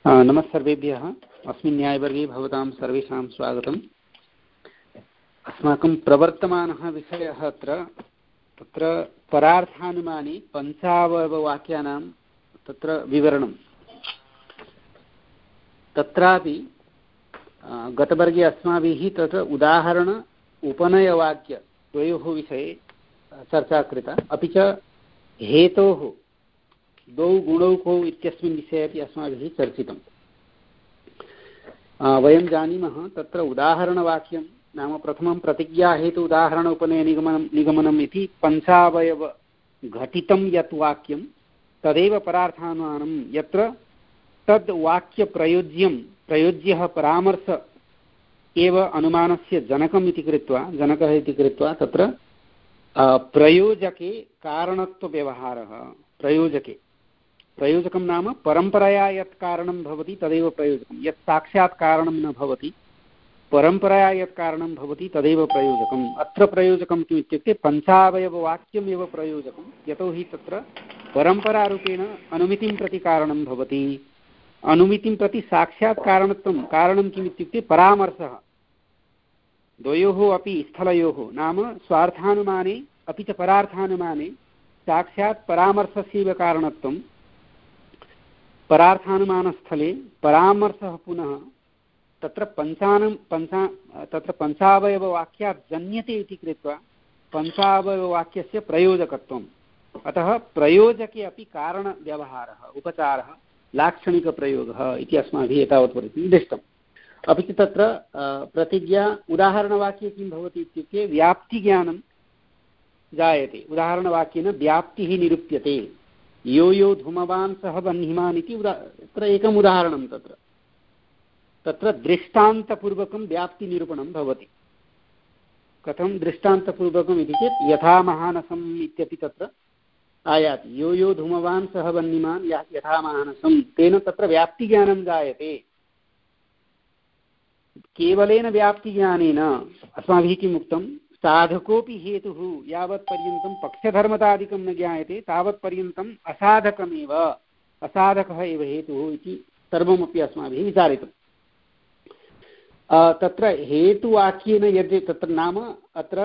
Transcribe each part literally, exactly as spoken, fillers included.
नमः सर्वेभ्यः। अस्मिन् न्यायवर्गे भवतां सर्वेषां स्वागतम्। अस्माकं प्रवर्तमानः विषयः अत्र तत्र परार्थानुमाने पञ्चावयववाक्यानां तत्र विवरणं। तत्रापि गतवर्गे अस्माभिः तत्र उदाहरण उपनयवाक्यद्वयोः विषये चर्चा कृता, अपि च हेतोः द्वौ गुणौ कौ इत्यस्मिन् विषये अपि अस्माभिः चर्चितम्। वयं जानीमः तत्र उदाहरणवाक्यं नाम प्रथमं प्रतिज्ञाहेतु उदाहरण उपनयनिगमनं निगमनम् इति पञ्चावयवघटितं यत् वाक्यं तदेव परार्थानुमानं, यत्र तद् वाक्यप्रयोज्यं प्रयोज्यः परामर्श एव अनुमानस्य जनकम् इति कृत्वा जनकः इति कृत्वा तत्र प्रयोजके कारणत्वव्यवहारः। प्रयोजके प्रयोजकं नाम परम्परया यत् कारणं भवति तदेव प्रयोजकं, यत् साक्षात् कारणं न भवति परम्परया यत् कारणं भवति तदेव प्रयोजकम्। अत्र प्रयोजकं किम् इत्युक्ते पञ्चावयववाक्यम् एव प्रयोजकं, यतोहि तत्र परम्परारूपेण अनुमितिं प्रति कारणं भवति। अनुमितिं प्रति साक्षात् कारणत्वं कारणं किम् इत्युक्ते परामर्शः। द्वयोः अपि स्थलयोः नाम स्वार्थानुमाने अपि च परार्थानुमाने साक्षात् परामर्शस्यैव कारणत्वं। परार्थानुमानस्थले परामर्शः पुनः तत्र पञ्चानं पञ्चा तत्र पञ्चावयववाक्यात् जन्यते इति कृत्वा पञ्चावयववाक्यस्य प्रयोजकत्वम्। अतः प्रयोजके अपि कारणव्यवहारः उपचारः लाक्षणिकप्रयोगः इति अस्माभिः एतावत्पर्यन्तं दृष्टम्। अपि च तत्र प्रतिज्ञा उदाहरणवाक्ये किं भवति इत्युक्ते व्याप्तिज्ञानं जायते। उदाहरणवाक्येन व्याप्तिः निरूप्यते। यो यो धूमवान् सः वह्निमान् इति उदा तत्र एकम् उदाहरणं। तत्र तत्र दृष्टान्तपूर्वकं व्याप्तिनिरूपणं भवति। कथं दृष्टान्तपूर्वकम् इति चेत् यथा महानसम् इत्यपि तत्र आयाति। यो यो धूमवान् सः वह्निमान् यथा महानसं, तेन तत्र व्याप्तिज्ञानं जायते। केवलेन व्याप्तिज्ञानेन अस्माभिः किम् उक्तं, साधकोऽपि हेतुः यावत्पर्यन्तं पक्षधर्मतादिकं न ज्ञायते तावत्पर्यन्तम् असाधकमेव असाधकः एव हेतुः इति सर्वमपि अस्माभिः विचारितम्। तत्र हेतुवाक्येन यद् तत्र नाम अत्र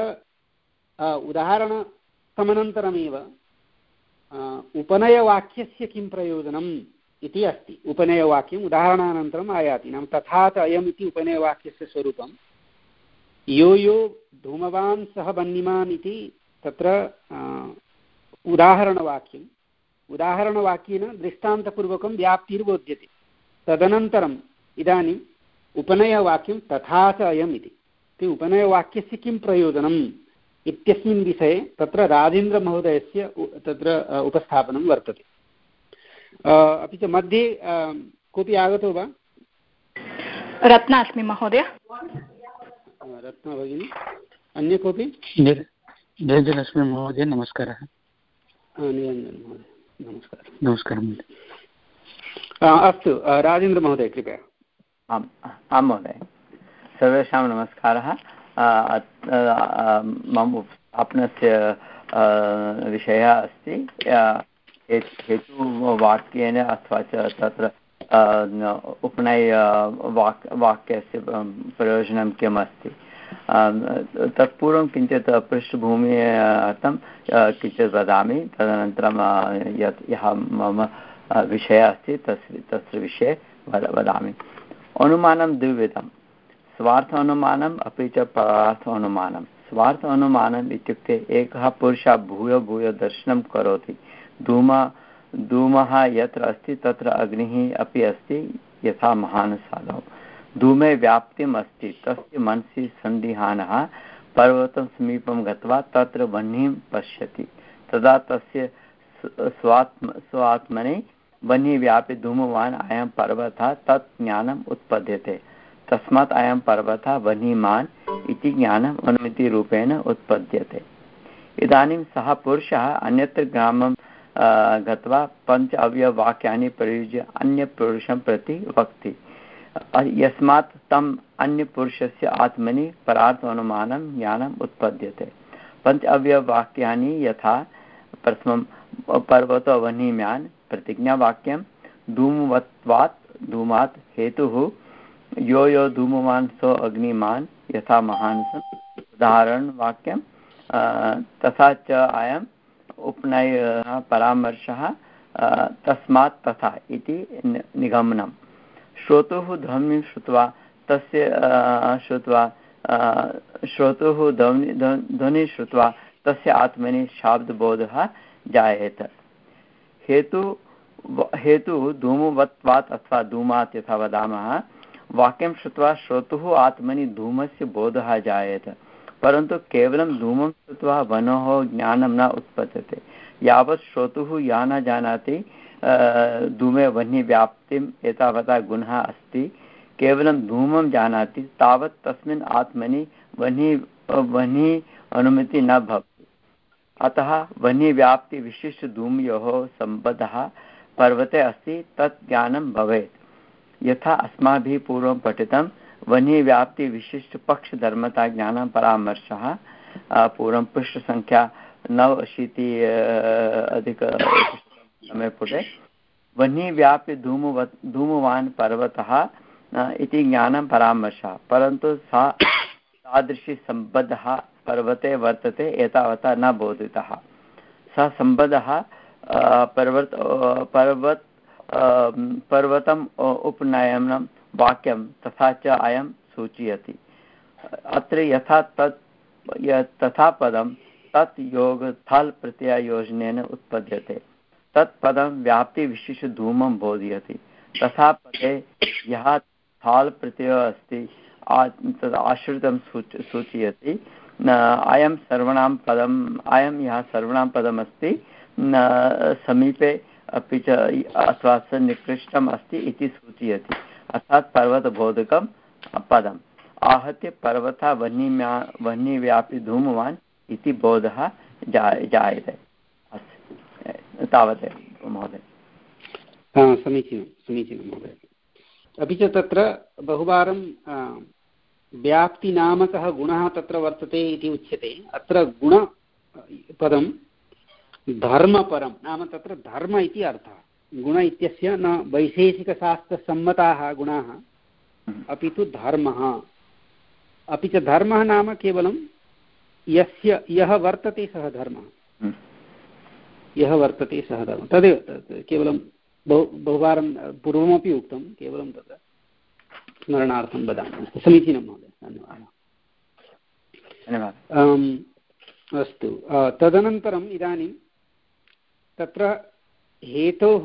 उदाहरणसमनन्तरमेव उपनयवाक्यस्य किं प्रयोजनम् इति अस्ति। उपनयवाक्यम् उदाहरणानन्तरम् आयाति, नाम तथा च अयम् इति उपनयवाक्यस्य स्वरूपं। यो यो धूमवान् सः वह्निमान् इति तत्र उदाहरणवाक्यम्। उदाहरणवाक्येन दृष्टान्तपूर्वकं व्याप्तिर्बोध्यते। तदनन्तरम् इदानीम् उपनयवाक्यं तथा च अयम् इति। उपनयवाक्यस्य किं प्रयोजनम् इत्यस्मिन् विषये तत्र राजेन्द्रमहोदयस्य तत्र उपस्थापनं वर्तते। अपि च मध्ये कोऽपि आगतो वा? रत्ना अस्मि महोदय। रत्ना भगिनी, अन्य कोऽपि? निरञ्जन अस्मि महोदय, नमस्कारः। निरञ्जन महोदय, नमस्कारः। नमस्कारः। अस्तु, राजेन्द्रमहोदय कृपया। आम् आं महोदय, सर्वेषां नमस्कारः। मम उपस्थापनस्य विषयः अस्ति हेतुवाक्येन अथवा च तत्र उपनय वाक् वाक्यस्य प्रयोजनं किम् अस्ति। तत्पूर्वं किञ्चित् पृष्ठभूमिर्थं किञ्चित् वदामि, तदनन्तरं यत् यः मम विषयः अस्ति तस्य तस्य विषये वदामि। अनुमानं द्विविधं, स्वार्थ अनुमानम् अपि च परार्थ अनुमानं। स्वार्थ अनुमानम् इत्युक्ते एकः पुरुषः भूयो भूयो दर्शनं करोति। धूम धूमः यत्र अस्ति तत्र अग्निः अपि अस्ति यथा महानसादौ। धूमे व्याप्तिम् अस्ति, तस्य मनसि सन्दिहानः पर्वतं समीपं गत्वा तत्र वह्निं पश्यति। तदा तस्य स्वात्म स्वात्मनि वह्निः व्यापि धूमवान् अयं पर्वतः तत् ज्ञानम् उत्पद्यते। तस्मात् अयं पर्वतः वह्निमान् इति ज्ञानम् अनुमितिरूपेण उत्पद्यते। इदानीं सः पुरुषः अन्यत्र ग्रामं गत्वा पञ्च अवयववाक्यानि प्रयुज्य अन्यपुरुषं प्रति वक्ति। यस्मात् तम् अन्यपुरुषस्य आत्मनि परार्थ अनुमानं ज्ञानम् उत्पद्यते। पञ्च अवयववाक्यानि यथा प्रथमं पर्वतो वह्निमान् प्रतिज्ञावाक्यं, धूमवत्वात् धूमात् हेतुः यो यो धूमवान् सो अग्निमान् यथा महान् सन् उदाहरणवाक्यं तथा च अयम् उपनयः परामर्शः तस्मात् तथा इति निगमनं। श्रोतुः ध्वनिं श्रुत्वा तस्य श्रुत्वा श्रोतुः ध्वनि ध्वनिं श्रुत्वा तस्य आत्मनि शाब्दबोधः जायेत। हेतु हेतुः धूमवत्वात् अथवा धूमात् यथा वदामः वाक्यं श्रुत्वा श्रोतुः आत्मनि धूमस्य बोधः जायेत, परन्तु केवलं धूमं श्रुत्वा वनोः ज्ञानं न उत्पद्यते। यावत् श्रोतुः या न जानाति धूमे वह्निव्याप्तिम् एतावता गुणः अस्ति, केवलं धूमं जानाति तावत् तस्मिन् आत्मनि वह्नि वह्नि अनुमति न भवति। अतः वह्निव्याप्तिविशिष्टधूमयोः सम्बन्धः पर्वते अस्ति तत् ज्ञानं भवेत्। यथा अस्माभिः पूर्वं पठितं वह्निव्याप्तिविशिष्टपक्षधर्मता ज्ञानं परामर्शः पूर्वं पृष्ठसङ्ख्या नवशीति अधिक समय पुटे वह्निव्याप्य धूमवत् धूमवान् पर्वतः इति ज्ञानं परामर्शः, परन्तु सा तादृशी सम्बद्धः पर्वते वर्तते एतावता न बोधितः। सः सम्बद्धः पर्वत पर्वत पर्वतम् उपनयनं वाक्यं तथा च अयं सूचयति। अत्र यथा तत् तथा पदं तत् योग थल् प्रत्यययोजनेन उत्पद्यते। तत् पदं व्याप्तिविशिष्टधूमं बोधयति। तथा पदे यः थाल् प्रत्ययः अस्ति तद् आश्रितं सूच सूचयति। अयं सर्वणां पदम् अयं यः सर्वणां पदमस्ति समीपे अपि च अथवा सन्निकृष्टम् अस्ति इति सूचयति। अर्थात् पर्वतबोधकं पदम् आहत्य पर्वतः वह्निम्या वह्निव्यापि धूमवान् इति बोधः जायते। अस्तु, तावदेव महोदय। समीचीनं समीचीनं महोदय। अपि च तत्र बहुवारं व्याप्तिनामकः गुणः तत्र वर्तते इति उच्यते। अत्र गुणपदं धर्मपरं नाम तत्र धर्म इति अर्थः। गुण इत्यस्य न वैशेषिकशास्त्रसम्मताः गुणाः अपि तु धर्मः। अपि च धर्मः नाम केवलं यस्य यः वर्तते सः धर्मः, यः वर्तते सः धर्मः तदेव। केवलं बहु बहुवारं पूर्वमपि उक्तं, केवलं तत्र स्मरणार्थं वदामि। समीचीनं महोदय, धन्यवादः। धन्यवादः। अस्तु, तदनन्तरम् इदानीं तत्र हेतोः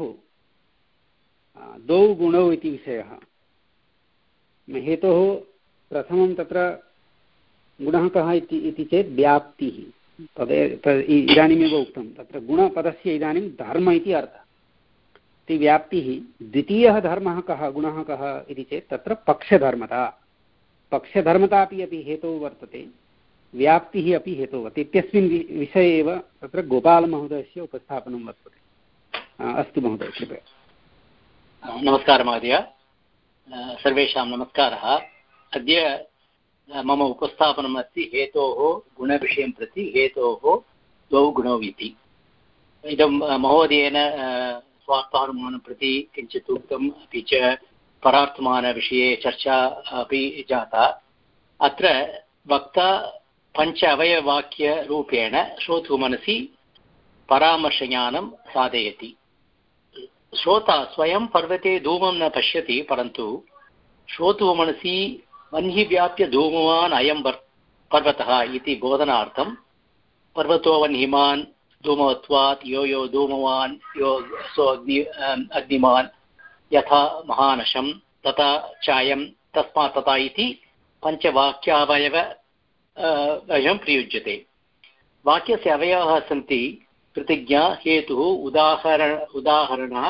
द्वौ गुणौ इति विषयः। हेतोः प्रथमं तत्र गुणः कः इति चेत् व्याप्तिः। तदे इदानीमेव उक्तं तत्र गुणपदस्य इदानीं धर्म इति अर्थः। इति व्याप्तिः। द्वितीयः धर्मः कः, गुणः कः इति चेत् तत्र पक्षधर्मता। पक्षधर्मता अपि अपि हेतुः वर्तते, व्याप्तिः अपि हेतुः वर्तते। इत्यस्मिन् विषये एव तत्र गोपालमहोदयस्य उपस्थापनं वर्तते। अस्तु महोदय, कृपया। नमस्कारः महोदय, सर्वेषां नमस्कारः। अद्य मम उपस्थापनम् अस्ति हेतोः गुणविषयं प्रति, हेतोः द्वौ गुणौ इति। इदं महोदयेन स्वार्थानुमानं प्रति किञ्चित् उक्तम्, अपि च परार्थमानविषये चर्चा अपि जाता। अत्र वक्ता पञ्च अवयववाक्यरूपेण श्रोतुः मनसि परामर्शज्ञानं साधयति। श्रोता स्वयं पर्वते धूमं न पश्यति, परन्तु श्रोतुः मनसि वह्निः व्याप्य धूमवान् अयं पर्वतः इति बोधनार्थं पर्वतो वह्निमान् धूमवत्वात् यो यो धूमवान् यो सो अग्नि अग्निमान् यथा महानशं तथा चायं तस्मात् तथा इति पञ्चवाक्यावयव अयं प्रयुज्यते। वाक्यस्य अवयवाः सन्ति प्रतिज्ञा, हेतुः, उदाहरण उदाहरणः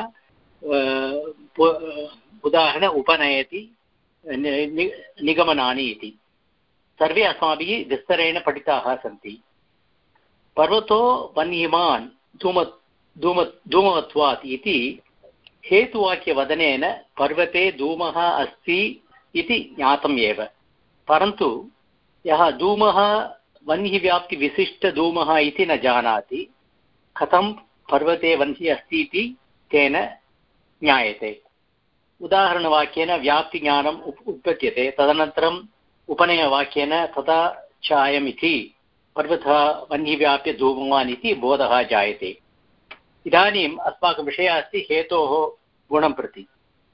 उदाहरण उपनयति, निगमनानि इति। सर्वे अस्माभिः विस्तरेण पठिताः सन्ति। पर्वतो वह्निमान् धूम धूम धूमवत्वात् इति हेतुवाक्यवदनेन पर्वते धूमः अस्ति इति ज्ञातम् एव, परन्तु यः धूमः वह्निः व्याप्तिविशिष्टधूमः इति न जानाति, कथं पर्वते वह्निः अस्ति इति तेन ज्ञायते। उदाहरणवाक्येन व्याप्तिज्ञानम् उप उत्पद्यते तदनन्तरम् उपनयवाक्येन तथा चायमिति पर्वतः वह्निव्याप्य धूमवान् इति बोधः जायते। इदानीम् अस्माकं विषयः अस्ति हेतोः गुणं प्रति।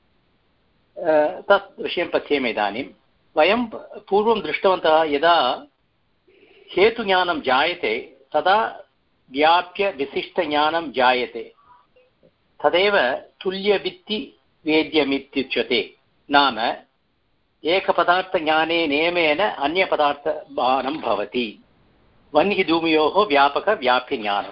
तत् विषयं पश्येम। इदानीं वयं पूर्वं दृष्टवन्तः यदा हेतुज्ञानं जायते तदा व्याप्य विशिष्टज्ञानं जायते। तदेव तुल्यवित्तिवेद्यमित्युच्यते। नाम एकपदार्थज्ञाने नियमेन अन्यपदार्थभानं भवति। वह्निः धूमयोः व्यापकव्याप्यज्ञानं।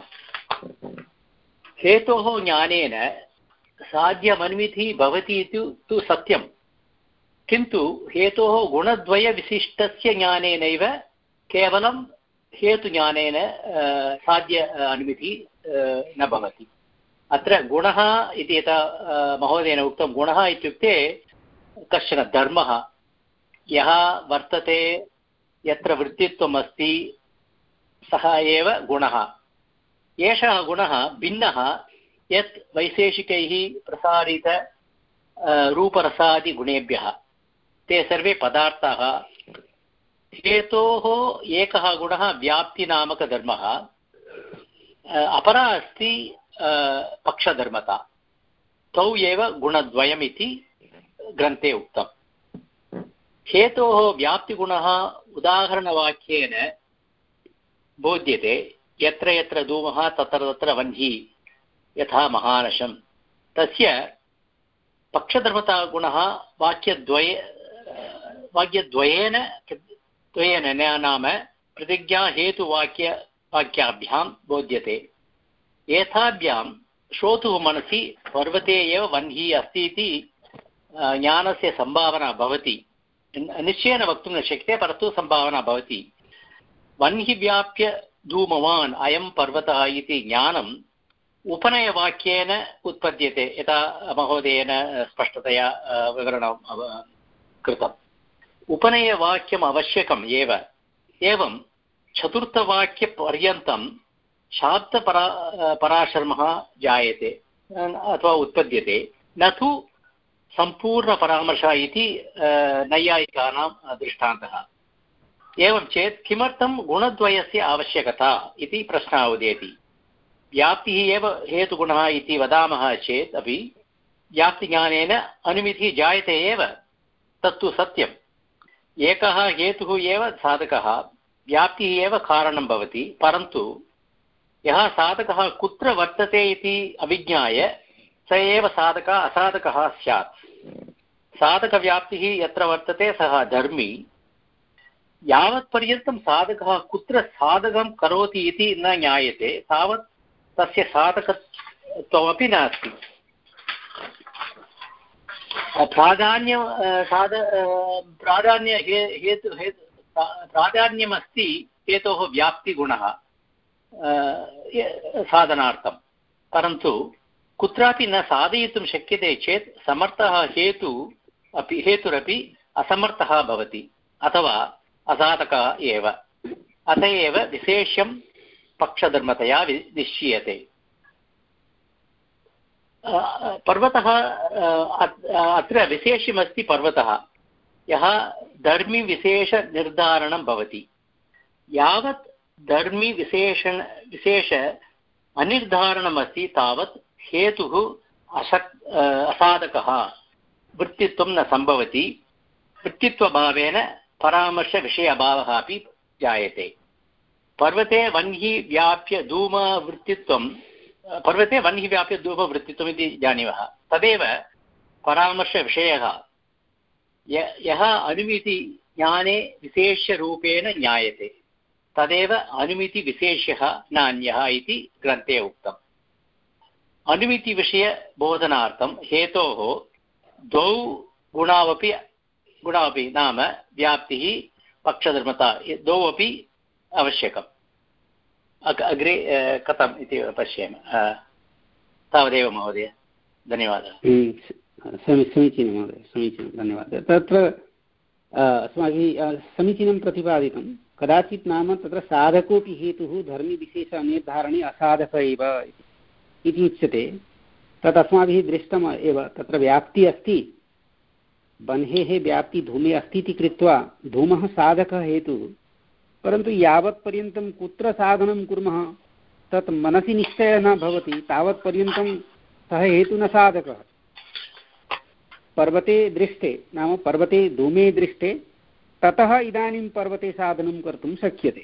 हेतोः ज्ञानेन साध्यमन्वितिः भवति इति तु सत्यं, किन्तु हेतोः गुणद्वयविशिष्टस्य ज्ञानेनैव केवलं हेतुज्ञानेन साध्य अनुमितिः न भवति। अत्र गुणः इति यथा महोदयेन उक्तं, गुणः इत्युक्ते कश्चन धर्मः यः वर्तते, यत्र वृत्तित्वम् अस्ति सः एव गुणः। एषः गुणः भिन्नः यत् वैशेषिकैः प्रसारित रूपरसादिगुणेभ्यः। ते सर्वे पदार्थाः। हेतोः एकः गुणः व्याप्तिनामकधर्मः, अपरा अस्ति पक्षधर्मता। तौ एव गुणद्वयमिति ग्रन्थे उक्तम्। हेतोः व्याप्तिगुणः उदाहरणवाक्येन बोध्यते। यत्र यत्र धूमः तत्र तत्र वह्निः यथा महानशं। तस्य पक्षधर्मतागुणः वाक्यद्वये वाक्यद्वयेन द्वयेन नाम प्रतिज्ञा हेतुवाक्य वाक्याभ्यां बोध्यते। एताभ्यां श्रोतुः मनसि पर्वते एव वह्निः अस्ति इति ज्ञानस्य सम्भावना भवति। निश्चयेन वक्तुं न शक्यते, परन्तु सम्भावना भवति। वह्निः व्याप्य धूमवान् अयं पर्वतः इति ज्ञानम् उपनयवाक्येन उत्पद्यते, यथा महोदयेन स्पष्टतया विवरणं कृतम्। उपनयवाक्यम् आवश्यकम् एव। एवं चतुर्थवाक्यपर्यन्तं शाब्दपरा पराश्रमः जायते अथवा उत्पद्यते, न तु सम्पूर्णपरामर्शः इति नैयायिकानां दृष्टान्तः। एवं चेत् किमर्थं गुणद्वयस्य आवश्यकता इति प्रश्नः उदेति। व्याप्तिः एव हेतुगुणः इति वदामः चेत् अपि व्याप्तिज्ञानेन अनुमितिः जायते एव, तत्तु सत्यम्। एकः हेतुः एव साधकः, व्याप्तिः एव कारणं भवति। परन्तु यः साधकः कुत्र वर्तते इति अभिज्ञाय स एव साधकः असाधकः स्यात्। साधकव्याप्तिः यत्र वर्तते सः धर्मी। यावत्पर्यन्तं साधकः कुत्र साधकं करोति इति न ज्ञायते तावत् तस्य साधकत्वमपि नास्ति। प्राधान्य साध प्राधान्य हेतु हेतु प्राधान्यमस्ति हेतोः व्याप्तिगुणः साधनार्थं। परन्तु कुत्रापि न साधयितुं शक्यते चेत् समर्थः हेतु अपि हेतुरपि असमर्थः भवति अथवा असाधकः एव। अत एव विशेष्यं पक्षधर्मतया निश्चीयते। पर्वतः अत्र विशेष्यमस्ति पर्वतः यः धर्मिविशेषनिर्धारणं भवति। यावत् धर्मिविशेषण विशेष अनिर्धारणमस्ति तावत् हेतुः असक् असाधकः वृत्तित्वं न सम्भवति। वृत्तित्वभावेन परामर्शविषय अभावः अपि जायते। पर्वते वह्निः व्याप्य धूमवृत्तित्वं पर्वते वह्निः व्याप्य धूमवृत्तित्वम् इति जानीमः। तदेव परामर्शविषयः यः अनुमितिज्ञाने विशेष्यरूपेण ज्ञायते। तदेव अनुमितिविशेष्यः नान्यः इति ग्रन्थे उक्तम्। अनुमितिविषयबोधनार्थं हेतोः द्वौ गुणावपि गुणावपि नाम व्याप्तिः पक्षधर्मता द्वौ अपि आवश्यकम्। अग्रे कथम् इति पश्येम। तावदेव महोदय, धन्यवादः। समीचीनं महोदय, समीचीनं, धन्यवादः। तत्र अस्माभिः समीचीनं प्रतिपादितं। कदाचित् नाम तत्र साधकोऽपि हेतुः धर्मिविशेष अनिर्धारणे असाधक एव इति उच्यते। तत् अस्माभिः दृष्टम् एव। तत्र व्याप्तिः अस्ति, बन्हेः व्याप्ति धूमे अस्ति इति कृत्वा धूमः साधकः हेतुः, परन्तु यावत्पर्यन्तं कुत्र साधनं कुर्मः तत् मनसि निश्चयः न भवति तावत्पर्यन्तं सः हेतुः न साधकः। पर्वते दृष्टे नाम पर्वते धूमे दृष्टे ततः इदानीं पर्वते साधनं कर्तुं शक्यते।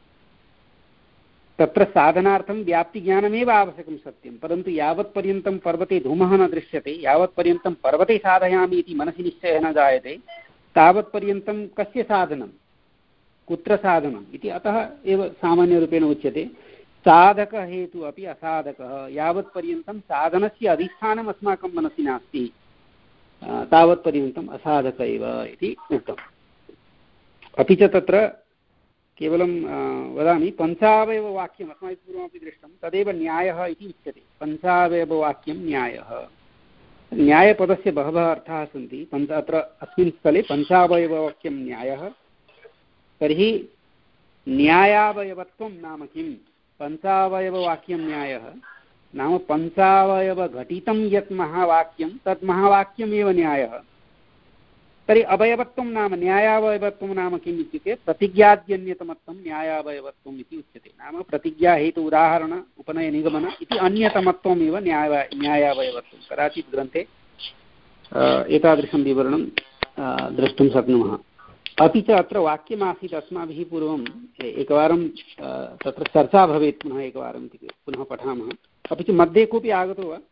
तत्र साधनार्थं व्याप्तिज्ञानमेव आवश्यकं सत्यं, परन्तु यावत्पर्यन्तं पर्वते धूमः न दृश्यते यावत्पर्यन्तं पर्वते साधयामि इति मनसि निश्चयः न जायते तावत्पर्यन्तं कस्य साधनं कुत्र साधनम् इति अतः एव सामान्यरूपेण उच्यते साधकहेतुः अपि असाधकः। यावत्पर्यन्तं साधनस्य अधिष्ठानम् अस्माकं मनसि नास्ति तावत्पर्यन्तम् असाधक एव इति उक्तम्। अपि च तत्र केवलं वदामि पञ्चावयववाक्यम् अस्माभिः पूर्वमपि दृष्टं तदेव न्यायः इति उच्यते। पञ्चावयववाक्यं न्यायः। न्यायपदस्य बहवः अर्थाः सन्ति। पञ्च अत्र अस्मिन् स्थले पञ्चावयववाक्यं न्यायः। तर्हि न्यायावयवत्वं नाम किं? पञ्चावयववाक्यं न्यायः नाम पञ्चावयवघटितं यत् महावाक्यं तत् महावाक्यमेव न्यायः। तर्हि अवयवत्वं नाम न्यायावयवत्वं नाम किम् इत्युक्ते प्रतिज्ञाद्यन्यतमत्वं न्यायावयवत्वम् इति उच्यते। नाम प्रतिज्ञा हेतु उदाहरण उपनय निगमन इति अन्यतमत्वमेव न्याय न्यायावयवत्वं। कदाचित् ग्रन्थे एतादृशं विवरणं द्रष्टुं शक्नुमः। अपि च अत्र वाक्यमासीत् अस्माभिः पूर्वम् एकवारं तत्र चर्चा भवेत् पुनः एकवारं पुनः पठामः। अपि च मध्ये कोऽपि आगतो वा?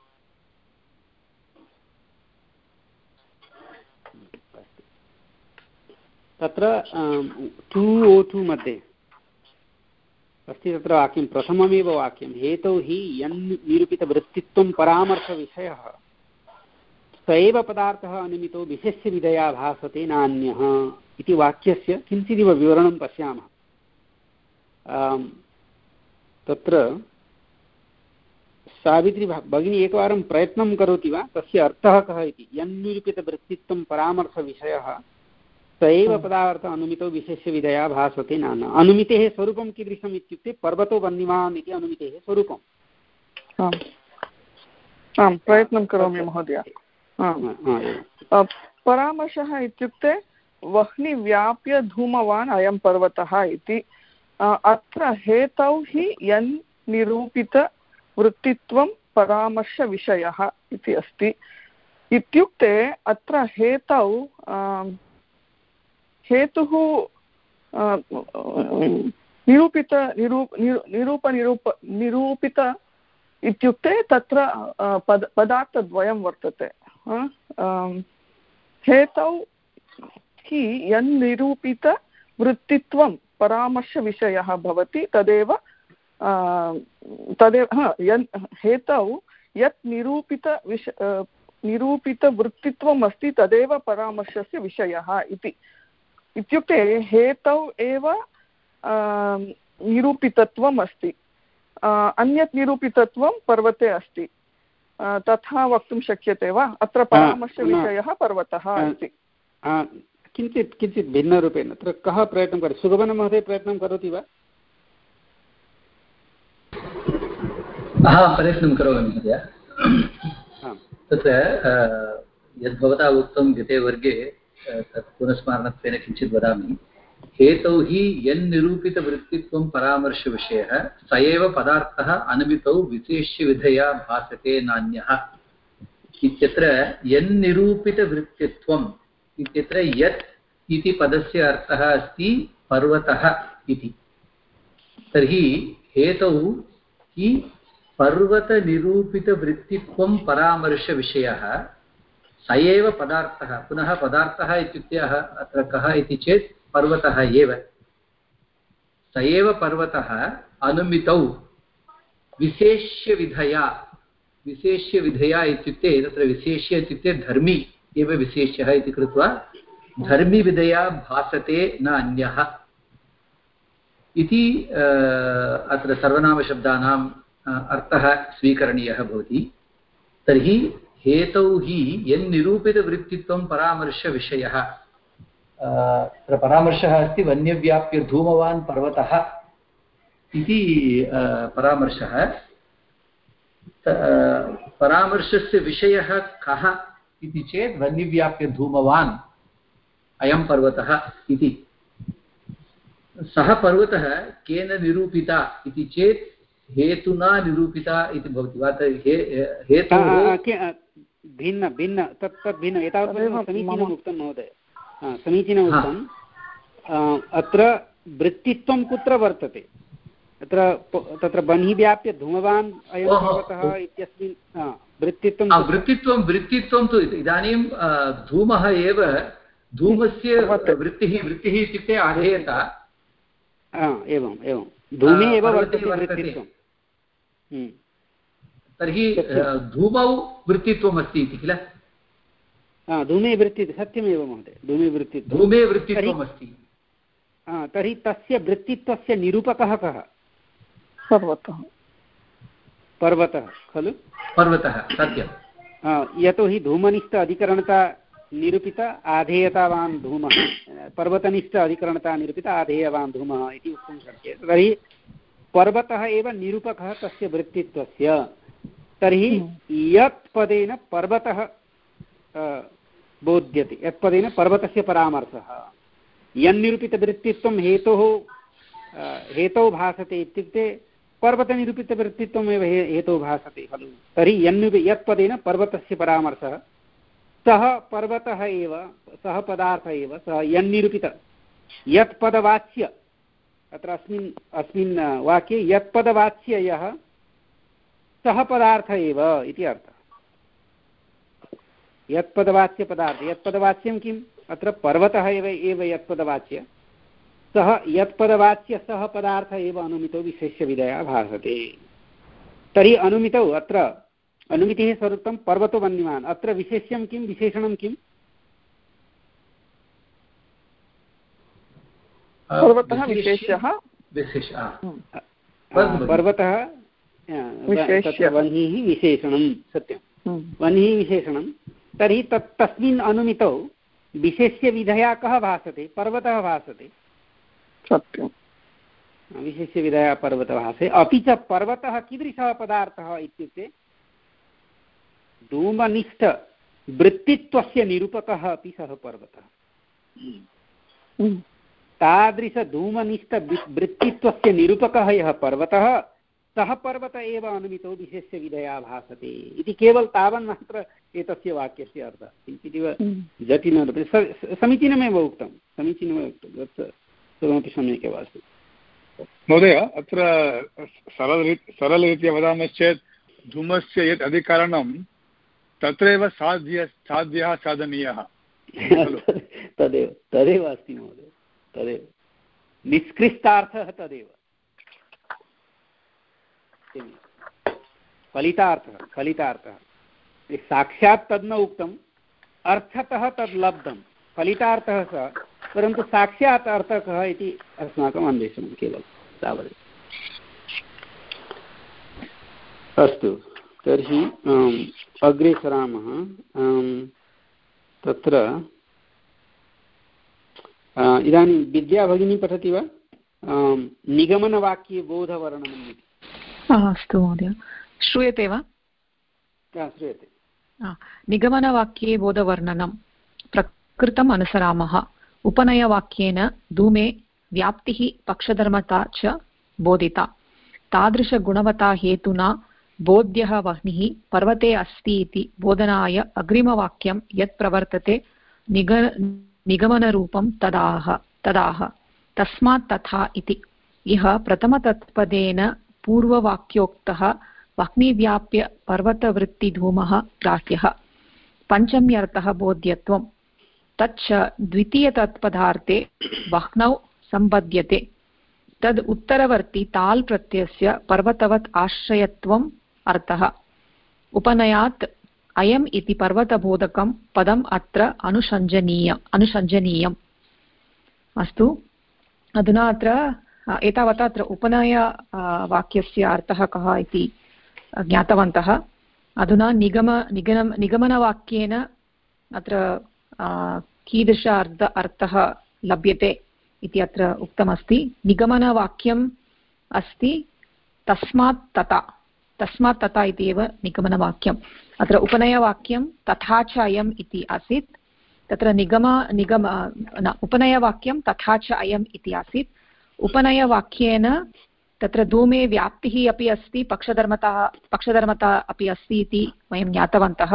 तत्र टु ओ टु मध्ये अस्ति तत्र वाक्यं प्रथममेव वाक्यं हेतौ हि यन्निरूपितवृत्तित्वं परामर्शविषयः स एव पदार्थः अनिमितो विशेष्य विधया भासते नान्यः इति वाक्यस्य किञ्चिदिव विवरणं पश्यामः। तत्र सावित्री भगिनी एकवारं प्रयत्नं करोति वा तस्य अर्थः कः इति? यन्निरूपितवृत्तित्वं परामर्शविषयः स एव पदार्थः अनुमितो विशेष्य विधया भासते नान्यः। अनुमितेः स्वरूपं कीदृशम् इत्युक्ते पर्वतो वह्निमान् इति अनुमितेः स्वरूपम्। आम् प्रयत्नं करोमि महोदय। परामर्शः इत्युक्ते वह्नि व्याप्य धूमवान् अयं पर्वतः इति। अत्र हेतौ हि यन् निरूपितवृत्तित्वं परामर्शविषयः इति अस्ति। इत्युक्ते अत्र हेतौ हेतुः निरूपित निरूप निरूप निरूप निरूपित इत्युक्ते तत्र पद पदार्थद्वयं वर्तते। हेतौ हि यन्निरूपितवृत्तित्वं परामर्शविषयः भवति तदेव तदेव यन् हेतौ यत् निरूपितविष निरूपितवृत्तित्वम् अस्ति तदेव परामर्शस्य विषयः इति। इत्युक्ते हेतौ एव निरूपितत्वम् अस्ति, अन्यत् निरूपितत्वं पर्वते अस्ति, तथा वक्तुं शक्यते वा? अत्र परामर्शविषयः पर्वतः अस्ति। किञ्चित् किञ्चित् भिन्नरूपेण अत्र कः प्रयत्नं करोति? सुगमनमहोदय प्रयत्नं करोति वा? अहं प्रयत्नं करोमि महोदय। तत्र यद्भवता उक्तं गते वर्गे तत् पुनस्मारणत्वेन किञ्चित् वदामि। हेतौ हि यन्निरूपितवृत्तित्वं परामर्शविषयः स एव पदार्थः अनुमितौ विशेष्यविधया भासते नान्यः इत्यत्र यन्निरूपितवृत्तित्वम् इत्यत्र यत् इति पदस्य अर्थः अस्ति पर्वतः इति। तर्हि हेतौ हि पर्वतनिरूपितवृत्तित्वं परामर्शविषयः स एव पदार्थः। पुनः पदार्थः इत्युक्ते अत्र कः इति चेत् पर्वतः एव। स एव पर्वतः अनुमितौ विशेष्यविधया। विशेष्यविधया इत्युक्ते तत्र विशेष्य इत्युक्ते धर्मी एव विशेष्यः इति कृत्वा धर्मिविधया भासते न अन्यः इति अत्र सर्वनामशब्दानाम् अर्थः स्वीकरणीयः भवति। तर्हि हेतौ हि यन्निरूपितवृत्तित्वं परामर्शविषयः। अत्र परामर्शः अस्ति वन्यव्याप्य धूमवान् पर्वतः इति परामर्शः। परामर्शस्य विषयः कः इति चेत् वह्निव्याप्य धूमवान् अयं पर्वतः इति। सः पर्वतः केन निरूपिता इति चेत् हेतुना निरूपिता इति भवति वा? हेतुः भिन्न भिन्न तत् तत् भिन्न। एतावत् समीचीनम् उक्तं महोदय, समीचीनम् उक्तम्। अत्र वृत्तित्वं कुत्र वर्तते? अत्र तत्र बन्हि व्याप्य धूमवान् अयं पर्वतः इत्यस्मिन् वृत्तित्वं वृत्तित्वं वृत्तित्वं तु इदानीं धूमः एव, धूमस्य वृत्तिः वृत्तिः इत्युक्ते आधेयता। एवं एवं धूमे एव वर्तते वृत्तित्वं। तर्हि धूमौ वृत्तित्वम् अस्ति इति किल? धूमे वृत्ति सत्यमेव महोदय, धूमे वृत्तित्वं धूमे वृत्तित्वम् अस्ति। तर्हि तस्य वृत्तित्वस्य निरूपकः कः? पर्वतः। पर्वतः खलु? पर्वतः सत्यं। यतोहि धूमनिष्ठ अधिकरणता निरूपित आधेयतावान् धूमः, पर्वतनिष्ठ अधिकरणता निरूपित आधेयवान् धूमः इति वक्तुं शक्यते। तर्हि पर्वतः एव निरूपकः तस्य वृत्तित्वस्य। तर्हि यत् पदेन पर्वतः बोध्यते, यत् पदेन पर्वतस्य परामर्शः, यन्निरूपितवृत्तित्वं हेतोः हेतौ भासते इत्युक्ते पर्वतनिरूपितवृत्तित्वमेव हेतौ भासते खलु। तर्हि यन्नु यत् पदेन पर्वतस्य परामर्शः, सः पर्वतः एव, सः पदार्थः एव, सः यन्निरूपित यत् पदवाच्य, अत्र अस्मिन् अस्मिन् वाक्ये यत् पदवाच्य यः सः पदार्थः एव इति अर्थः। यत् पदवाच्य पदार्थ, यत् पदवाच्यं किम्? अत्र पर्वतः एव एव यत् पदवाच्य, सः यत् पदवाच्य सः पदार्थः एव अनुमितौ विशेष्यविधया भासते। तर्हि अनुमितौ अत्र अनुमितिः स्वरूपं पर्वतो वह्निवान्, अत्र विशेष्यं किं, विशेषणं किम्? पर्वतः विशेष्यः, पर्वतः वह्निः विशेषणं, सत्यं वह्निः विशेषणं। तर्हि तत् तस्मिन् अनुमितौ विशेष्यविधया कः भासते? पर्वतः भासते। सत्यं विशेष्यविधया पर्वतः भासते। अपि च पर्वतः कीदृशः पदार्थः इत्युक्ते धूमनिष्ठ वृत्तित्वस्य निरूपकः अपि सः पर्वतः। तादृशधूमनिष्ठ वृत्तित्वस्य निरूपकः यः पर्वतः, सः पर्वत एव अनुमितौ विशेष्यविधया भासते इति केवलं तावन्मात्र एतस्य वाक्यस्य अर्थः। किञ्चिदिव जटिलं, समीचीनमेव उक्तं, समीचीनमेव उक्तं, तत् सर्वमपि सम्यक् एव अस्ति महोदय। अत्र सरलरीत्या सरलरीत्या वदामश्चेत् धूमस्य यत् अधिकरणं तत्रैव साध्य साध्यः साधनीयः तदेव तदेव अस्ति महोदय, तदेव निष्कृष्टार्थः, तदेव फलितार्थः फलितार्थः साक्षात् तद् न उक्तम्, अर्थतः तद् लब्धं, फलितार्थः सः, परन्तु साक्षात् अर्थः कः इति अस्माकम् अन्वेषणं केवलं तावदेव। अस्तु, तर्हि अग्रे सरामः। तत्र इदानीं विद्या भगिनी पठति वा? निगमनवाक्ये बोधवर्णनम् इति। अस्तु महोदय, श्रूयते वा? श्रूयते। निगमनवाक्ये बोधवर्णनं प्रकृतम् अनुसरामः। उपनयवाक्येन धूमे व्याप्तिः पक्षधर्मता च बोधिता। तादृशगुणवता हेतुना बोध्यः वह्निः पर्वते अस्ति इति बोधनाय अग्रिमवाक्यं यत् प्रवर्तते निग निगमनरूपं तदाह तदाह तस्मात् तथा इति। इह प्रथमतत्पदेन पूर्ववाक्योक्तः वह्निव्याप्य पर्वतवृत्तिधूमः ग्राह्यः। पञ्चम्यर्थः बोध्यत्वं तच्च द्वितीयतत्पदार्थे वह्नौ सम्बध्यते। तद् उत्तरवर्ती ताल् प्रत्ययस्य पर्वतवत् आश्रयत्वम् अर्थः। उपनयात् अयम् इति पर्वतबोधकं पदम् अत्र अनुसञ्जनीय अनुसञ्जनीयम्। अस्तु, अधुना अत्र एतावता अत्र उपनय वाक्यस्य अर्थः कः इति ज्ञातवन्तः। अधुना निगम निगम निगमनवाक्येन अत्र कीदृश अर्थ अर्थः लभ्यते इति अत्र उक्तमस्ति। निगमनवाक्यम् अस्ति तस्मात् तथा, तस्मात् तथा इति एव निगमनवाक्यम्। अत्र उपनयवाक्यं तथा च अयम् इति आसीत्, तत्र निगम निगम न उपनयवाक्यं तथा च अयम् इति आसीत्। उपनयवाक्येन तत्र धूमे व्याप्तिः अपि अस्ति, पक्षधर्मता पक्षधर्मता अपि अस्ति इति वयं ज्ञातवन्तः।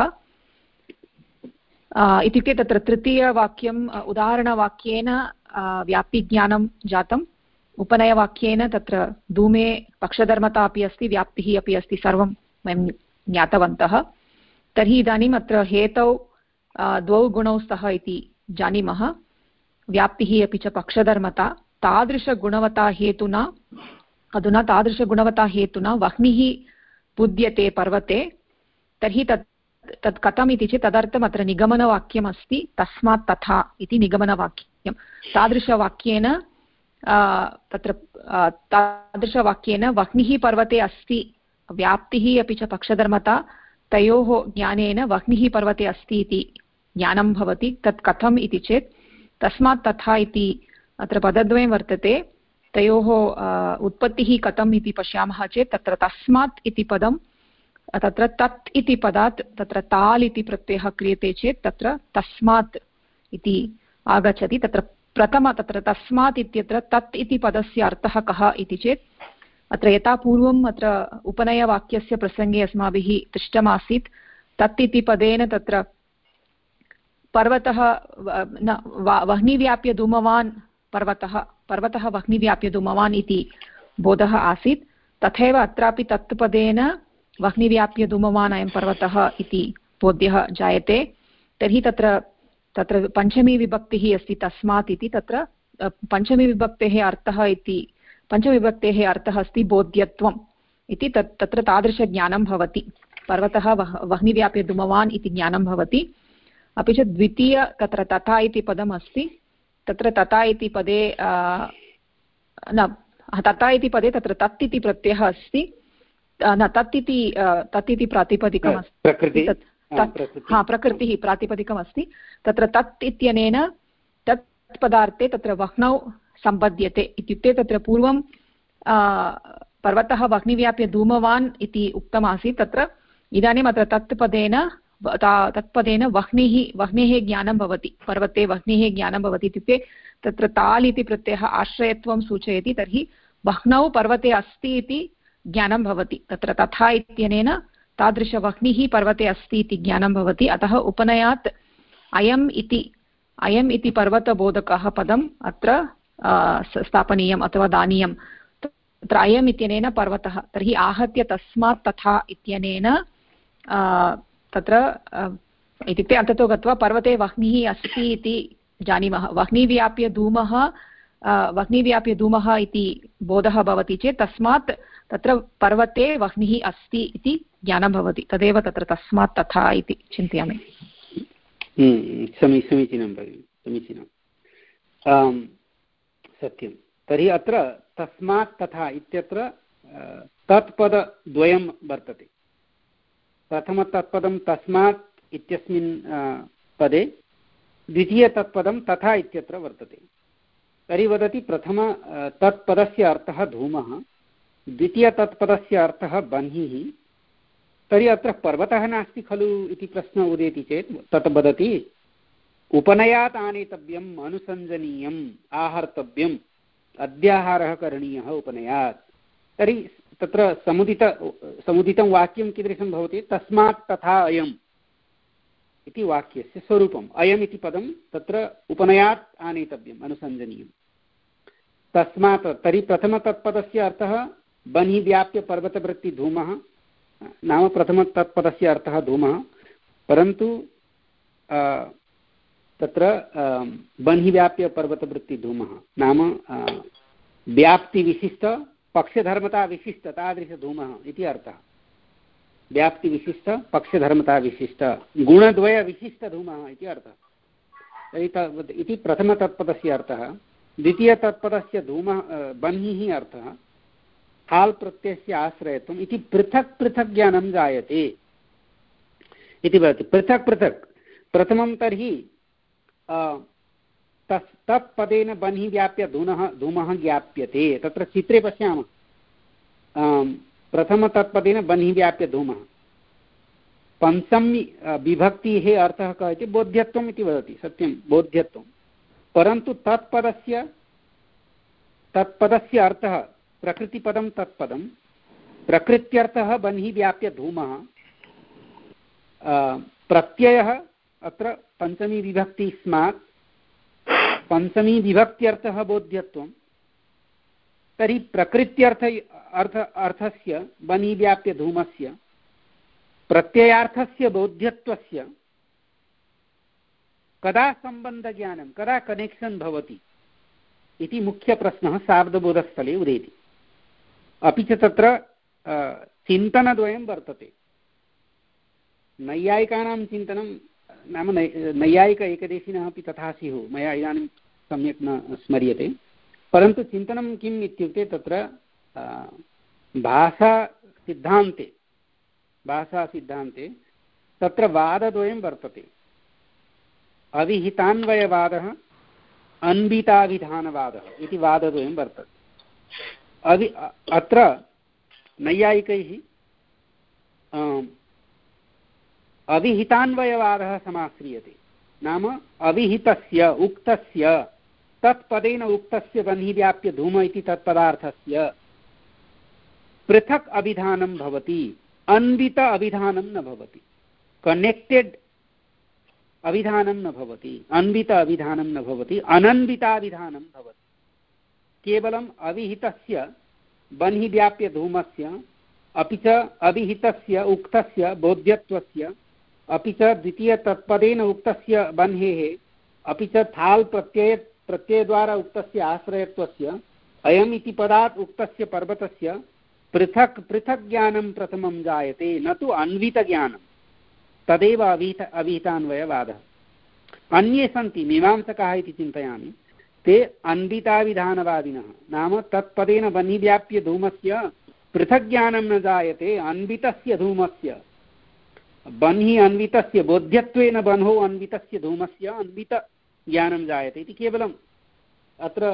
इत्युक्ते तत्र तृतीयवाक्यम् उदाहरणवाक्येन व्याप्तिज्ञानं जातम्, उपनयवाक्येन तत्र धूमे पक्षधर्मता अपि अस्ति, व्याप्तिः अपि अस्ति, सर्वं वयं ज्ञातवन्तः। तर्हि इदानीम् अत्र हेतौ द्वौ गुणौ स्तः इति जानीमः, व्याप्तिः अपि च पक्षधर्मता। तादृशगुणवता हेतुना अधुना तादृशगुणवता हेतुना वह्निः बुध्यते पर्वते, तर्हि तत् तत् कथम् इति चेत् तदर्थम् अत्र निगमनवाक्यम् अस्ति, तस्मात् तथा इति निगमनवाक्यं। तादृशवाक्येन तत्र तादृशवाक्येन वह्निः पर्वते अस्ति, व्याप्तिः अपि च पक्षधर्मता, तयोः ज्ञानेन वह्निः पर्वते अस्ति इति ज्ञानं भवति। तत् कथम् इति चेत् तस्मात् तथा इति अत्र पदद्वयं वर्तते, तयोः उत्पत्तिः कथम् इति पश्यामः चेत् तत्र तस्मात् इति पदं तत्र तत् इति पदात् तत्र ताल् इति प्रत्ययः क्रियते चेत् तत्र तस्मात् इति आगच्छति। तत्र प्रथम तत्र तस्मात् इत्यत्र तत् इति पदस्य अर्थः कः इति चेत् अत्र यथा पूर्वम् अत्र उपनयवाक्यस्य प्रसङ्गे अस्माभिः दृष्टमासीत्, तत् इति पदेन तत्र पर्वतः न वह्निव्याप्य धूमवान् पर्वतः पर्वतः वह्निव्याप्य धूमवान् इति बोधः आसीत्। तथैव अत्रापि तत् पदेन वह्निव्याप्य धूमवान् अयं पर्वतः इति बोध्यः जायते। तर्हि तत्र तत्र पञ्चमी विभक्तिः अस्ति तस्मात् इति, तत्र पञ्चमी विभक्तेः अर्थः इति पञ्चमविभक्तेः अर्थः अस्ति बोध्यत्वम् इति। तत् तत्र तादृशज्ञानं भवति, पर्वतः वह् वह्निव्याप्य धूमवान् इति ज्ञानं भवति। अपि च द्वितीय तत्र तथा इति पदम् अस्ति, तत्र तथा इति पदे न तथा इति पदे तत्र तत् इति प्रत्ययः अस्ति, न तत् इति तत् इति प्रातिपदिकम् अस्ति, हा प्रकृतिः प्रातिपदिकमस्ति। तत्र तत् इत्यनेन तत् पदार्थे तत्र वह्नौ सम्बध्यते, इत्युक्ते तत्र पूर्वं पर्वतः वह्निव्याप्य धूमवान् इति उक्तमासीत्, तत्र इदानीम् अत्र तत् पदेन तत्पदेन वह्निः वह्नेः ज्ञानं भवति, पर्वते वह्नेः ज्ञानं भवति। इत्युक्ते तत्र ताल् इति प्रत्ययः आश्रयत्वं सूचयति, तर्हि वह्नौ पर्वते अस्ति इति ज्ञानं भवति। तत्र तथा इत्यनेन तादृशवह्निः पर्वते अस्ति इति ज्ञानं भवति। अतः उपनयात् अयम् इति अयम् इति पर्वतबोधकः पदम् अत्र स्थापनीयम् अथवा दानीयम्। तत्र अयम् इत्यनेन पर्वतः, तर्हि आहत्य तस्मात् तथा इत्यनेन तत्र इत्युक्ते अन्ततो गत्वा पर्वते वह्निः अस्ति इति जानीमः। वह्निव्याप्य धूमः वह्निव्याप्य धूमः इति बोधः भवति चेत् तस्मात् तत्र पर्वते वह्निः अस्ति इति ज्ञानं भवति, तदेव तत्र तस्मात् तथा इति चिन्तयामि। समी समीचीनं भगिनि, समीचीनं, सत्यं। तर्हि अत्र तस्मात् तथा इत्यत्र तत्पदद्वयं वर्तते। प्रथमतत्पदं तस्मात् इत्यस्मिन् पदे, द्वितीयतत्पदं तथा इत्यत्र वर्तते। तर्हि वदति प्रथम तत्पदस्य अर्थः धूमः, द्वितीयतत्पदस्य अर्थः बह्निः। तर्हि अत्र पर्वतः नास्ति खलु इति प्रश्नः उदेति चेत् तत् वदति उपनयात् आनेतव्यम्, अनुसञ्जनीयम्, आहर्तव्यम्, अद्याहारः करणीयः उपनयात्। तर्हि तत्र समुदित समुदितं वाक्यं कीदृशं भवति? तस्मात् तथा अयम् इति वाक्यस्य स्वरूपम्। अयम् इति पदं तत्र उपनयात् आनेतव्यम्, अनुसञ्जनीयम्। तस्मात् तर्हि प्रथमतत्पदस्य अर्थः बह्निः व्याप्य पर्वतवृत्तिधूमः, नाम प्रथमतत्पदस्य अर्थः धूमः, परन्तु तत्र बह्निः व्याप्य पर्वतवृत्तिधूमः नाम व्याप्तिविशिष्ट पक्षधर्मता विशिष्ट तादृशधूमः इति अर्थः। व्याप्तिविशिष्ट पक्षधर्मता विशिष्ट गुणद्वयविशिष्टधूमः इति अर्थः। तर्हि इति प्रथमतत्पदस्य अर्थः। द्वितीयतत्पदस्य धूमः बह्निः अर्थः हाल् प्रत्ययस्य आश्रयत्वम् इति पृथक् पृथक् ज्ञानं जायते इति भवति। पृथक् पृथक् प्रथमं तर्हि तस् तत्पदेन बह्निः व्याप्य धूमः धूमः ज्ञाप्यते। तत्र चित्रे पश्यामः, प्रथमतत्पदेन बन्हि व्याप्य धूमः। पञ्चमी विभक्तेः अर्थः कः इति बोध्यत्वम् इति वदति, सत्यं बोध्यत्वं, परन्तु तत्पदस्य तत्पदस्य अर्थः प्रकृतिपदं तत्पदं, प्रकृत्यर्थः बन्हि व्याप्य धूमः, प्रत्ययः अत्र पञ्चमी विभक्ति स्मात् पञ्चमी विभक्त्यर्थः बोध्यत्वं, तर्हि प्रकृत्यर्थ अर्थ अर्थस्य बन्हि व्याप्य धूमस्य प्रत्ययार्थस्य बोध्यत्वस्य कदा सम्बन्धज्ञानं, कदा कनेक्षन् भवति इति मुख्यप्रश्नः शाब्दबोधस्थले उदेति। अपि च तत्र चिन्तनद्वयं वर्तते। नैयायिकानां चिन्तनं नाम नैयायिक एकदेशिनः अपि तथा स्युः, मया इदानीं सम्यक् न स्मर्यते, परन्तु चिन्तनं किम् इत्युक्ते तत्र भाषासिद्धान्ते भाषासिद्धान्ते तत्र वादद्वयं वर्तते। अविहितान्वयवादः, अन्विताभिधानवादः इति वादद्वयं वर्तते। अवि अत्र नैयायिकैः अविहितान्वयवादः समाश्रियते, नाम अविहितस्य उक्तस्य तत्पदेन उक्तस्य बन्हि व्याप्य धूम इति तत्पदार्थस्य पृथक् अभिधानं भवति, अन्वित अभिधानं न भवति, कनेक्टेड् अभिधानं न भवति, अन्वित अभिधानं न भवति, अनन्विताभिधानं भवति। केवलम् अविहितस्य बन्हि व्याप्य धूमस्य अपि च अविहितस्य उक्तस्य बोध्यत्वस्य अपि च द्वितीयतत्पदेन उक्तस्य बन्हेः अपि च थाल् प्रत्यय प्रत्ययद्वारा उक्तस्य आश्रयत्वस्य अयम् इति पदात् उक्तस्य पर्वतस्य पृथक् पृथक् ज्ञानं प्रथमं जायते, न तु अन्वितज्ञानं। तदेव अविहित अविहितान्वयवादः। अन्ये सन्ति मीमांसकाः इति चिन्तयामि, ते अन्विताविधानवादिनः, नाम तत्पदेन बन्हि व्याप्य धूमस्य पृथक् ज्ञानं न जायते, अन्वितस्य धूमस्य बन्हि अन्वितस्य बोध्यत्वेन बन्हो अन्वितस्य धूमस्य अन्वितज्ञानं जायते इति केवलम् अत्र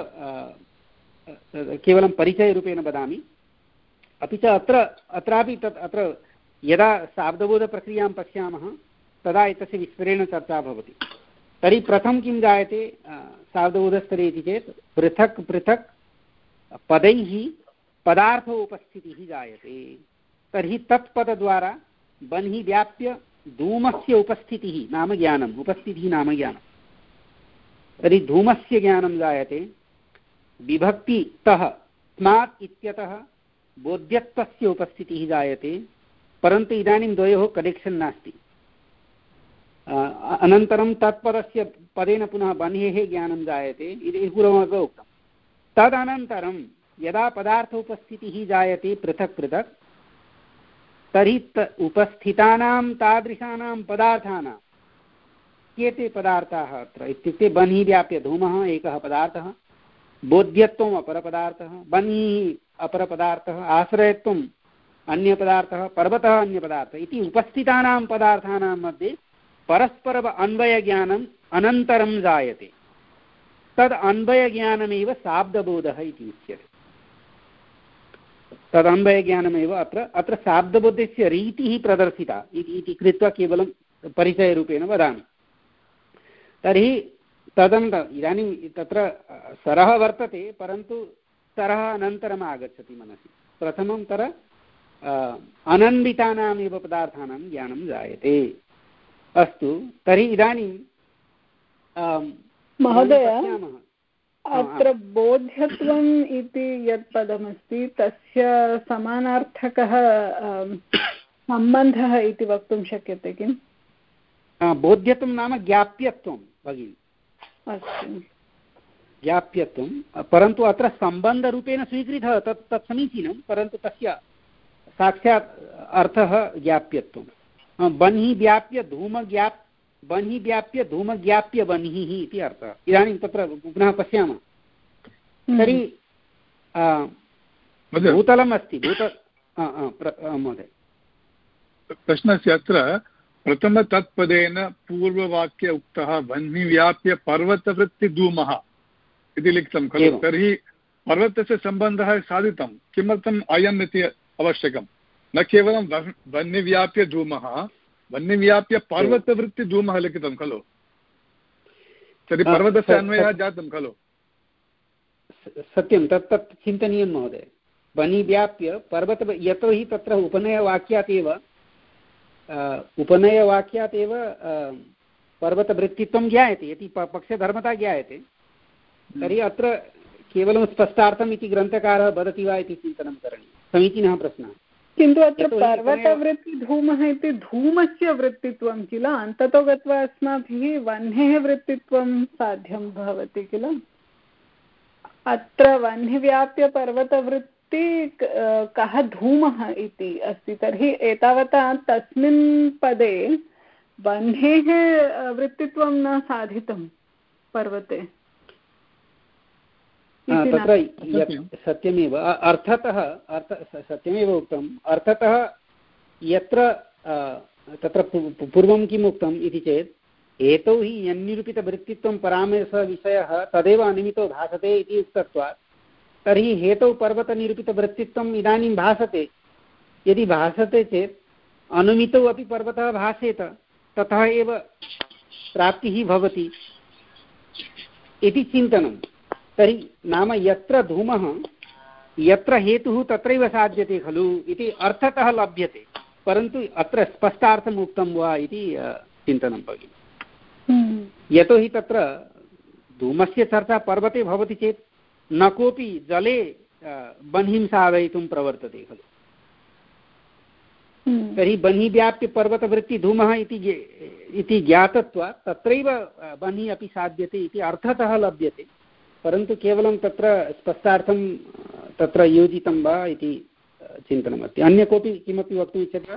केवलं परिचयरूपेण वदामि। अपि च अत्र अत्रापि तत् अत्र यदा शाब्दबोधप्रक्रियां पश्यामः तदा एतस्य विस्तरेण चर्चा भवति। तर्हि प्रथमं किं जायते शाब्दबोधस्तरे इति चेत् पृथक् पृथक् पदैः पदार्थोपस्थितिः जायते। तर्हि तत्पदद्वारा बन्हि व्याप्य धूमस्य उपस्थितिः नाम ज्ञानम्, उपस्थितिः नाम ज्ञानं। तर्हि धूमस्य ज्ञानं जायते, विभक्तितः स्मात् इत्यतः बोध्यत्वस्य उपस्थितिः जायते, परन्तु इदानीं द्वयोः कनेक्षन् नास्ति। अनन्तरं तत्पदस्य पदेन पुनः बन्हेः ज्ञानं जायते इति पूर्वमेव उक्तं। तदनन्तरं यदा पदार्थोपस्थितिः जायते पृथक् पृथक्, तर्हि उपस्थितानां तादृशानां पदार्थानां के ते पदार्थाः अत्र इत्युक्ते बन्हि व्याप्य धूमः एकः पदार्थः, बोध्यत्वम् अपरपदार्थः, बन्हिः अपरपदार्थः, आश्रयत्वम् अन्यपदार्थः, पर्वतः अन्यपदार्थः इति उपस्थितानां पदार्थानां मध्ये परस्पर अन्वयज्ञानम् अनन्तरं जायते। तद् अन्वयज्ञानमेव शाब्दबोधः इति उच्यते। तद् अन्वयज्ञानमेव अत्र अत्र शाब्दबोधस्य रीतिः प्रदर्शिता इति कृत्वा केवलं परिचयरूपेण वदामि। तर्हि तदनन्तरम् इदानीं तत्र सरः वर्तते, परन्तु सरः अनन्तरम् आगच्छति मनसि। प्रथमं तर अनन्वितानामेव पदार्थानां ज्ञानं जायते। अस्तु, तर्हि इदानीं महोदय अत्र बोध्यत्वम् इति यत् पदमस्ति तस्य समानार्थकः सम्बन्धः इति वक्तुं शक्यते किम्? बोध्यत्वं नाम ज्ञाप्यत्वं भगिनि। अस्तु, ज्ञाप्यत्वं, परन्तु अत्र सम्बन्धरूपेण स्वीकृतः तत् तत् समीचीनं, परन्तु तस्य साक्षात् अर्थः ज्ञाप्यत्वं। बन्हि व्याप्य धूम ज्ञाप् बन्हि व्याप्य धूम ज्ञाप्य बन्हिः इति अर्थः। इदानीं तत्र पुनः पश्यामः। तर्हि भूतलम् अस्ति, भूत महोदय प्रश्नस्य अत्र प्रथमतत्पदेन पूर्ववाक्ये उक्तः बन्हि व्याप्य पर्वतवृत्तिधूमः इति लिखितं खलु। तर्हि पर्वतस्य सम्बन्धः साधितं, किमर्थम् अयम् इति आवश्यकं, न केवलं वह्निव्याप्य धूमः, वह्निव्याप्य पर्वतवृत्तिधूमः लिखितं खलु, तर्हि पर्वतस्य अन्वयः जातं खलु। सत्यं, तत् तत् चिन्तनीयं महोदय। वह्निव्याप्य पर्वत, यतोहि तत्र उपनयवाक्यात् एव उपनयवाक्यात् एव पर्वतवृत्तित्वं ज्ञायते। यदि पक्षधर्मता ज्ञायते तर्हि अत्र केवलं स्पष्टार्थम् इति ग्रन्थकारः वदति वा इति चिन्तनं करणीयं। समीचीनः प्रश्नः। किन्तु अत्र पर्वतवृत्तिधूमः इति धूमस्य वृत्तित्वं किल, अन्ततो गत्वा अस्माभिः वह्नेः वृत्तित्वं साध्यं भवति किल। अत्र वह्निव्याप्य पर्वतवृत्ति कः धूमः इति अस्ति, तर्हि एतावता तस्मिन् पदे वह्नेः वृत्तित्वं न साधितं पर्वते। तत्र सत्यमेव अर्थतः अर्थ सत्यमेव उक्तम्। अर्थतः यत्र तत्र पूर्वं किम् उक्तम् इति चेत् एतौ हि यन्निरूपितवृत्तित्वं परामर्शविषयः तदेव अनिमितो भासते इति उक्तत्वात्, तर्हि हेतौ पर्वतनिरूपितवृत्तित्वम् इदानीं भासते। यदि भासते चेत् अनुमितौ अपि पर्वतः भासेत, ततः एव प्राप्तिः भवति इति चिन्तनं। तर्हि नाम यत्र धूमः यत्र हेतुः तत्रैव साध्यते खलु इति अर्थतः लभ्यते, परन्तु अत्र स्पष्टार्थम् उक्तं वा इति चिन्तनं भगिनि। यतोहि तत्र धूमस्य चर्चा पर्वते भवति चेत् न कोऽपि जले बह्निं साधयितुं प्रवर्तते खलु। तर्हि बह्निव्याप्य पर्वतवृत्तिधूमः इति ज्ञातत्वात् तत्रैव बह्निः अपि साध्यते इति अर्थतः लभ्यते, परन्तु केवलं तत्र स्पष्टार्थं तत्र योजितं वा इति चिन्तनमस्ति। अन्य कोऽपि किमपि वक्तुम् इच्छति वा?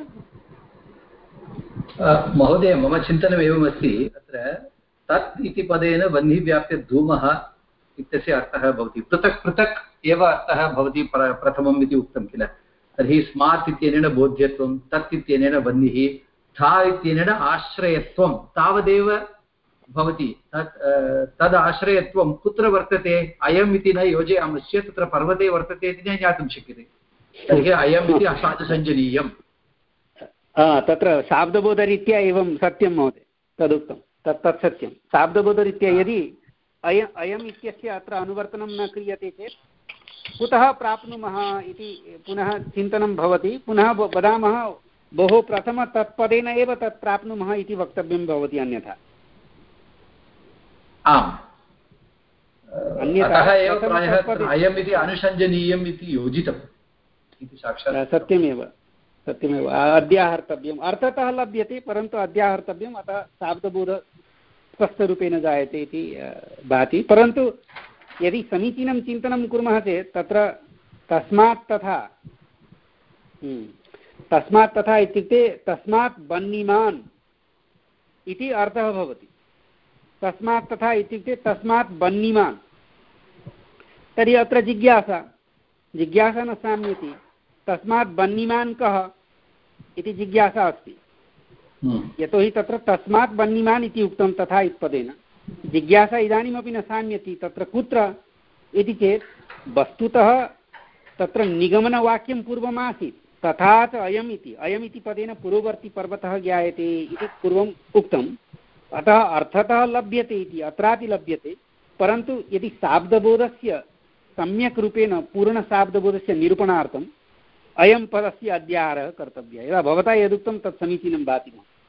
महोदय, मम चिन्तनम् एवमस्ति, अत्र तत् इति पदेन वह्निव्याप्य धूमः इत्यस्य अर्थः भवति, पृथक् पृथक् एव अर्थः भवति प्रथमम् इति उक्तं किल। तर्हि स्मार्ट् इत्यनेन बोध्यत्वं, तत् इत्यनेन वह्निः, था इत्यनेन आश्रयत्वं तावदेव भवति। तत् तद् आश्रयत्वं कुत्र वर्तते अयम् इति न योजयामश्चेत् तत्र पर्वते वर्तते इति न ज्ञातुं शक्यते। तर्हि अयम् इति असाधुसञ्जनीयम्। तत्र शाब्दबोधरीत्या एवं सत्यं महोदय, तदुक्तं, तत् तत् सत्यं। शाब्दबोधरीत्या यदि अय अयम् इत्यस्य अत्र अनुवर्तनं न क्रियते चेत् कुतः प्राप्नुमः इति पुनः चिन्तनं भवति। पुनः वदामः बहु प्रथम तत्पदेन एव तत् प्राप्नुमः इति वक्तव्यं भवति अन्यथा। आम्, अतः एव प्रायः अयम् इति अनुसञ्जनीयम् इति योजितम् इति साक्षात् सत्यमेव सत्यमेव अध्याहर्तव्यम्। अर्थतः लभ्यते परन्तु अध्याहर्तव्यम्, अतः शाब्दबोध स्पष्टरूपेण जायते इति भाति। परन्तु यदि समीचीनं चिन्तनं कुर्मः चेत् तत्र तस्मात् तथा तस्मात् तथा इत्युक्ते तस्मात् बह्निमान् इति अर्थः भवति। तस्मात् तथा इत्युक्ते तस्मात् बह्निमान्। तर्हि अत्र जिज्ञासा जिज्ञासा न साम्यति। तस्मात् बह्निमान् कः इति जिज्ञासा अस्ति। यतोहि तत्र तस्मात् बह्निमान् इति उक्तं तथा इत्पदेन। जिज्ञासा इदानीमपि न साम्यति। तत्र कुत्र इति चेत् वस्तुतः तत्र निगमनवाक्यं पूर्वमासीत्, तथा च अयम् इति अयम् इति पदेन पूर्ववर्ती पर्वतः ज्ञायते इति पूर्वम् उक्तम्। अतः अर्थतः लभ्यते इति अत्रापि लभ्यते, परन्तु यदि शाब्दबोधस्य सम्यक् रूपेण पूर्णशाब्दबोधस्य निरूपणार्थम् अयं पदस्य अध्याहारः कर्तव्यः। यदा भवता यदुक्तं तत् समीचीनं भाति।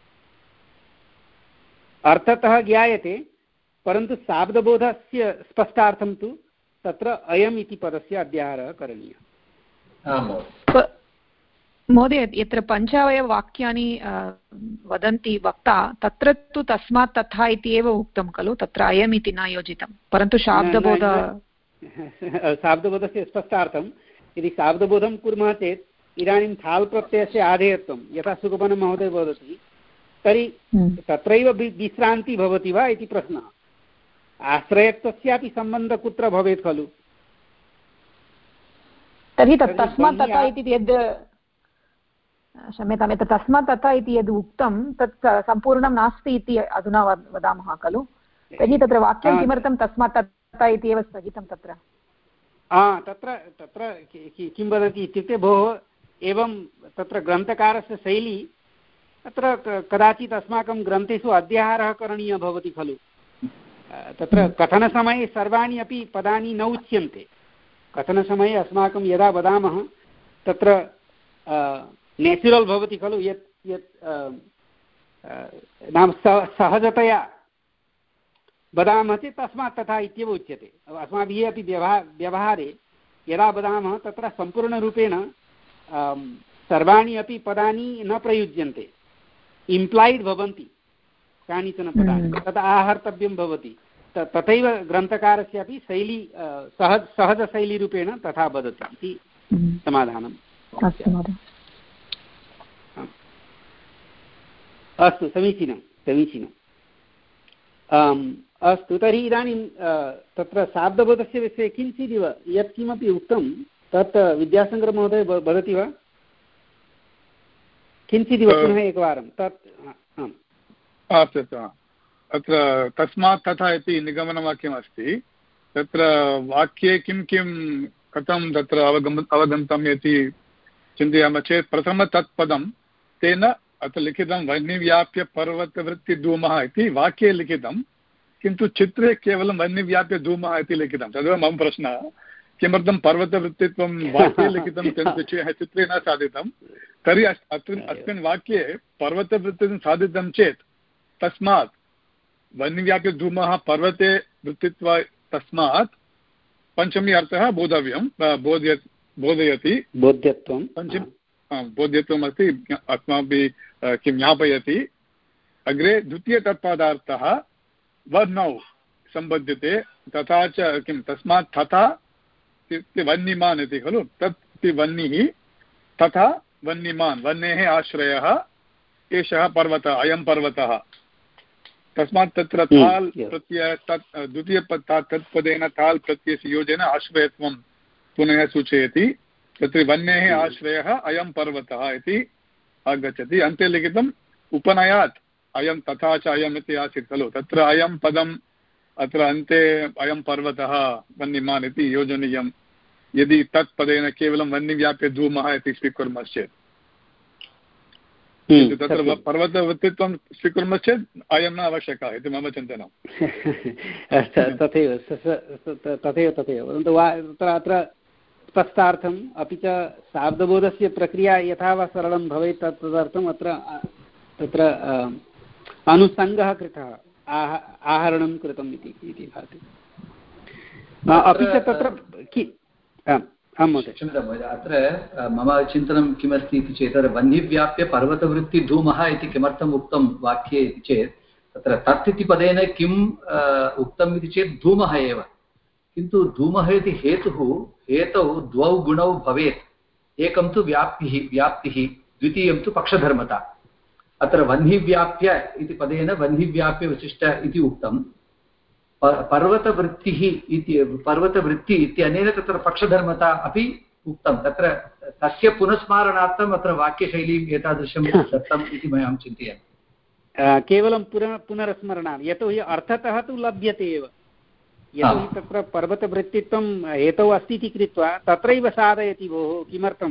अर्थतः ज्ञायते परन्तु शाब्दबोधस्य स्पष्टार्थं तु तत्र अयम् इति पदस्य अध्याहारः करणीयः। महोदय, यत्र पञ्चावयववाक्यानि वदन्ति वक्ता, तत्र तु तस्मात् तथा इति एव उक्तं खलु, तत्र अयम् इति न योजितं, परन्तु शाब्दबोध शाब्दबोधस्य स्पष्टार्थं यदि शाब्दबोधं कुर्मः चेत् इदानीं थाल् प्रत्ययस्य आधेयत्वं यथा सुगमनं महोदय वदति, तर्हि तत्रैव विश्रान्तिः भवति वा इति प्रश्नः। आश्रयत्वस्यापि सम्बन्धः कुत्र भवेत् खलु। तर्हि तत् तस्मात् तथा इति यद् क्षम्यताम्, यत् तस्मात् तथा इति यद् उक्तं तत् सम्पूर्णं नास्ति इति अधुना वदामः खलु। तर्हि तत्र वाक्यं किमर्थं तस्मात् तथा इति एव स्थगितं तत्र? तत्र तत्र किं वदति इत्युक्ते भोः एवं तत्र ग्रन्थकारस्य शैली तत्र कदाचित् अस्माकं ग्रन्थेषु अध्याहारः करणीयः भवति खलु। तत्र कथनसमये सर्वाणि अपि पदानि न उच्यन्ते। कथनसमये अस्माकं यदा वदामः तत्र नेचुरल् भवति खलु, यत् यत् नाम सहजतया वदामः चेत् तस्मात् तथा इत्येव उच्यते। अस्माभिः अपि व्यवहार व्यवहारे यदा वदामः तत्र सम्पूर्णरूपेण सर्वाणि अपि पदानि न प्रयुज्यन्ते, इम्प्लाय्ड् भवन्ति कानिचन पदानि, तत् आहर्तव्यं भवति। तथैव ग्रन्थकारस्य अपि शैली सहज सहजशैलीरूपेण तथा वदति इति समाधानम्। अस्तु, समीचीनं समीचीनम्। अस्तु, तर्हि इदानीं तत्र शाब्दबोधस्य विषये किञ्चिदिव यत्किमपि उक्तं तत् विद्याशङ्करमहोदय वदति वा? किञ्चिदिव पुनः एकवारं तत्। अस्तु, अत्र तस्मात् तथा इति निगमनवाक्यमस्ति। तत्र वाक्ये किं किं कथं तत्र अवगम अवगन्तव्यम् इति चिन्तयामः चेत् प्रथमं तत्पदं तेन अत्र लिखितं वह्निव्याप्य पर्वतवृत्तिधूमः इति वाक्ये लिखितं, किन्तु चित्रे केवलं वह्निव्याप्य धूमः इति लिखितं। तदेव मम प्रश्नः, किमर्थं पर्वतवृत्तित्वं वाक्ये लिखितं किन्तु चित्रे न साधितं? तर्हि अस्मिन् वाक्ये पर्वतवृत्तिं साधितं चेत् तस्मात् वह्निव्याप्यधूमः पर्वते वृत्तित्वा तस्मात् पञ्चमी अर्थः बोधव्यं बोध्य बोधयति बोध्यत्वं पञ्चम बोध्यत्वम् अस्ति अस्माभिः किं ज्ञापयति। अग्रे द्वितीयतत्पदार्थः वर्णौ सम्बध्यते, तथा च किं तस्मात् तथा वह्निमान् इति खलु, तत् वह्निः तथा वह्निमान्, वह्नेः आश्रयः एषः पर्वतः, अयं पर्वतः। तस्मात् तत्र ताल् प्रत्यय तत् द्वितीय तत्पदेन ताल् प्रत्ययस्य योजन आश्रयत्वं पुनः सूचयति। तत्र वह्नेः आश्रयः अयं पर्वतः इति आगच्छति। अन्ते लिखितम् उपनयात् अयं तथा च अयम् इति आसीत् खलु, तत्र अयं पदम् अत्र अन्ते अयं पर्वतः वह्निमान् इति योजनीयं। यदि तत्पदेन केवलं वह्निव्याप्यधूमः इति स्वीकुर्मश्चेत्, किन्तु तत्र पर्वतवृत्तित्वं स्वीकुर्मश्चेत् अयं न आवश्यकः इति मम चिन्तनम्। तथैव तथैव तथैव परन्तु तत्र अत्र स्पष्टार्थम् अपि च शाब्दबोधस्य प्रक्रिया यथा वा सरलं भवेत् तत् तदर्थम् अत्र तत्र अनुसङ्गः कृतः, आह आहरणं कृतम् इति भाति। अपि च तत्र अत्र मम चिन्तनं किमस्ति इति चेत् वह्निव्याप्य पर्वतवृत्तिधूमः इति किमर्थम् उक्तं वाक्ये इति चेत् तत्र तत् इति पदेन किम् उक्तम् इति चेत् धूमः एव, किन्तु धूमः इति हेतुः हेतौ द्वौ गुणौ भवेत्। एकं तु व्याप्तिः व्याप्तिः द्वितीयं तु पक्षधर्मता। अत्र वह्निव्याप्य इति पदेन वह्निव्याप्य विशिष्ट इति उक्तं। पर्वतवृत्तिः इति पर्वतवृत्ति इत्यनेन तत्र पक्षधर्मता अपि उक्तं। तत्र तस्य पुनस्मारणार्थम् अत्र वाक्यशैलीम् एतादृशं दत्तम् इति मया चिन्तयामि। केवलं पुनः पुनर्स्मरणार्थं, यतोहि अर्थतः तु लभ्यते एव। यतोहि तत्र पर्वतवृत्तित्वं हेतौ अस्ति इति कृत्वा तत्रैव साधयति भोः, किमर्थं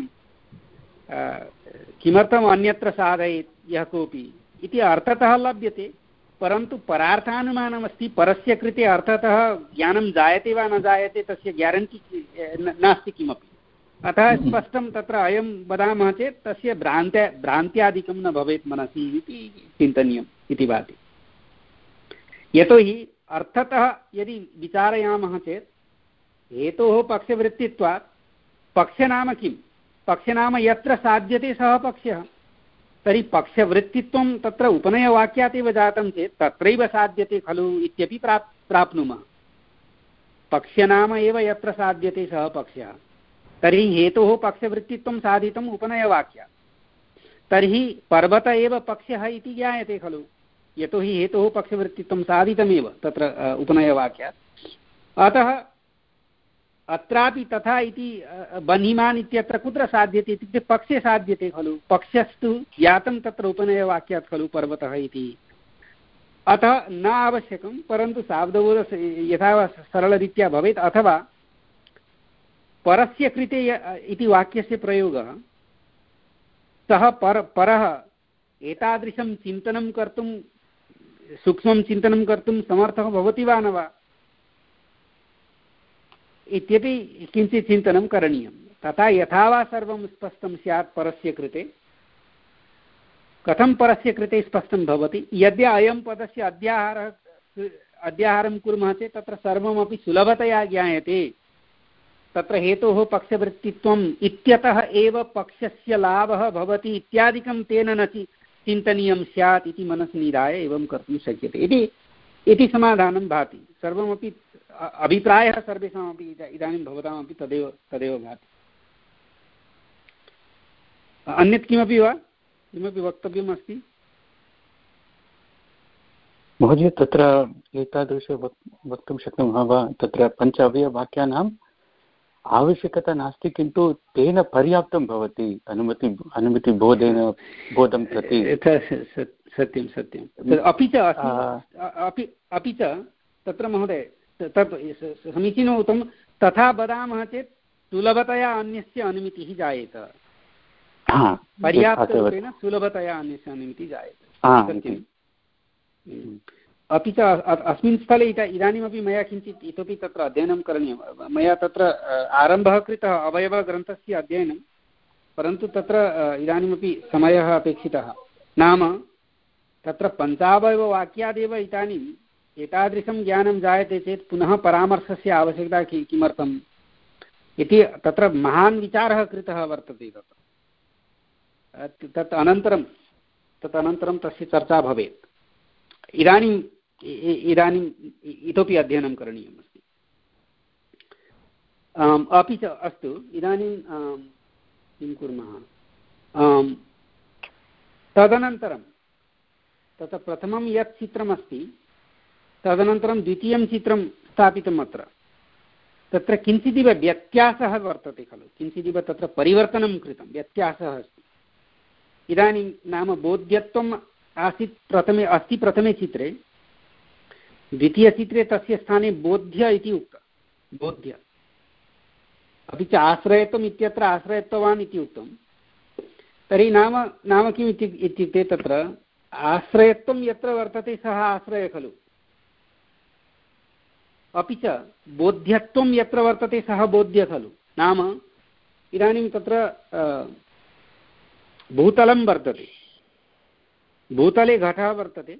किमर्थम् अन्यत्र साधयेत् यः कोऽपि इति अर्थतः लभ्यते। परन्तु परार्थानुमानमस्ति, परस्य कृते अर्थतः ज्ञानं जायते वा न जायते तस्य ग्यारण्टी नास्ति किमपि। अतः स्पष्टं तत्र अयं वदामः चेत् तस्य भ्रान्त्या भ्रान्त्यादिकं न भवेत् मनसि इति चिन्तनीयम् इति भाति। यतोहि अर्थतः यदि विचारयामः चेत् हेतोः पक्षवृत्तित्वात् पक्षनाम किं? पक्षनाम यत्र साध्यते सः पक्षः। तर्हि पक्षवृत्तित्वं तत्र उपनयवाक्यात् एव जातं चेत् तत्रैव साध्यते खलु इत्यपि प्राप् प्राप्नुमः। पक्षनाम एव यत्र साध्यते सः पक्षः, तर्हि हेतोः पक्षवृत्तित्वं साधितम् उपनयवाक्यात्। तर्हि पर्वत एव पक्षः इति ज्ञायते खलु, यतोहि हेतोः पक्षवृत्तित्वं साधितमेव तत्र उपनयवाक्यात्। अतः अत्रापि तथा इति बन्हिमान् इत्यत्र कुत्र साध्यते इत्युक्ते पक्षे साध्यते खलु, पक्षस्तु ज्ञातं तत्र उपनयवाक्यात् खलु पर्वतः इति। अतः न आवश्यकं, परन्तु शाब्दबोध यथा वा सरलरीत्या भवेत्, अथवा परस्य कृते इति वाक्यस्य प्रयोगः सः पर परः एतादृशं चिन्तनं कर्तुं सूक्ष्मं चिन्तनं कर्तुं समर्थः भवति वा न वा इत्यपि किञ्चित् चिन्तनं करणीयं। तथा यथा वा सर्वं स्पष्टं स्यात् परस्य कृते, कथं परस्य कृते स्पष्टं भवति, यद्य अयं पदस्य अध्याहारः अध्याहारं कुर्मः चेत् तत्र सर्वमपि सुलभतया ज्ञायते। तत्र हेतोः पक्षवृत्तित्वम् इत्यतः एव पक्षस्य लाभः भवति इत्यादिकं तेन न चिन्तनीयं स्यात् इति मनसि निधाय एवं कर्तुं शक्यते इति इति समाधानं भाति। सर्वमपि अभिप्रायः सर्वेषामपि इदानीं भवतामपि तदेव तदेव भाति। अन्यत् किमपि वा, किमपि वक्तव्यम् अस्ति महोदय? तत्र एतादृश वक्तुं शक्नुमः वा? तत्र पञ्च अवयववाक्यानाम् आवश्यकता नास्ति, किन्तु तेन पर्याप्तं भवति अनुमति अनुमतिबोधेन बोधं प्रति। सत्यं सत्यम्। अपि च अपि अपि च तत्र महोदय तत् समीचीनम् उक्तं। तथा वदामः चेत् सुलभतया अन्यस्य अनुमतिः जायेत। पर्याप्तरूपेण सुलभतया अन्यस्य अनुमतिः जायेत। सत्यम्। अपि च अस्मिन् स्थले इदानीमपि मया किञ्चित् इतोपि तत्र अध्ययनं करणीयं। मया तत्र आरम्भः कृतः अवयवग्रन्थस्य अध्ययनं, परन्तु तत्र इदानीमपि समयः अपेक्षितः। नाम तत्र पञ्चावयववाक्यादेव इदानीम् एतादृशं ज्ञानं जायते चेत् पुनः परामर्शस्य आवश्यकता कि किमर्थम् इति तत्र महान् विचारः कृतः वर्तते। तत्र तत् अनन्तरं तत् अनन्तरं तस्य चर्चा भवेत्। इदानीम् इदानीम् इतोपि अध्ययनं करणीयम् अस्ति। अपि च अस्तु, इदानीं किं कुर्मः? तदनन्तरं तत्र प्रथमं यत् चित्रमस्ति तदनन्तरं द्वितीयं चित्रं स्थापितम्। अत्र तत्र किञ्चिदिव व्यत्यासः वर्तते खलु, किञ्चिदिव तत्र परिवर्तनं कृतं, व्यत्यासः अस्ति। इदानीं नाम बोध्यत्वम् आसीत् प्रथमे, अस्ति प्रथमे चित्रे, द्वितीयचित्रे तस्य स्थाने बोध्य इति उक्तं। बोध्य। अपि च आश्रयत्वम् इत्यत्र आश्रयत्ववान् इति उक्तं। तर्हि नाम नाम किम् इत्युक्ते तत्र आश्रयत्वं यत्र वर्तते सः आश्रयः खलु, अपि च बोध्यत्वं यत्र वर्तते सः बोध्य खलु। नाम इदानीं तत्र भूतलं वर्तते, भूतले घटः वर्तते,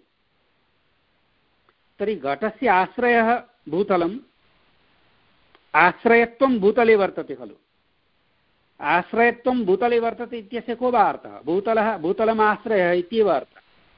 तर्हि घटस्य आश्रयः भूतलम्, आश्रयत्वं भूतले वर्तते खलु। आश्रयत्वं भूतले वर्तते इत्यस्य को वा अर्थः? भूतलः भूतलम् आश्रयः इत्येव अर्थः।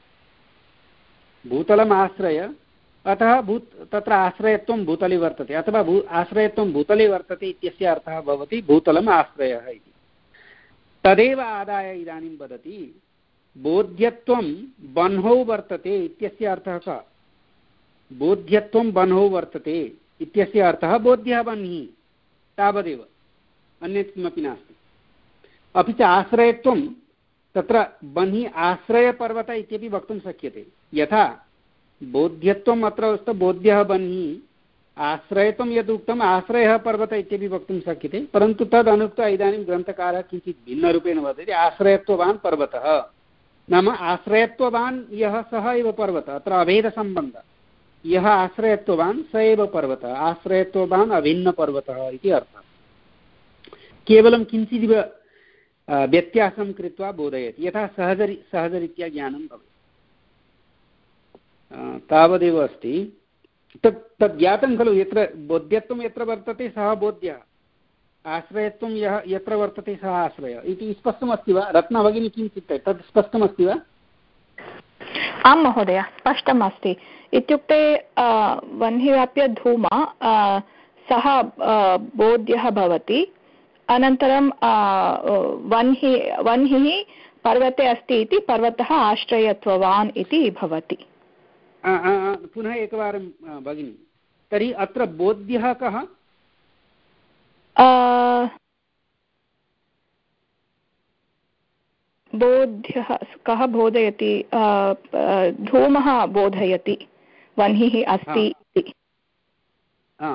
भूतलम् आश्रय, अतः भूत तत्र आश्रयत्वं भूतले वर्तते, अथवा भू आश्रयत्वं भूतले वर्तते इत्यस्य अर्थः भवति भूतलम् आश्रयः इति। तदेव आदाय इदानीं वदति बोध्यत्वं बन्हौ वर्तते इत्यस्य अर्थः कः? बोध्यत्वं बन्हौ वर्तते इत्यस्य अर्थः बोध्यः बह्निः, तावदेव, अन्यत् किमपि नास्ति। अपि च आश्रयत्वं तत्र बह्निः आश्रयपर्वत इत्यपि वक्तुं शक्यते। यथा बोध्यत्वम् अत्र अस्ति बोध्यः बह्निः, आश्रयत्वं यद् उक्तम् आश्रयः पर्वत इत्यपि वक्तुं शक्यते, परन्तु तद् अनुक्त्वा इदानीं ग्रन्थकारः किञ्चित् भिन्नरूपेण वदति आश्रयत्ववान् पर्वतः। नाम आश्रयत्ववान् यः सः एव पर्वतः, अत्र अभेदसम्बन्धः। यः आश्रयत्ववान् स एव पर्वतः, आश्रयत्ववान् अभिन्नपर्वतः इति अर्थः। केवलं किञ्चिदिव व्यत्यासं कृत्वा बोधयति, यथा सहजरि सहजरीत्या ज्ञानं भवेत्, तावदेव अस्ति। तत् तद् ज्ञातं खलु, यत्र बोध्यत्वं यत्र वर्तते सः बोध्यः, आश्रयत्वं यः यत्र वर्तते सः आश्रयः इति स्पष्टमस्ति वा? रत्ना भगिनी किं चिन्तयति, तद् स्पष्टमस्ति वा? आं महोदय, स्पष्टम् अस्ति। इत्युक्ते वह्निव्याप्य धूम सः बोध्यः भवति, अनन्तरं वह्निः वह्निः पर्वते अस्ति इति पर्वतः आश्रयत्ववान् इति भवति। पुनः एकवारं भगिनी, तर्हि अत्र बोध्यः कः? बोध्यः कः बोधयति? धूमः बोधयति वह्निः अस्ति इति।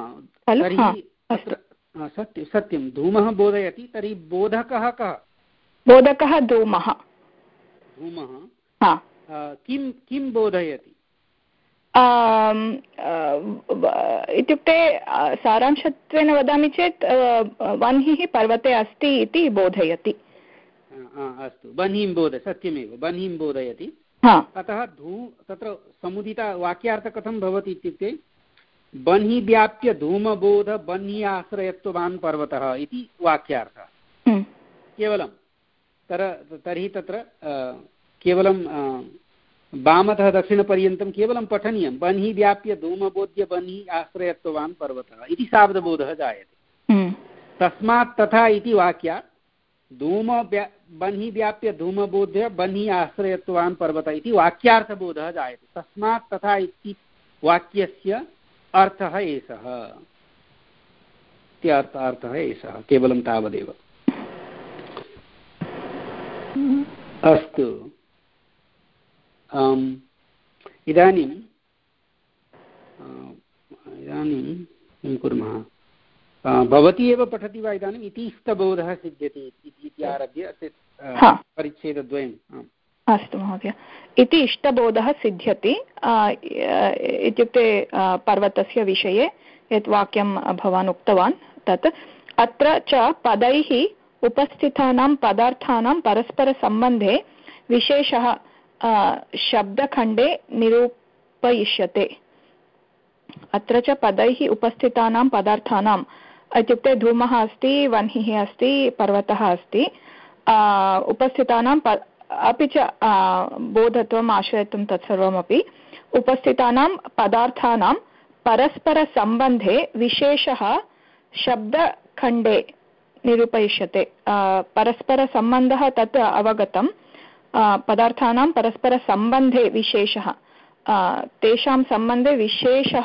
सत्यं सत्यं, धूमः बोधयति। तर्हि बोधकः कः? बोधकः धूमः धूमः किं किं बोधयति इत्युक्ते सारांशत्वेन वदामि चेत् वह्निः पर्वते अस्ति इति बोधयति। अस्तु, बह्निं बोध सत्यमेव बह्निं बोधयति। अतः धू तत्र समुदिता वाक्यार्थः कथं भवति इत्युक्ते बह्नि व्याप्य धूमबोध बह्नि आश्रयत्वान् पर्वतः इति वाक्यार्थः केवलं। तर तर्हि तत्र केवलं वामतः दक्षिणपर्यन्तं केवलं पठनीयं बह्नि व्याप्य धूमबोध्य बह्नि आश्रयत्वान् पर्वतः इति शाब्दबोधः जायते। तस्मात् तथा इति वाक्यात् धूम बह्नि व्याप्य धूमबोध्य बह्नि आश्रयत्वान् पर्वतः इति वाक्यार्थबोधः जायते। तस्मात् तथा इति वाक्यस्य अर्थः एषः अर्थः एषः केवलं तावदेव। अस्तु, इदानीं इदानीं किं कुर्मः? भवती एव पठति वा इदानीम्? इति इष्टबोधः सिद्ध्यति इति आरभ्य परिच्छेदद्वयम्। अस्तु महोदय, इति इष्टबोधः सिद्ध्यति इत्युक्ते पर्वतस्य विषये यत् वाक्यं भवान् उक्तवान् तत्। अत्र च पदैः उपस्थितानां पदार्थानां परस्परसम्बन्धे विशेषः शब्दखण्डे निरूपयिष्यते। अत्र च पदैः उपस्थितानां पदार्थानाम् इत्युक्ते धूमः अस्ति, वह्निः अस्ति, पर्वतः अस्ति, उपस्थितानां प अपि च बोधत्वम् आश्रयत्वं तत्सर्वमपि उपस्थितानां पदार्थानां परस्परसम्बन्धे विशेषः शब्दखण्डे निरूपयिष्यते। परस्परसम्बन्धः तत् अवगतं। पदार्थानां परस्परसम्बन्धे विशेषः, तेषां सम्बन्धे विशेषः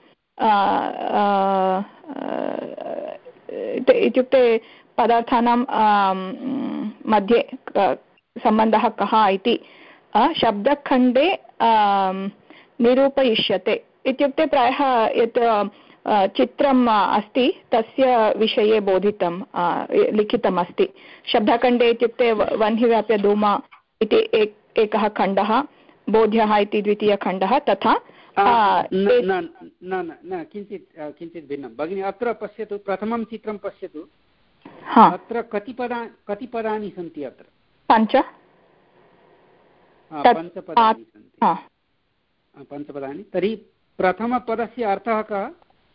इत्युक्ते पदार्थानां मध्ये सम्बन्धः कः इति शब्दखण्डे निरूपयिष्यते। इत्युक्ते प्रायः यत् चित्रम् अस्ति तस्य विषये बोधितं लिखितम् अस्ति। शब्दखण्डे इत्युक्ते वह्निव्याप्य धूम इति एकः खण्डः, बोध्यः इति द्वितीयखण्डः, तथा न न किञ्चित् किञ्चित् भिन्नं भगिनि। अत्र पश्यतु, प्रथमं चित्रं पश्यतु। अत्र कति पदा कति पदानि सन्ति? अत्र पञ्च पञ्चपदानि सन्ति। पञ्चपदानि। तर्हि प्रथमपदस्य अर्थः कः?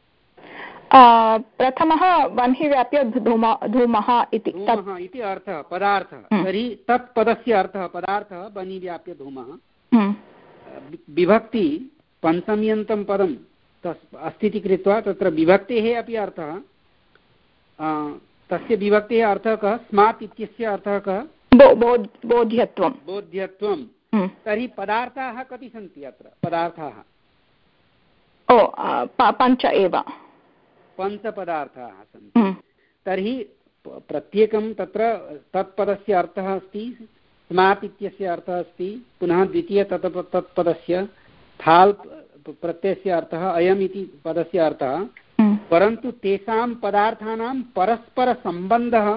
प्रथमः वह्निव्याप्य धूम धूमः इति इति अर्थः, पदार्थः। तर्हि तत् पदस्य अर्थः पदार्थः वह्निव्याप्य धूमः। विभक्ति पञ्चम्यन्तं पदं तस् अस्ति इति कृत्वा तत्र विभक्तेः अपि अर्थः, तस्य विभक्तेः अर्थः कः? स्मात् इत्यस्य अर्थः कः? बोध्यत्वं। बोध्यत्वं। तर्हि पदार्थाः कति सन्ति अत्र? पदार्थाः ओ पञ्च एव, पञ्चपदार्थाः सन्ति। तर्हि प्रत्येकं तत्र तत्पदस्य अर्थः अस्ति, स्मात् इत्यस्य अर्थः अस्ति, पुनः द्वितीय तत् तत्पदस्य थाल् प्रत्ययस्य अर्थः, अयम् इति पदस्य अर्थः। परन्तु तेषां पदार्थानां परस्परसम्बन्धः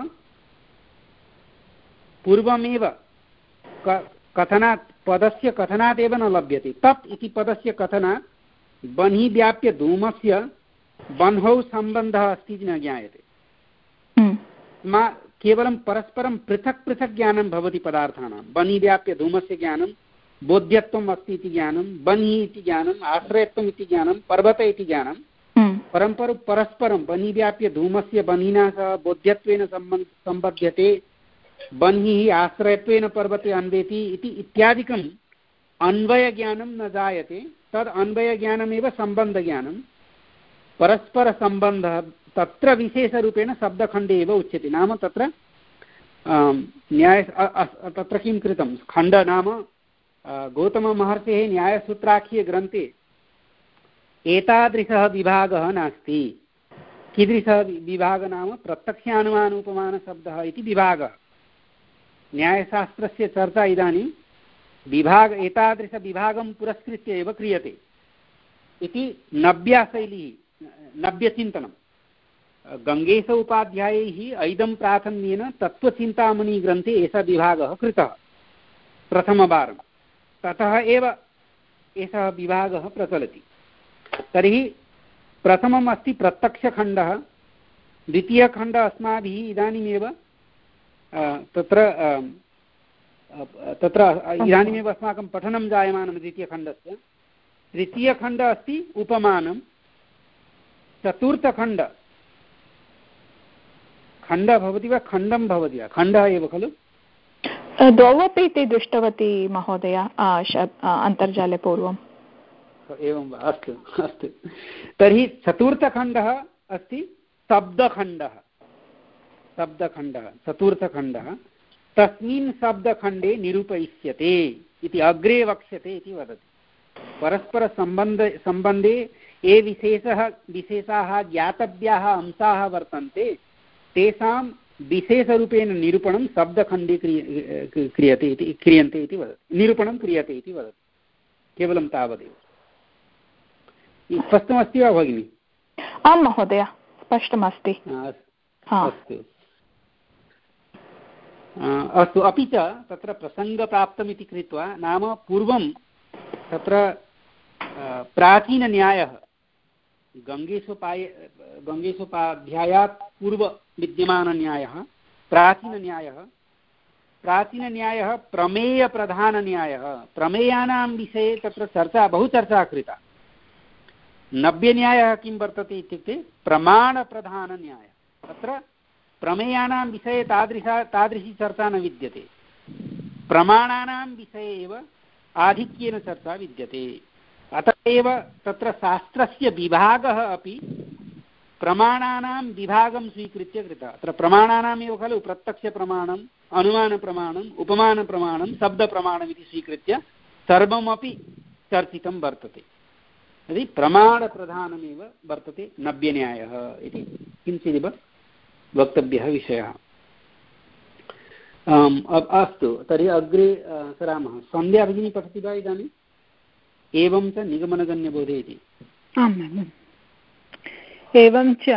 पूर्वमेव कथनात् पदस्य कथनादेव न लभ्यते। तत् इति पदस्य कथनात् बह्नि व्याप्य धूमस्य बह्नौ सम्बन्धः अस्ति इति न ज्ञायते। मा केवलं परस्परं पृथक् पृथक् ज्ञानं भवति पदार्थानां। बह्नि व्याप्य धूमस्य ज्ञानं, बोध्यत्वम् अस्ति इति ज्ञानं, बह्निः इति ज्ञानम्, आश्रयत्वम् इति ज्ञानं, पर्वत इति ज्ञानं। परम्पर परस्परं बह्नि व्याप्य धूमस्य बह्निना सह बोध्यत्वेन सम्बन् सम्बध्यते, बह्निः आश्रयत्वेन पर्वते अन्वेति इति इत्यादिकम् अन्वयज्ञानं न जायते। तद् अन्वयज्ञानमेव सम्बन्धज्ञानं। परस्परसम्बन्धः तत्र विशेषरूपेण शब्दखण्डे एव उच्यते। नाम तत्र न्याय तत्र किं कृतं? खण्ड नाम गौतममहर्षेः न्यायसूत्राख्ये ग्रन्थे एतादृशः विभागः नास्ति। कीदृशः विभागः? नाम प्रत्यक्षानुमानोपमानशब्दः इति विभागः। न्यायशास्त्रस्य चर्चा इदानीं विभाग एतादृशविभागं पुरस्कृत्य एव क्रियते इति नव्या शैली, नव्यचिन्तनं। गङ्गेश उपाध्यायैः ऐदं प्राथम्येन तत्त्वचिन्तामणिग्रन्थे एषः विभागः कृतः प्रथमवारं, ततः एव एषः विभागः प्रचलति। तर्हि प्रथमम् अस्ति प्रत्यक्षखण्डः, द्वितीयखण्डः अस्माभिः इदानीमेव तत्र तत्र इदानीमेव अस्माकं पठनं जायमानं द्वितीयखण्डस्य। तृतीयखण्डः अस्ति उपमानं। चतुर्थखण्ड खण्डः भवति वा खण्डं भवति वा? खण्डः एव खलु? द्वौ अपि इति दृष्टवती महोदय अन्तर्जाले पूर्वम्। एवं वा? अस्तु अस्तु। तर्हि चतुर्थखण्डः अस्ति शब्दखण्डः। शब्दखण्डः चतुर्थखण्डः। तस्मिन् शब्दखण्डे निरूपयिष्यते इति अग्रे वक्ष्यते इति वदति। परस्परसम्बन्ध सम्बन्धे ये विशेषः विशेषाः ज्ञातव्याः अंशाः वर्तन्ते तेषां विशेषरूपेण निरूपणं शब्दखण्डे क्रियते इति क्रियन्ते इति वदति। निरूपणं क्रियते इति वदति। केवलं तावदेव। स्पष्टमस्ति वा भगिनि? आं महोदय, स्पष्टमस्ति। अस्तु अस्तु। अपि च तत्र प्रसङ्गप्राप्तमिति कृत्वा, नाम पूर्वं तत्र प्राचीनन्यायः गङ्गेशोपाय गङ्गेशोपाध्यायात् पूर्व विद्यमानन्यायः प्राचीनन्यायः प्राचीनन्यायः प्रमेयप्रधानन्यायः। प्रमेयानां विषये तत्र चर्चा बहु चर्चा कृता। नव्यन्यायः किं वर्तते इत्युक्ते प्रमाणप्रधानन्यायः। तत्र प्रमेयानां विषये तादृशा तादृशी चर्चा न विद्यते। प्रमाणानां विषये एव आधिक्येन चर्चा विद्यते। अतः एव तत्र शास्त्रस्य विभागः अपि प्रमाणानां विभागं स्वीकृत्य कृतः। अत्र प्रमाणानामेव खलु प्रत्यक्षप्रमाणम्, अनुमानप्रमाणम्, उपमानप्रमाणं, शब्दप्रमाणमिति स्वीकृत्य सर्वमपि चर्चितं वर्तते। यदि प्रमाणप्रधानमेव वर्तते नव्यन्यायः इति किञ्चिदिव वक्तव्यः विषयः। अस्तु, तर्हि अग्रे सरामः। सन्ध्या भगिनी पठति वा इदानीम्? एवं च निगमनगण्यबोधे इति। आम्, एवं च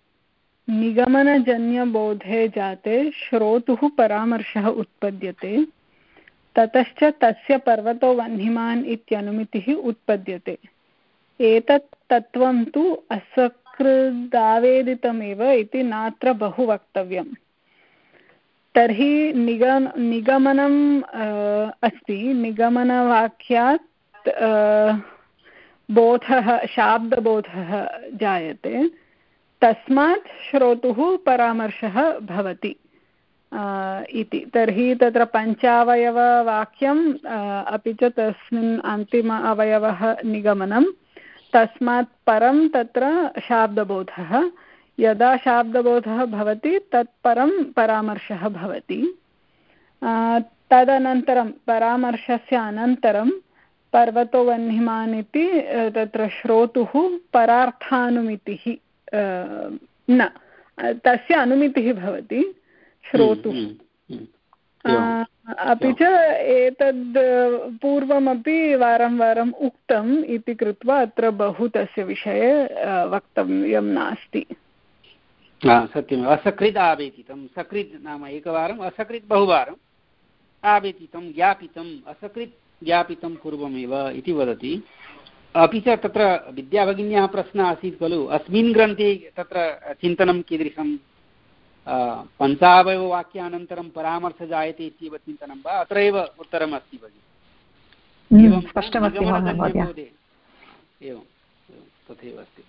निगमनजन्यबोधे जाते श्रोतुः परामर्शः उत्पद्यते, ततश्च तस्य पर्वतो वह्निमान् इत्यनुमितिः उत्पद्यते। एतत् तत्त्वं तु असकृदावेदितमेव इति नात्र बहु वक्तव्यम्। तर्हि निग निगमनम् अस्ति। निगमनवाक्यात् बोधः, शाब्दबोधः जायते, तस्मात् श्रोतुः परामर्शः भवति इति। तर्हि तत्र पञ्चावयववाक्यम् अपि च तस्मिन् अन्तिम अवयवः निगमनं, तस्मात् परं तत्र शाब्दबोधः। यदा शाब्दबोधः भवति तत्परं परामर्शः भवति। तदनन्तरं परामर्शस्य अनन्तरं पर्वतो वह्निमान् इति तत्र श्रोतुः परार्थानुमितिः न, तस्य अनुमितिः भवति श्रोतुः। अपि च एतद् पूर्वमपि वारं वारम् उक्तम् इति कृत्वा अत्र बहु तस्य विषये वक्तव्यं नास्ति। सत्यम्। असकृत् आवेदितं, सकृत् नाम एकवारम्, असकृत् बहुवारम्, आवेदितं ज्ञापितम्, असकृत् ज्ञापितं पूर्वमेव इति वदति। अपि च तत्र विद्याभगिन्याः प्रश्नः आसीत् खलु, अस्मिन् ग्रन्थे तत्र चिन्तनं कीदृशं, पञ्चावयववाक्यानन्तरं परामर्श जायते इत्येव चिन्तनं वा? अत्र एव उत्तरम् अस्ति भगिनि। एवं निगमनजन्यबोधे एवं तथैव अस्ति।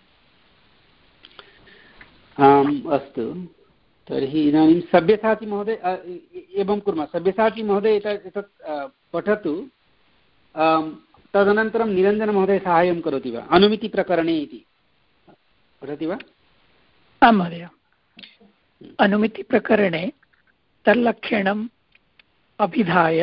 आम्, अस्तु। तर्हि इदानीं सब्यसाची महोदय एवं कुर्मः। सब्यसाची महोदय एतत् पठतु, तदनन्तरं निरञ्जनमहोदय साहाय्यं करोति वा? अनुमितिप्रकरणे इति पठति वा? आं महोदय। अनुमितिप्रकरणे तल्लक्षणम् अभिधाय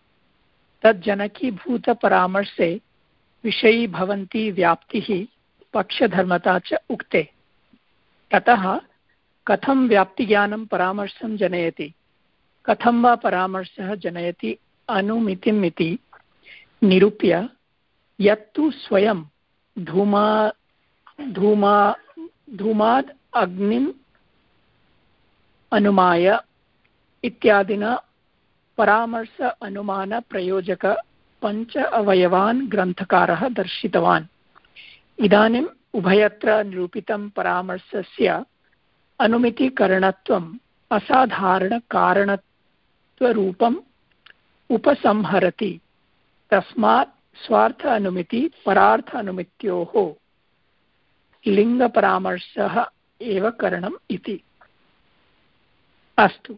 तज्जनकीभूतपरामर्शे विषयी भवन्ति व्याप्तिः पक्षधर्मता च उक्ते। ततः कथं व्याप्तिज्ञानं परामर्शं जनयति, कथं वा परामर्शः जनयति अनुमितिम् इति निरूप्य, यत्तु स्वयं धूमा धूमा धूमाद् अग्निम् अनुमाय इत्यादिना परामर्श अनुमानप्रयोजक पञ्च अवयवान् ग्रन्थकारः दर्शितवान्। इदानीम् उभयत्र निरूपितं परामर्शस्य अनुमितिकरणत्वम् असाधारणकारणत्वरूपम् उपसंहरति। तस्मात् स्वार्थ अनुमिति परार्थ अनुमित्योः लिङ्गपरामर्शः एव करणम् इति। अस्तु,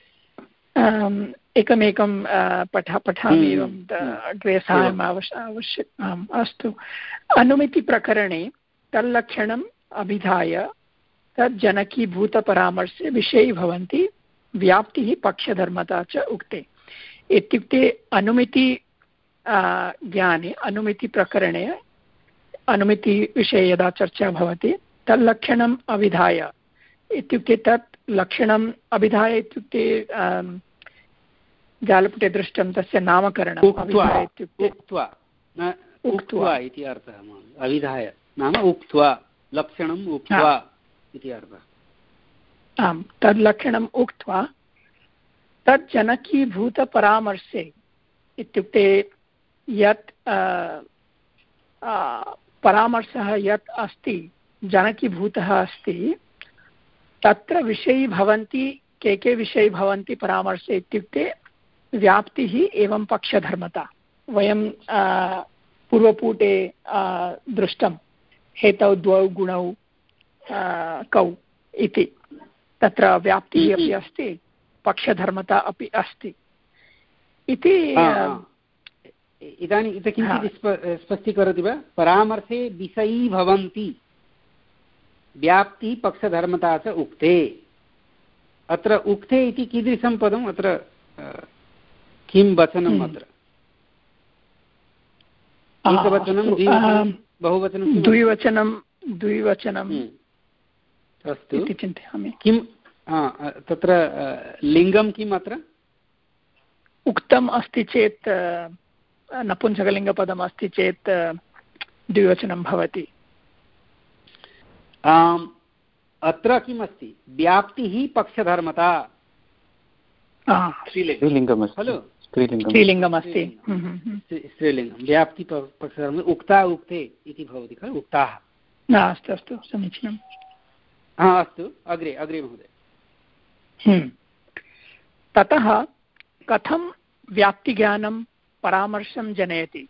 एकमेकं पठ पठामि एवं अग्रे साहाय्यम् आवश्यकम्। अस्तु, अनुमितिप्रकरणे तल्लक्षणम् अभिधाय तज्जनकीभूतपरामर्शे विषयी भवन्ति व्याप्तिः पक्षधर्मता च उक्ते। इत्युक्ते अनुमिति ज्ञाने अनुमितिप्रकरणे अनुमितिविषये यदा चर्चा भवति तल्लक्षणम् अभिधाय इत्युक्ते तत् लक्षणम् अभिधाय इत्युक्ते जालपुटे दृष्टं तस्य नामकरणम् अभिधाय इत्युक्ते उक्त्वा इति अर्थः। अभिधाय नाम उक्त्वा, लक्षणम् उक्त्वा इति अर्थः। आम्, तद् लक्षणम् उक्त्वा तज्जनकीभूतपरामर्शे इत्युक्ते यत् परामर्शः यत् अस्ति जनकीभूतः अस्ति तत्र विषयी भवन्ति। के के विषयी भवन्ति परामर्शे इत्युक्ते व्याप्तिः एवं पक्षधर्मता। वयं पूर्वपुटे दृष्टं हेतौ द्वौ गुणौ कौ इति, तत्र व्याप्तिः अपि अस्ति पक्षधर्मता अपि अस्ति इति। इदानीम् इतः किञ्चित् स्पष्टीकरोति वा? परामर्शे विषयी भवन्ति व्याप्ति पक्षधर्मता च उक्ते। अत्र उक्ते इति कीदृशं पदम्? अत्र किं वचनम्? अत्र एकवचनं, द्विवचनं, बहुवचनं? द्विवचनं। द्विवचनं अस्तु इति चिन्तयामि। किं तत्र लिङ्गं किम्? अत्र उक्तम् अस्ति चेत् नपुंसकलिङ्गपदम् अस्ति चेत् द्विवचनं भवति। अत्र किम् अस्ति? व्याप्तिः पक्षधर्मता स्त्रीलिङ्गम् खलु? स्त्रीलिङ्गम् अस्ति, स्त्रीलिङ्गं व्याप्ति पक्षधर्म उक्ता उक्ते इति भवति खलु? उक्ताः। अस्तु अस्तु, समीचीनम्। हा, अस्तु, अग्रे अग्रे महोदय। ततः कथं व्याप्तिज्ञानं परामर्शं जनयति?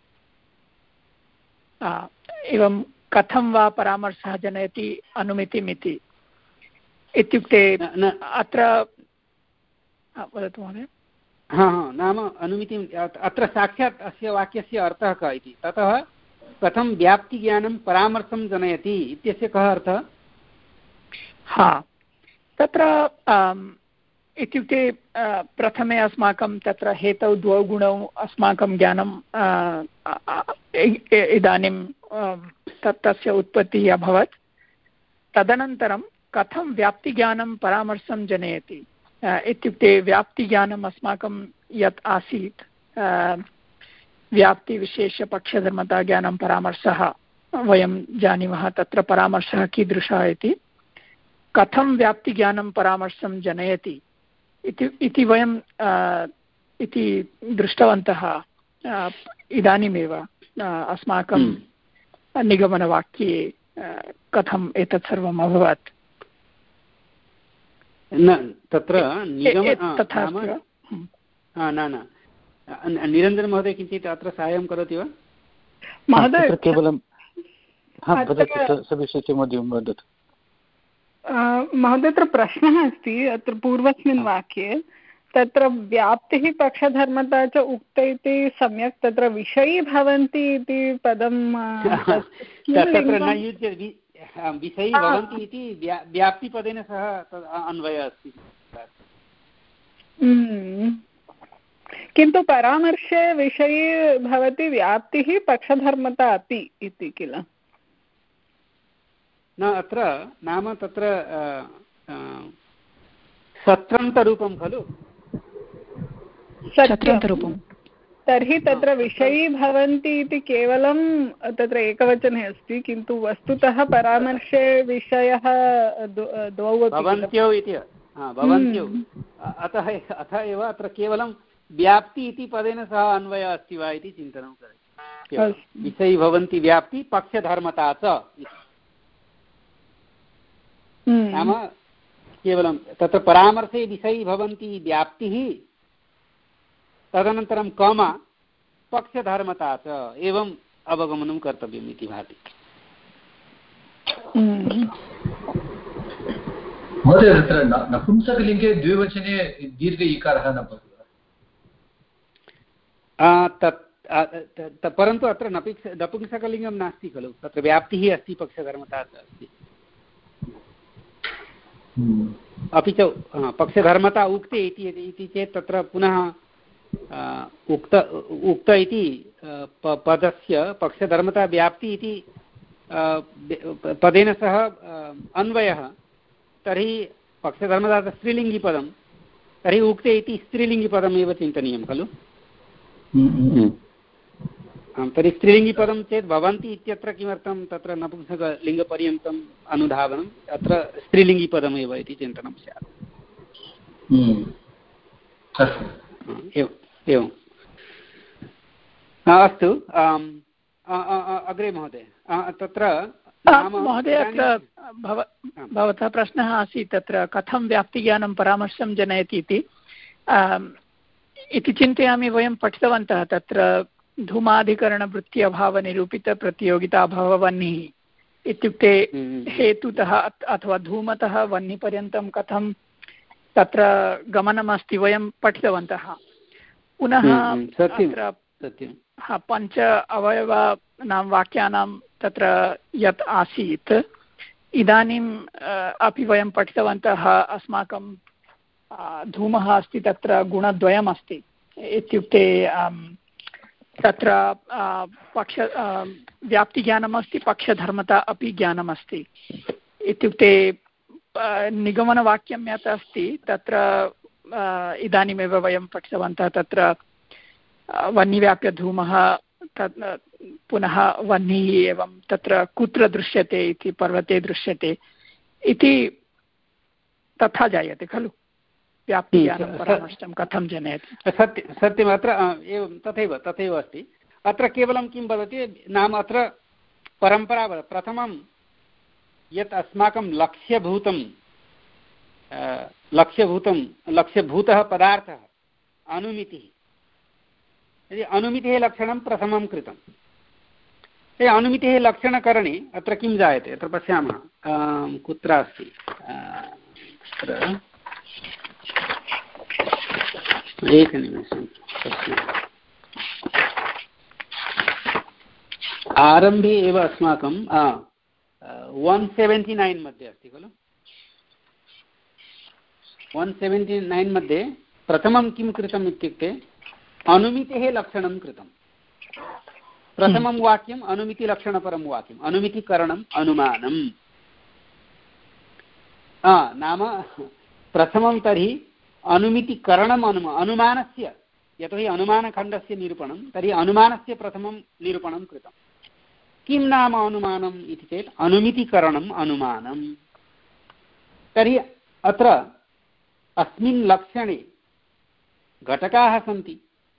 एवं कथं वा परामर्शः जनयति अनुमितिमिति इत्युक्ते अत्र वदतु महोदय। हा हा, नाम अनुमितिम् अत्र साक्षात् अस्य वाक्यस्य अर्थः कः इति। ततः कथं व्याप्तिज्ञानं परामर्शं जनयति इत्यस्य कः अर्थः? हा, तत्र इत्युक्ते प्रथमे अस्माकं तत्र हेतौ द्वौ गुणौ अस्माकं ज्ञानं इदानीं तत् तस्य उत्पत्तिः अभवत्। तदनन्तरं कथं व्याप्तिज्ञानं परामर्शं जनयति इत्युक्ते व्याप्तिज्ञानम् अस्माकं यत् आसीत् व्याप्तिविशेषपक्षधर्मताज्ञानं परामर्शः वयं जानीमः। तत्र परामर्शः कीदृशः इति, कथं व्याप्तिज्ञानं परामर्शं जनयति इति इति वयं इति दृष्टवन्तः इदानीमेव अस्माकं निगमनवाक्ये कथम् एतत् सर्वम् अभवत्। न तत्र तथा न न निरञ्जनमहोदय किञ्चित् अत्र साहाय्यं करोति वा? महोदय केवलं सविशेषं वदतु। महोदय, अत्र प्रश्नः अस्ति। अत्र पूर्वस्मिन् वाक्ये तत्र व्याप्तिः पक्षधर्मता च उक्ते इति सम्यक् तत्र विषयी भवन्ति इति पदं तत्र न युज्यते। विषयी भवन्ति इति व्याप्तिपदेन सह अन्वयः अस्ति। किन्तु परामर्शे विषयी भवति व्याप्तिः पक्षधर्मता अपि इति किल? न, अत्र नाम तत्र सत्रन्तरूपं खलु? सत्रन्तरूपं तर्हि तत्र विषयी भवन्ति इति केवलं तत्र एकवचने अस्ति, किन्तु वस्तुतः परामर्शे विषयः द्वौ भवन्त्यौ इति भवन्त्यौ। अतः अतः एव अत्र केवलं व्याप्ति इति पदेन सह अन्वयः अस्ति वा इति चिन्तनं करोति। विषयी भवन्ति व्याप्ति पक्षधर्मता च नाम केवलं तत्र परामर्शे विषयी भवन्ति व्याप्तिः तदनन्तरं कमा पक्षधर्मता च एवम् अवगमनं कर्तव्यम् इति भाति। महोदय तत्र नपुंसकलिङ्गे द्विवचने दीर्घ इकारः न भवति तत् परन्तु अत्र नपुंस नपुंसकलिङ्गं नास्ति खलु, तत्र व्याप्तिः अस्ति पक्षधर्मता च अस्ति। अपि च पक्षधर्मता उक्ते इति चेत् तत्र पुनः उक्त उक्त इति पदस्य पक्षधर्मता व्याप्ति इति पदेन सह अन्वयः, तर्हि पक्षधर्मता स्त्रीलिङ्गिपदं, तर्हि उक्ते इति स्त्रीलिङ्गिपदमेव चिन्तनीयं खलु। तर्हि स्त्रीलिङ्गिपदं चेत् भवन्ति इत्यत्र किमर्थं तत्र नपुंसकलिङ्गपर्यन्तम् अनुधावनम्, अत्र स्त्रीलिङ्गिपदमेव इति चिन्तनं स्यात्। एवम् एवम् अस्तु। अग्रे महोदय तत्र महोदय अत्र भवतः प्रश्नः आसीत् तत्र कथं व्याप्तिज्ञानं परामर्शं जनयति इति इति चिन्तयामि। वयं पठितवन्तः तत्र धूमाधिकरणवृत्ति अभावनिरूपितप्रतियोगिताभाववह्निः इत्युक्ते हेतुतः अथवा धूमतः वह्निपर्यन्तं कथं तत्र गमनमस्ति वयं पठितवन्तः। पुनः अत्र पञ्च अवयवानां वाक्यानां तत्र यत् आसीत् इदानीम् अपि वयं पठितवन्तः अस्माकं धूमः अस्ति तत्र गुणद्वयमस्ति इत्युक्ते तत्र पक्ष व्याप्तिज्ञानमस्ति पक्षधर्मता अपि ज्ञानमस्ति इत्युक्ते निगमनवाक्यं यत् अस्ति तत्र इदानीमेव वयं पठितवन्तः तत्र वह्निव्याप्य धूमः तत् पुनः वह्निः एवं तत्र कुत्र दृश्यते इति पर्वते दृश्यते इति तथा जायते खलु व्याप्तिज्ञानं परामर्शं कथं जनयति। सत्यं सत्यम् अत्र एवं तथैव तथैव अस्ति। अत्र केवलं किं वदति नाम अत्र परम्परा प्रथमं यत् अस्माकं लक्ष्यभूतं लक्ष्यभूतं लक्ष्यभूतः पदार्थः अनुमितिः, यदि अनुमितेः लक्षणं प्रथमं कृतं तर्हि अनुमितेः लक्षणकरणे अत्र किं जायते अत्र पश्यामः कुत्र अस्ति अत्र एकनिमेषम् आरम्भे एव अस्माकं वन् सेवेण्टि नैन् मध्ये अस्ति खलु। वन् सेवेण्टि नैन् मध्ये प्रथमं किं कृतम् इत्युक्ते अनुमितेः लक्षणं कृतं। प्रथमं वाक्यम् अनुमितिलक्षणपरं वाक्यम् अनुमितिकरणम् अनुमानम् नाम प्रथमं तर्हि अनुमितिकरणम् अनुमा अनुमानस्य यतोहि अनुमानखण्डस्य निरूपणं तर्हि अनुमानस्य प्रथमं निरूपणं कृतं। किं नाम अनुमानम् इति चेत् अनुमितिकरणम् अनुमानम्। तर्हि अत्र अस्मिन् लक्षणे घटकाः सन्ति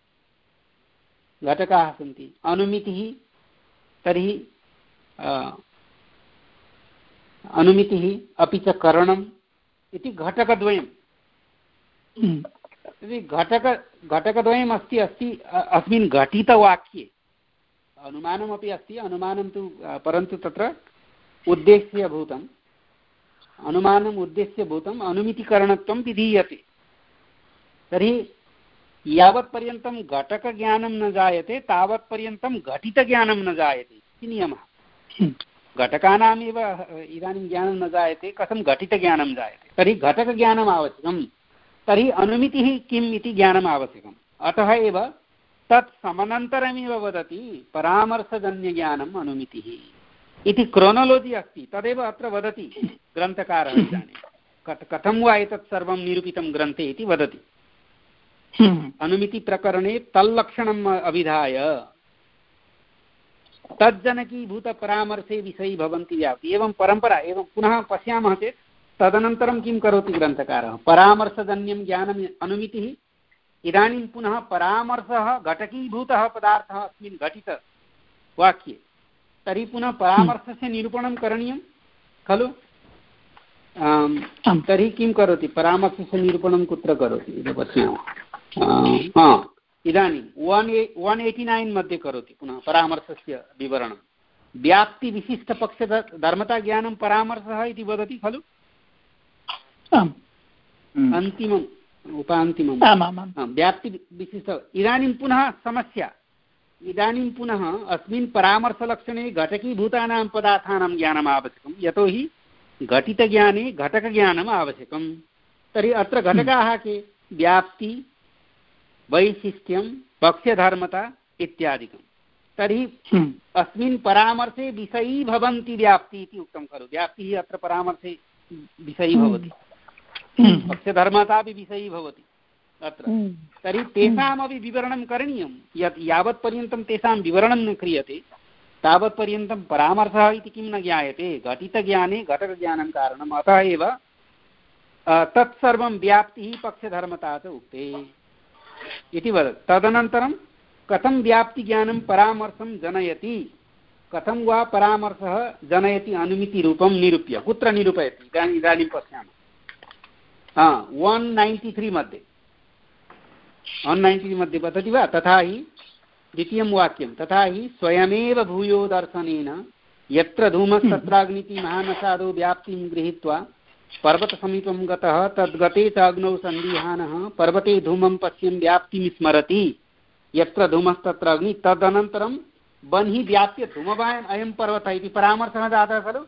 घटकाः सन्ति अनुमितिः तर्हि अनुमितिः अपि च करणम् इति घटकद्वयं। यदि घटक घटकद्वयम् अस्ति अस्ति अस्मिन् घटितवाक्ये अनुमानमपि अस्ति अनुमानं तु परन्तु तत्र उद्देश्यभूतम् अनुमानम् उद्देश्यभूतम् अनुमितिकरणत्वं विधीयते। तर्हि यावत्पर्यन्तं घटकज्ञानं न जायते तावत्पर्यन्तं घटितज्ञानं न जायते इति नियमः। घटकानामेव इदानीं ज्ञानं न जायते कथं घटितज्ञानं जायते। तर्हि घटकज्ञानम् आवश्यकं तर्हि अनुमितिः किम् इति ज्ञानम् आवश्यकम्। अतः एव तत् समनन्तरमेव वदति परामर्शजन्यज्ञानम् अनुमितिः इति क्रोनोलॉजी अस्ति तदेव अत्र वदति ग्रन्थकारः इदानीं कथं वा एतत् सर्वं निरूपितं ग्रन्थे इति वदति। अनुमितिप्रकरणे तल्लक्षणम् अभिधाय तज्जनकीभूतपरामर्शे विषयी भवन्ति व्याप्ति एवं परम्परा। एवं पुनः पश्यामः चेत् तदनन्तरं किं करोति ग्रन्थकारः, परामर्शजन्यं ज्ञानम् अनुमितिः। इदानीं पुनः परामर्शः घटकीभूतः पदार्थः अस्मिन् घटितवाक्ये, तर्हि पुनः परामर्शस्य निरूपणं करणीयं खलु। तर्हि किं करोति, परामर्शस्य निरूपणं कुत्र करोति इति पश्यामः। इदानीं one A one eighty nine मध्ये करोति पुनः परामर्शस्य विवरणं। व्याप्तिविशिष्टपक्षधर्मताज्ञानं परामर्शः इति वदति खलु, अन्तिमम् उपान्तिमं व्याप्तिविशिष्ट। इदानीं पुनः समस्या, इदानीं पुनः अस्मिन् परामर्शलक्षणे घटकीभूतानां पदार्थानां ज्ञानम् आवश्यकं, यतोहि घटितज्ञाने घटकज्ञानम् आवश्यकं। तर्हि अत्र घटकाः के, व्याप्ति, वैशिष्ट्यं, पक्षधर्मता इत्यादिकं। तर्हि अस्मिन् परामर्शे विषयी भवन्ति व्याप्ति इति उक्तं खलु। व्याप्तिः अत्र परामर्शे विषयी भवति, पक्षधर्मतापि विषयी भवति अत्र। तर्हि तेषामपि विवरणं करणीयं। यत् यावत्पर्यन्तं तेषां विवरणं न क्रियते तावत्पर्यन्तं परामर्शः इति किं न ज्ञायते। घटितज्ञाने घटकज्ञानं कारणम्, अतः एव तत्सर्वं व्याप्तिः पक्षधर्मता च उक्ते इति वदति। तदनन्तरं कथं व्याप्तिज्ञानं परामर्शं जनयति, कथं वा परामर्शः जनयति अनुमितिरूपं निरूप्य, कुत्र निरूपयति इदानीम् इदानीं पश्यामः। हा वन् नैन्टि त्री मध्ये वन् नैन्टि त्री मध्ये वदति वा, तथा हि द्वितीयं वाक्यं, तथा हि स्वयमेव भूयो दर्शनेन यत्र धूमस्तत्राग्निति महानसादौ व्याप्तिं गृहीत्वा पर्वतसमीपं गतः तद्गते च अग्नौ सन्दिहानः पर्वते धूमं पश्यन् व्याप्तिं स्मरति यत्र धूमस्तत्र अग्नि। तदनन्तरं बन्हि व्याप्य धूमवान् अयं पर्वतः इति परामर्शः जातः खलु।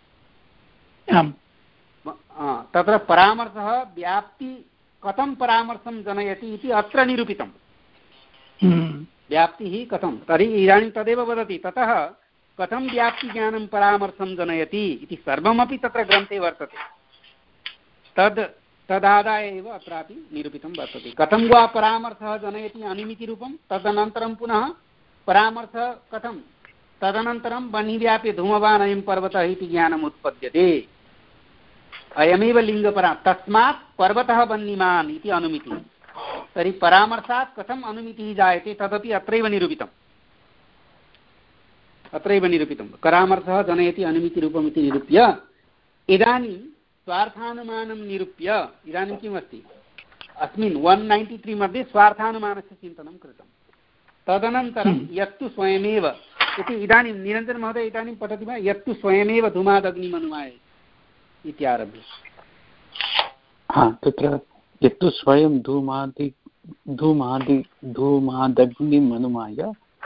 तत्र परामर्शः व्याप्ति कथं परामर्शं जनयति इति अत्र निरूपितं। व्याप्तिः कथं, तर्हि इदानीं तदेव वदति, ततः कथं व्याप्तिज्ञानं परामर्शं जनयति इति सर्वमपि तत्र ग्रन्थे वर्तते। तद् तदादाय एव अत्रापि निरूपितं वर्तते। कथं वा परामर्शः जनयति अनुमितिरूपं, तदनन्तरं पुनः परामर्शः कथं, तदनन्तरं बन्हिव्याप्य धूमवान् अयं पर्वतः इति ज्ञानम् उत्पद्यते। अयमेव लिङ्गपरा, तस्मात् पर्वतः बन्निमान् इति अनुमितिः। तर्हि परामर्शात् कथम् अनुमितिः जायते तदपि अत्रैव निरूपितम्, अत्रैव निरूपितं। परामर्शः जनयति अनुमितिरूपम् इति निरूप्य इदानीं स्वार्थानुमानं निरूप्य इदानीं किम् अस्ति, अस्मिन् वन् नैन्टि त्री मध्ये स्वार्थानुमानस्य चिन्तनं कृतं। तदनन्तरं यत्तु स्वयमेव इति इदानीं निरञ्जन महोदय इदानीं पठति वा, यत्तु स्वयमेव धूमादग्निमनुमाय इत्यारभ्य। हा, तत्र यत्तु स्वयं धूमादि धूमादि धूमादग्निम् अनुमाय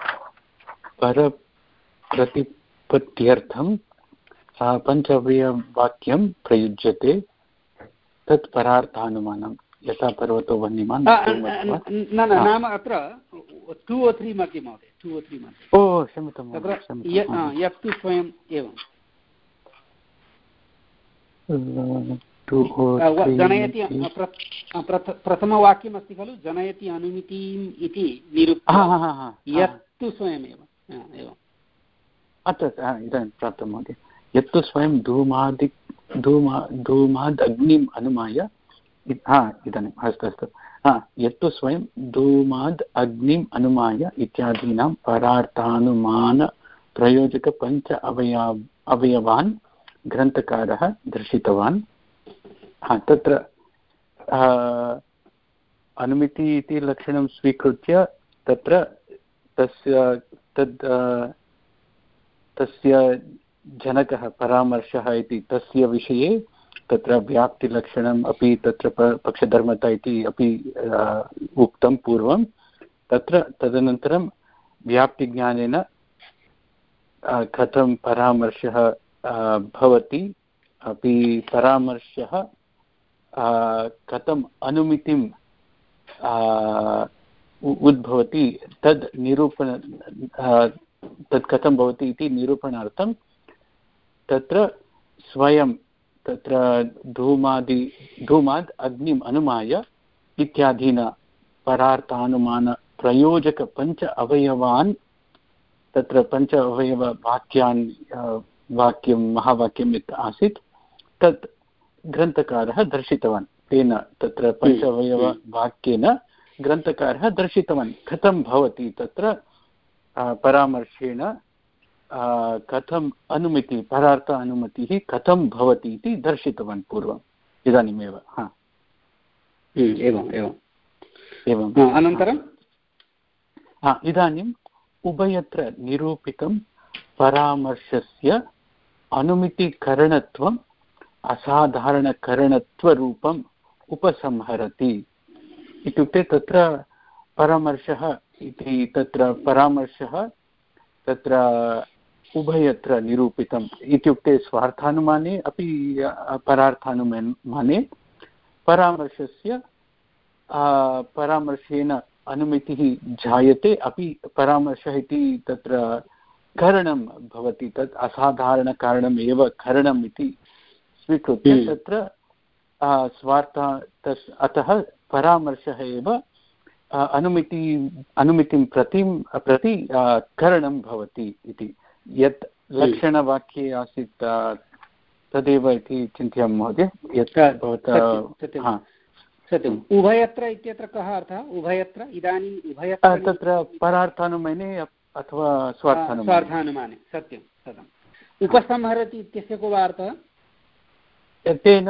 परप्रतिपत्त्यर्थं पञ्चव्यवाक्यं प्रयुज्यते, तत् परार्थानुमानं। यथा पर्वतो वह्निमान् न नाम अत्र टु ओ त्री मध्ये महोदय, टु ओ त्री मध्ये ओ क्षम्यतां तत्र यत्तु स्वयम् एवं जनयति प्रथमवाक्यमस्ति खलु, जनयति अनुमितिम् इति निरूप्य यत्तु स्वयमेव एवम्। अत्र इदानीं प्राप्तं महोदय, यत्तु स्वयं धूमादि धूमा धूमाद् अग्निम् अनुमाय, हा इदानीम् अस्तु अस्तु हा यत्तु स्वयं धूमाद् अग्निम् अनुमाय इत्यादीनां परार्थानुमानप्रयोजकपञ्च अवयव अवयवान् ग्रन्थकारः दर्शितवान्। हा तत्र अनुमिति इति लक्षणं स्वीकृत्य तत्र तस्य तद् तस्य जनकः परामर्शः इति तस्य विषये तत्र व्याप्तिलक्षणम् अपि तत्र पक्षधर्मता इति अपि उक्तं पूर्वं। तत्र तदनन्तरं व्याप्तिज्ञानेन कथं परामर्शः भवति, अपि परामर्शः कथम् अनुमितिम् उद्भवति तद् निरूपण तत् कथं भवति इति निरूपणार्थं तत्र स्वयं तत्र धूमादि धूमाद् अग्निम् अनुमाय इत्यादीना परार्थानुमानप्रयोजकपञ्च अवयवान् तत्र पञ्च अवयववाक्यान् वाक्यं महावाक्यं यत् आसीत् तत् ग्रन्थकारः दर्शितवान्। तेन तत्र पञ्च अवयववाक्येन ग्रन्थकारः दर्शितवान् कथं भवति तत्र परामर्शेण कथम् अनुमतिः परार्थ अनुमतिः कथं भवति इति दर्शितवान् पूर्वम् इदानीमेव। हा एवम् एवम् एवम् अनन्तरं इदानीम् उभयत्र निरूपितं परामर्शस्य अनुमितिकरणत्वम् असाधारणकरणत्वरूपम् उपसंहरति। इत्युक्ते तत्र परामर्शः इति तत्र परामर्शः तत्र उभयत्र निरूपितम् इत्युक्ते स्वार्थानुमाने अपि परार्थानुमाने परामर्शस्य परामर्शेन अनुमितिः जायते अपि परामर्शः इति तत्र करणं भवति तत् असाधारणकारणम् एव करणम् इति स्वीकृत्य तत्र स्वार्थ तस् अतः परामर्शः एव अनुमिति अनुमितिं प्रति प्रति करणं भवति इति यत् लक्षणवाक्ये आसीत् तदेव इति चिन्तयामि महोदय। यत् भवता सत्यम् उभयत्र इत्यत्र कः अर्थः उभयत्र इदानीम् उभयत्र तत्र परार्थानुमाने अथवा स्वार्थानुमाने स्वार्थानुमाने सत्यं सत्यम् उपसंहरति इत्यस्य को वा अर्थः तेन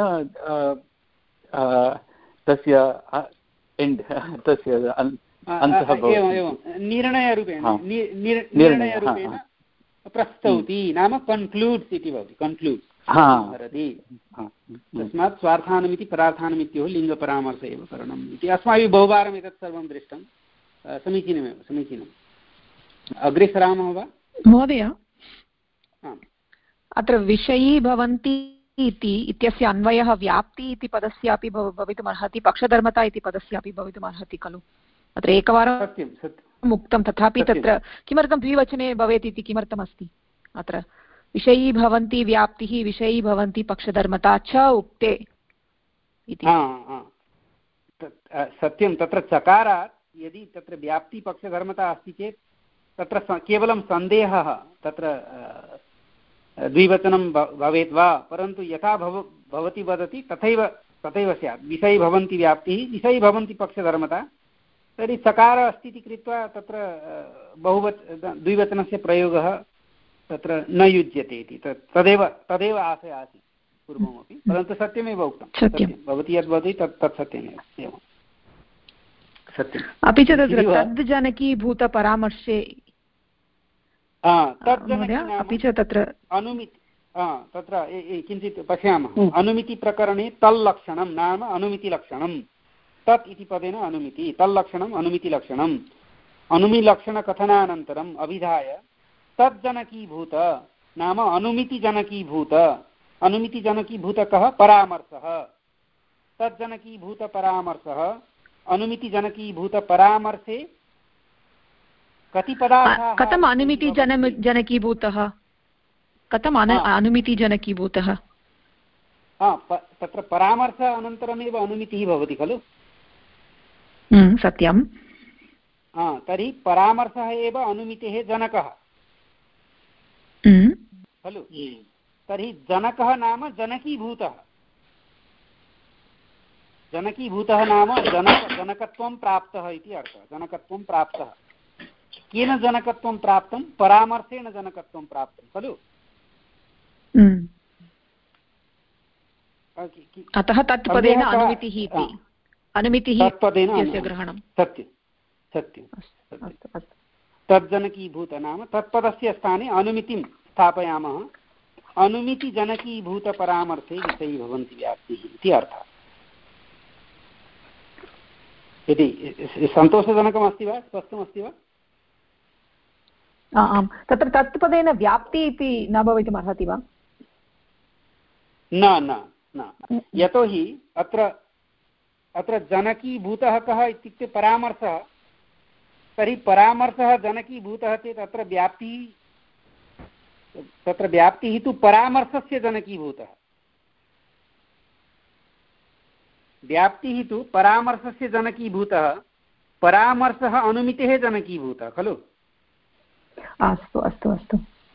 तस्य एण्ड् तस्य अन्तः एवम् एवं निर्णयरूपेण निर्णयरूपेण प्रस्तौति नाम कन्क्लूड्स् इति भवति कन्क्लूड्स् संहरति। तस्मात् स्वार्थानुमिति परार्थानुमित्योः लिङ्गपरामर्श एव करणम् इति अस्माभिः बहुवारम् एतत् सर्वं दृष्टं समीचीनमेव समीचीनम्। अग्रे सरामः वा महोदय अत्र विषयी भवन्ति इति इत्यस्य अन्वयः व्याप्ति इति पदस्यापि भवितुमर्हति पक्षधर्मता इति पदस्यापि भवितुमर्हति खलु। अत्र एकवारम् उक्तं तथापि तत्र किमर्थं द्विवचने भवेत् इति किमर्थमस्ति अत्र विषयी भवन्ति व्याप्तिः विषयी भवन्ति पक्षधर्मता च उक्ते इति। सत्यं तत्र चकारात् यदि तत्र व्याप्तिपक्षधर्मता अस्ति चेत् तत्र केवलं सन्देहः तत्र द्विवचनं भवेत् वा परन्तु यथा भव भवती वदति तथैव तथैव स्यात् विषयी भवन्ति व्याप्तिः विषयी भवन्ति पक्षधर्मता तर्हि चकार अस्ति इति कृत्वा तत्र बहुवच द्विवचनस्य प्रयोगः तत्र न युज्यते इति तदेव तदेव आशयः आसीत् पूर्वमपि परन्तु सत्यमेव उक्तं सत्यं भवती यद् वदति तत् तत् सत्यमेव एवं सत्यम्। अपि च तत्र तद्जनकीभूतपरामर्शे अपि च तत्र अनुमिति तत्र किञ्चित् पश्यामः अनुमितिप्रकरणे तल्लक्षणं नाम अनुमितिलक्षणं तत् इति पदेन अनुमिति तल्लक्षणम् अनुमितिलक्षणम् अनुमिलक्षणकथनानन्तरम् अभिधाय तज्जनकीभूत नाम अनुमितिजनकीभूत अनुमितिजनकीभूत कः परामर्शः तज्जनकीभूतपरामर्शः अनुमितिजनकीभूतपरामर्शे कति पदार्थाः कथम् अनुमितिजन जनकीभूतः कथम् अनुमितिजनकीभूतः तत्र परामर्श अनन्तरमेव अनुमितिः भवति खलु सत्यं तर्हि परामर्शः एव अनुमितेः जनकः खलु तर्हि जनकः नाम जनकीभूतः जनकीभूतः नाम जनक जनकत्वं प्राप्तः इति अर्थः जनकत्वं प्राप्तः केन जनकत्वं प्राप्तं परामर्शेण जनकत्वं प्राप्तं खलु अतः तत्पदेन अनुमितिः इति अनुमितिः इत्यस्य ग्रहणं सत्यं सत्यं तज्जनकीभूत नाम तत्पदस्य स्थाने अनुमितिं स्थापयामः अनुमितिजनकीभूतपरामर्शे विषयी भवन्ति व्याप्तिः इति अर्थः। यदि सन्तोषजनकमस्ति वा स्पष्टमस्ति वा आम् तत्र तत्पदेन व्याप्ति इति न भवितुमर्हति वा न न न यतोहि अत्र अत्र जनकीभूतः कः इत्युक्ते परामर्शः तर्हि परामर्शः जनकीभूतः चेत् अत्र व्याप्तिः तत्र व्याप्तिः तु परामर्शस्य जनकीभूतः व्याप्तिः तु परामर्शस्य जनकीभूतः परामर्शः अनुमितेः जनकीभूतः खलु? अस्तु अस्तु अस्तु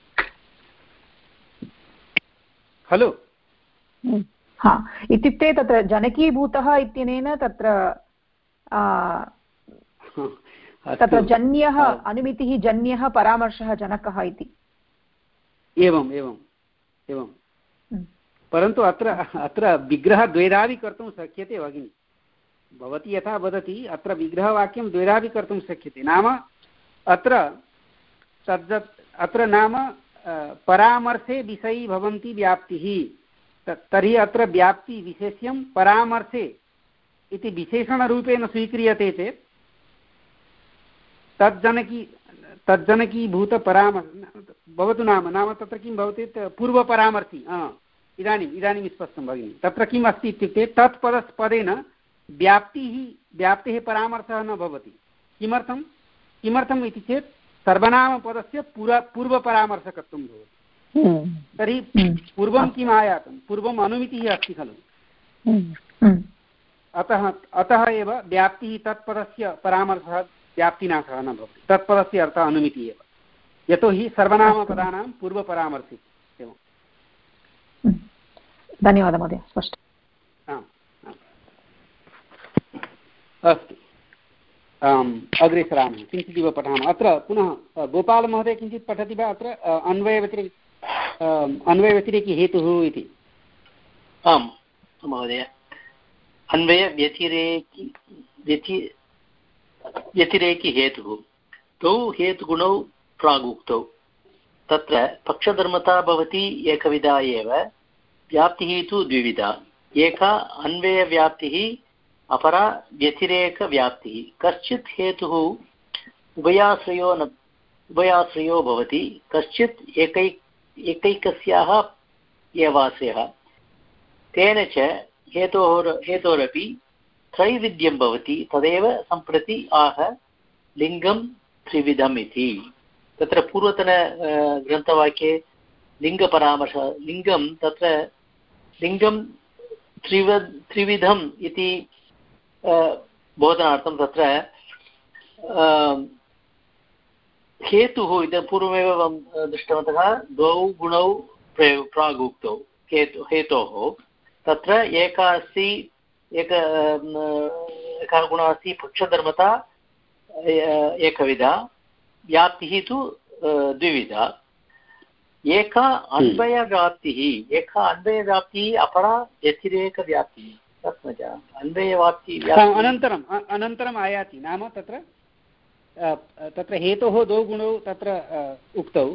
खलु? हा, इत्युक्ते तत्र जनकीभूतः इत्यनेन तत्र तत्र जन्यः अनुमितिः जन्यः परामर्शः जनकः इति। एवं एवं एवं परन्तु अत्र अत्र विग्रहद्वैधापि कर्तुं शक्यते भगिनि। भवती यथा वदति अत्र विग्रहवाक्यं द्वैधापि कर्तुं शक्यते। नाम अत्र तद् अत्र नाम परामर्शे विषयी भवन्ति व्याप्तिः, तर्हि अत्र व्याप्ति विशेष्यं परामर्शे इति विशेषणरूपेण स्वीक्रियते चेत् तज्जनकी तज्जनकीभूतपरामर्श भवतु। नाम नाम तत्र किं भवति, पूर्वपरामर्शी। इदानीम् इदानीं स्पष्टं भगिनि। तत्र किम् अस्ति इत्युक्ते तत्पदपदेन व्याप्तिः व्याप्तेः परामर्शः न भवति। किमर्थं किमर्थम् इति चेत् सर्वनामपदस्य पूर्व पूर्वपरामर्शकत्वं भवति। तर्हि पूर्वं किम् आयातं, पूर्वम् अनुमितिः अस्ति खलु। अतः अतः एव व्याप्तिः तत्पदस्य परामर्शः व्याप्तिनाशः न भवति। तत्पदस्य अर्थः अनुमितिः एव, यतोहि सर्वनामपदानां पूर्वपरामर्शि एवं। धन्यवादः महोदय, स्पष्टम्। अस्तु, अग्रे सरामः, किञ्चिदिव पठामः। अत्र पुनः गोपालमहोदय किञ्चित् पठति वा अत्र अन्वयव्यतिरेक अन्वयव्यतिरेकी हेतुः इति? आम् महोदय, अन्वयव्यतिरेकी व्यति व्यतिरेकी हेतुः तौ हेतुगुणौ प्रागुक्तौ। तत्र पक्षधर्मता भवति एकविधा एव, व्याप्तिः तु द्विविधा। एका अन्वयव्याप्तिः, अपरा व्यतिरेकव्याप्तिः। कश्चित् हेतुः उभयाश्रयो न उभयाश्रयो भवति, कश्चित् एकै एकैकस्याः एवाश्रयः। तेन च हेतोः हेतोरपि त्रैविध्यं भवति, तदेव सम्प्रति आह लिङ्गं त्रिविधम् इति। तत्र पूर्वतन ग्रन्थवाक्ये लिङ्गपरामर्श लिङ्गं तत्र लिङ्गं त्रिव त्रिविधम् इति बोधनार्थं तत्र हेतुः इति पूर्वमेव दृष्टवन्तः। द्वौ गुणौ प्रागुक्तौ हेतु हेतोः। तत्र एका अस्ति एक एकः गुणः अस्ति पक्षधर्मता एकविधा, व्याप्तिः तु द्विविधा। एका अन्वयव्याप्तिः एका अन्वयव्याप्तिः अपरा व्यतिरेकव्याप्तिः। तत् अन्वयव्याप्तिः अनन्तरम् अनन्तरम् आयाति। नाम तत्र तत्र हेतोः द्वौ गुणौ तत्र उक्तौ।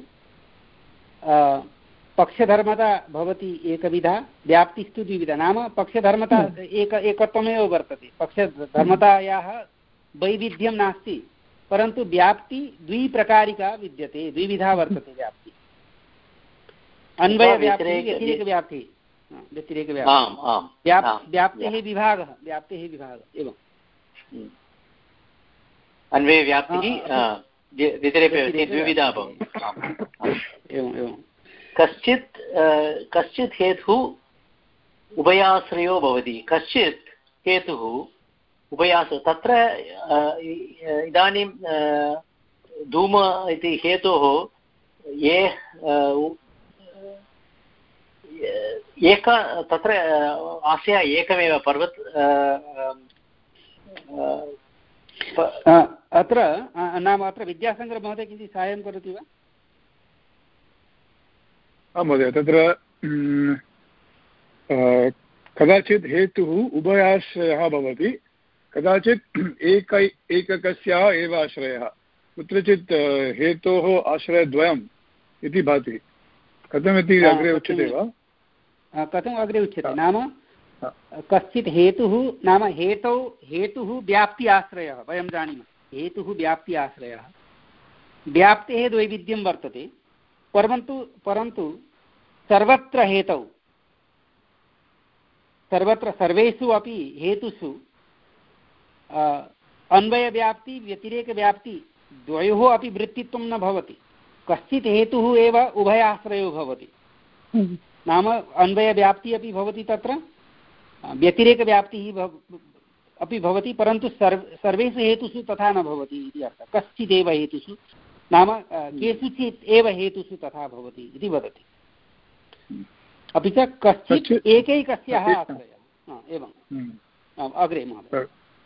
पक्षधर्मता भवति एकविधा, व्याप्तिस्तु द्विविधा। नाम पक्षधर्मता एक एकत्वमेव वर्तते, पक्षधर्मतायाः वैविध्यं नास्ति, परन्तु व्याप्ति द्विप्रकारिका विद्यते, द्विविधा वर्तते व्याप्ति। अन्वयव्याप्तिः व्यतिरेकव्याप्तिः व्यतिरेकव्याप्तिः व्याप्तेः विभागः व्याप्तेः विभागः एवम्। अन्वयव्याप्तिः द्विविधा भवति। एवम् एवं। कश्चित् कश्चित् हेतुः उभयाश्रयो भवति, कश्चित् हेतुः उभयाश्रय। तत्र इदानीं धूम इति हेतोः ये एका तत्र आशयः एकमेव पर्वत अत्र नाम अत्र विद्यासागरः महोदय किञ्चित् साहाय्यं करोति वा? आं महोदय, तत्र कदाचित् हेतुः उभयाश्रयः भवति, कदाचित् एक एककस्याः एव आश्रयः। कुत्रचित् हेतोः आश्रयद्वयम् इति भाति। कथमिति अग्रे उच्यते वा? कथम् अग्रे उच्यते? नाम कश्चित् हेतुः नाम हेतौ हेतुः व्याप्ति आश्रयः। वयं जानीमः हेतुः व्याप्ति आश्रयः। व्याप्तेः द्वैविध्यं वर्तते, परन्तु परन्तु सर्वत्र हेतौ सर्वत्र सर्वेषु अपि हेतुषु अन्वयव्याप्ति व्यतिरेकव्याप्ति द्वयोः अपि वृत्तित्वं न भवति। कश्चित् हेतुः एव उभयाश्रयो भवति। नाम अन्वयव्याप्तिः अपि भवति, तत्र व्यतिरेकव्याप्तिः अपि भवति, परन्तु सर्व सर्वेषु हेतुषु तथा न भवति इति अर्थः। कश्चिदेव हेतुषु नाम केषुचित् एव हेतुषु तथा भवति इति वदति। अपि च कश्चित् एकैकस्याः आश्रयः। एवम् अग्रे महोदय।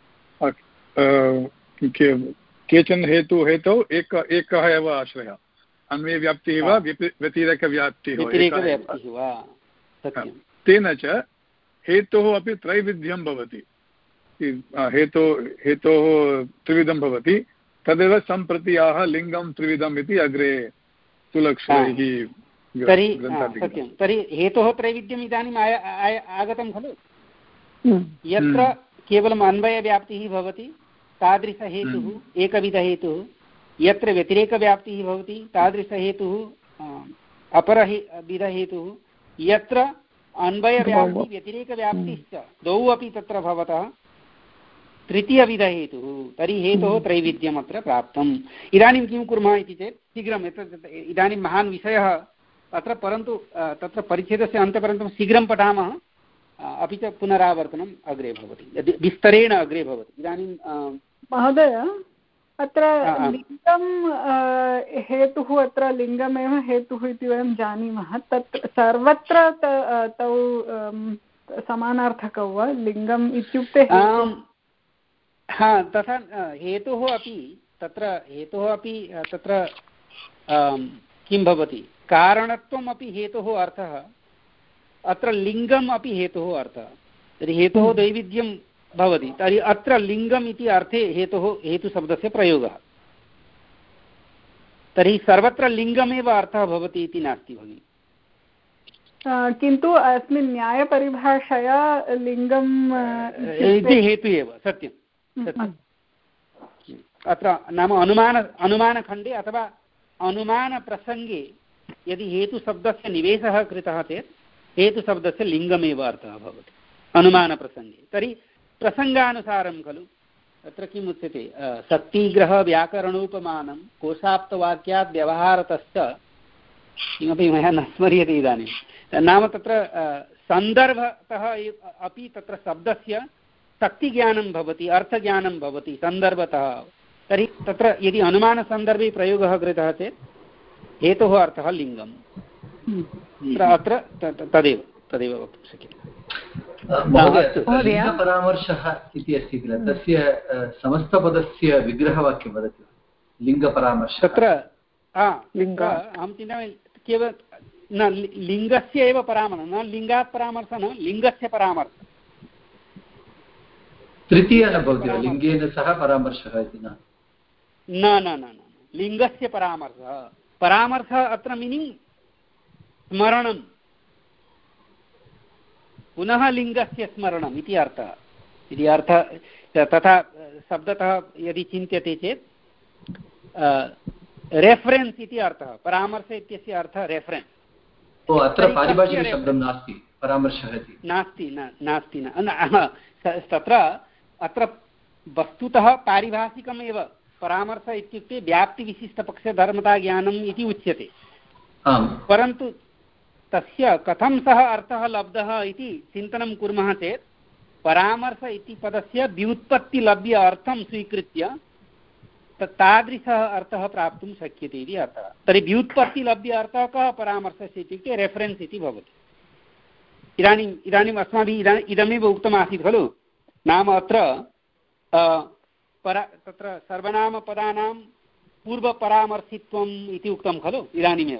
केचन हेतु हेतौ एक एकः एव आश्रयः, अन्वयव्याप्तिः वा व्यतिरेकव्याप्तिः वा, तेन च हेतोः अपि त्रैविध्यं भवति। हेतो हेतोः त्रिविधं भवति, तदेव सम्प्रति आह लिङ्गं त्रिविधम् इति अग्रे सुलक्षणैः। तर्हि सत्यं, तर्हि हेतोः त्रैविध्यम् इदानीम् आय आगतं खलु। यत्र केवलम् अन्वयव्याप्तिः भवति तादृशहेतुः एकविधहेतुः, यत्र व्यतिरेकव्याप्तिः भवति तादृशहेतुः अपरविधहेतुः, यत्र अन्वयव्याप्तिः व्यतिरेकव्याप्तिश्च द्वौ अपि तत्र भवतः तृतीयविधहेतुः, तर्हि हेतोः त्रैविध्यम् अत्र प्राप्तम्। इदानीं किं कुर्मः इति चेत् शीघ्रम्, एतत् इदानीं महान् विषयः अत्र, परन्तु तत्र परिच्छेदस्य अन्त्यपर्यन्तं शीघ्रं पठामः, अपि च पुनरावर्तनम् अग्रे भवति, विस्तरेण अग्रे भवति। इदानीं महोदय अत्र लिङ्गं हेतुः, अत्र लिङ्गमेव हेतुः इति वयं जानीमः, तत् सर्वत्र तौ समानार्थकौ वा? लिङ्गम् इत्युक्ते हा, तथा हेतुः अपि तत्र हेतुः अपि तत्र किं भवति, कारणत्वम् अपि हेतुः अर्थः, अत्र लिङ्गम् अपि हेतुः अर्थः। तर्हि हेतुः दैविध्यं भवति, तर्हि अत्र लिङ्गम् इति अर्थे हेतुः हेतुशब्दस्य प्रयोगः। तर्हि सर्वत्र लिङ्गमेव अर्थः भवति इति नास्ति भगिनि। किन्तु अस्मिन् न्यायपरिभाषया लिङ्गम् इति हेतु एव, सत्यं सत्यम्। अत्र नाम अनुमान अनुमानखण्डे अथवा अनुमानप्रसङ्गे यदि हेतुशब्दस्य निवेशः कृतः चेत् हेतुशब्दस्य लिङ्गमेव अर्थः भवति अनुमानप्रसङ्गे। तर्हि प्रसङ्गानुसारं खलु तत्र किम् उच्यते, शक्तिग्रह व्याकरणोपमानं कोशाप्तवाक्यात् व्यवहारतश्च, किमपि मया न स्मर्यते इदानीं। नाम तत्र सन्दर्भतः अपि तत्र शब्दस्य शक्तिज्ञानं भवति, अर्थज्ञानं भवति सन्दर्भतः। तर्हि तत्र यदि अनुमानसन्दर्भे प्रयोगः कृतः चेत् हेतोः अर्थः लिङ्गम्। अत्र तदेव तदेव वक्तुं शक्यते। लिङ्गपरामर्शः इति अस्ति किल, तस्य समस्तपदस्य विग्रहवाक्यं वदति लिङ्गपरामर्शः। तत्र अहं चिन्तयामि केवल न लिङ्गस्य एव परामर्शः, न लिङ्गात् परामर्शः, न लिङ्गस्य परामर्शः। तृतीया न भवति वा, लिङ्गेन सह परामर्शः इति? न न न न लिङ्गस्य परामर्शः। परामर्शः अत्र मीनिङ्ग् स्मरणं, पुनः लिङ्गस्य स्मरणम् इति अर्थः। इति अर्थः तथा शब्दतः यदि चिन्त्यते चेत् रेफरेन्स् इति अर्थः। परामर्श इत्यस्य अर्थः रेफरेन्स्। ओ, अत्र पारिभाषिकशब्दं नास्ति परामर्शः इति? नास्ति न नास्ति न तत्र अत्र वस्तुतः पारिभाषिकमेव। परामर्श इत्युक्ते व्याप्तिविशिष्टपक्षधर्मताज्ञानम् इति उच्यते, परन्तु तस्य कथं सः अर्थः लब्धः इति चिन्तनं कुर्मः चेत् परामर्श इति पदस्य व्युत्पत्तिलभ्य अर्थं स्वीकृत्य तादृशः अर्थः प्राप्तुं शक्यते इति अर्थः। तर्हि व्युत्पत्तिलभ्य अर्थः कः परामर्शस्य इत्युक्ते रेफरेन्स् इति भवति। इदानीम् इदानीम् अस्माभिः इदानीम् इदमेव उक्तमासीत् खलु, नाम अत्र परा तत्र सर्वनामपदानां पूर्वपरामर्शित्वम् इति उक्तं खलु इदानीमेव।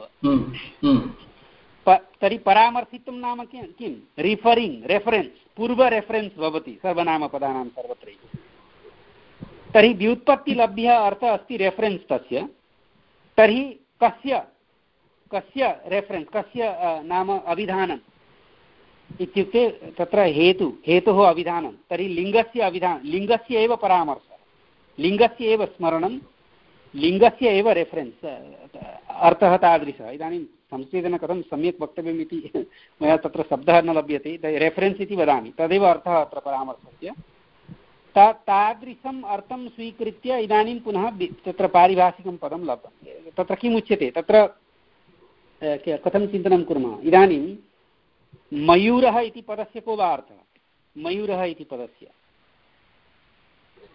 तर्हि परामर्शित्वं नाम किं किं रिफरिङ्ग्, रेफरेन्स्, पूर्व रेफरेन्स् भवति सर्वनामपदानां सर्वत्र। तर्हि व्युत्पत्तिलभ्य अर्थः अस्ति रेफरेन्स् तस्य। तर्हि कस्य कस्य रेफरेन्स्, कस्य नाम अभिधानम् इत्युक्ते तत्र हेतु हेतुः अभिधानं। तर्हि लिङ्गस्य अभिधानं, लिङ्गस्य एव परामर्शः, लिङ्गस्य एव स्मरणं, लिङ्गस्य एव रेफरेन्स् अर्थः तादृशः। इदानीं संस्कृतेन कथं सम्यक् वक्तव्यम् इति मया तत्र शब्दः न लभ्यते, रेफरेन्स् इति वदामि, तदेव अर्थः अत्र परामर्शस्य। ता तादृशम् अर्थं स्वीकृत्य इदानीं पुनः तत्र पारिभाषिकं पदं लब्धं। तत्र किम् उच्यते, तत्र कथं चिन्तनं कुर्मः। इदानीं मयूरः इति पदस्य को वा अर्थः, मयूरः इति पदस्य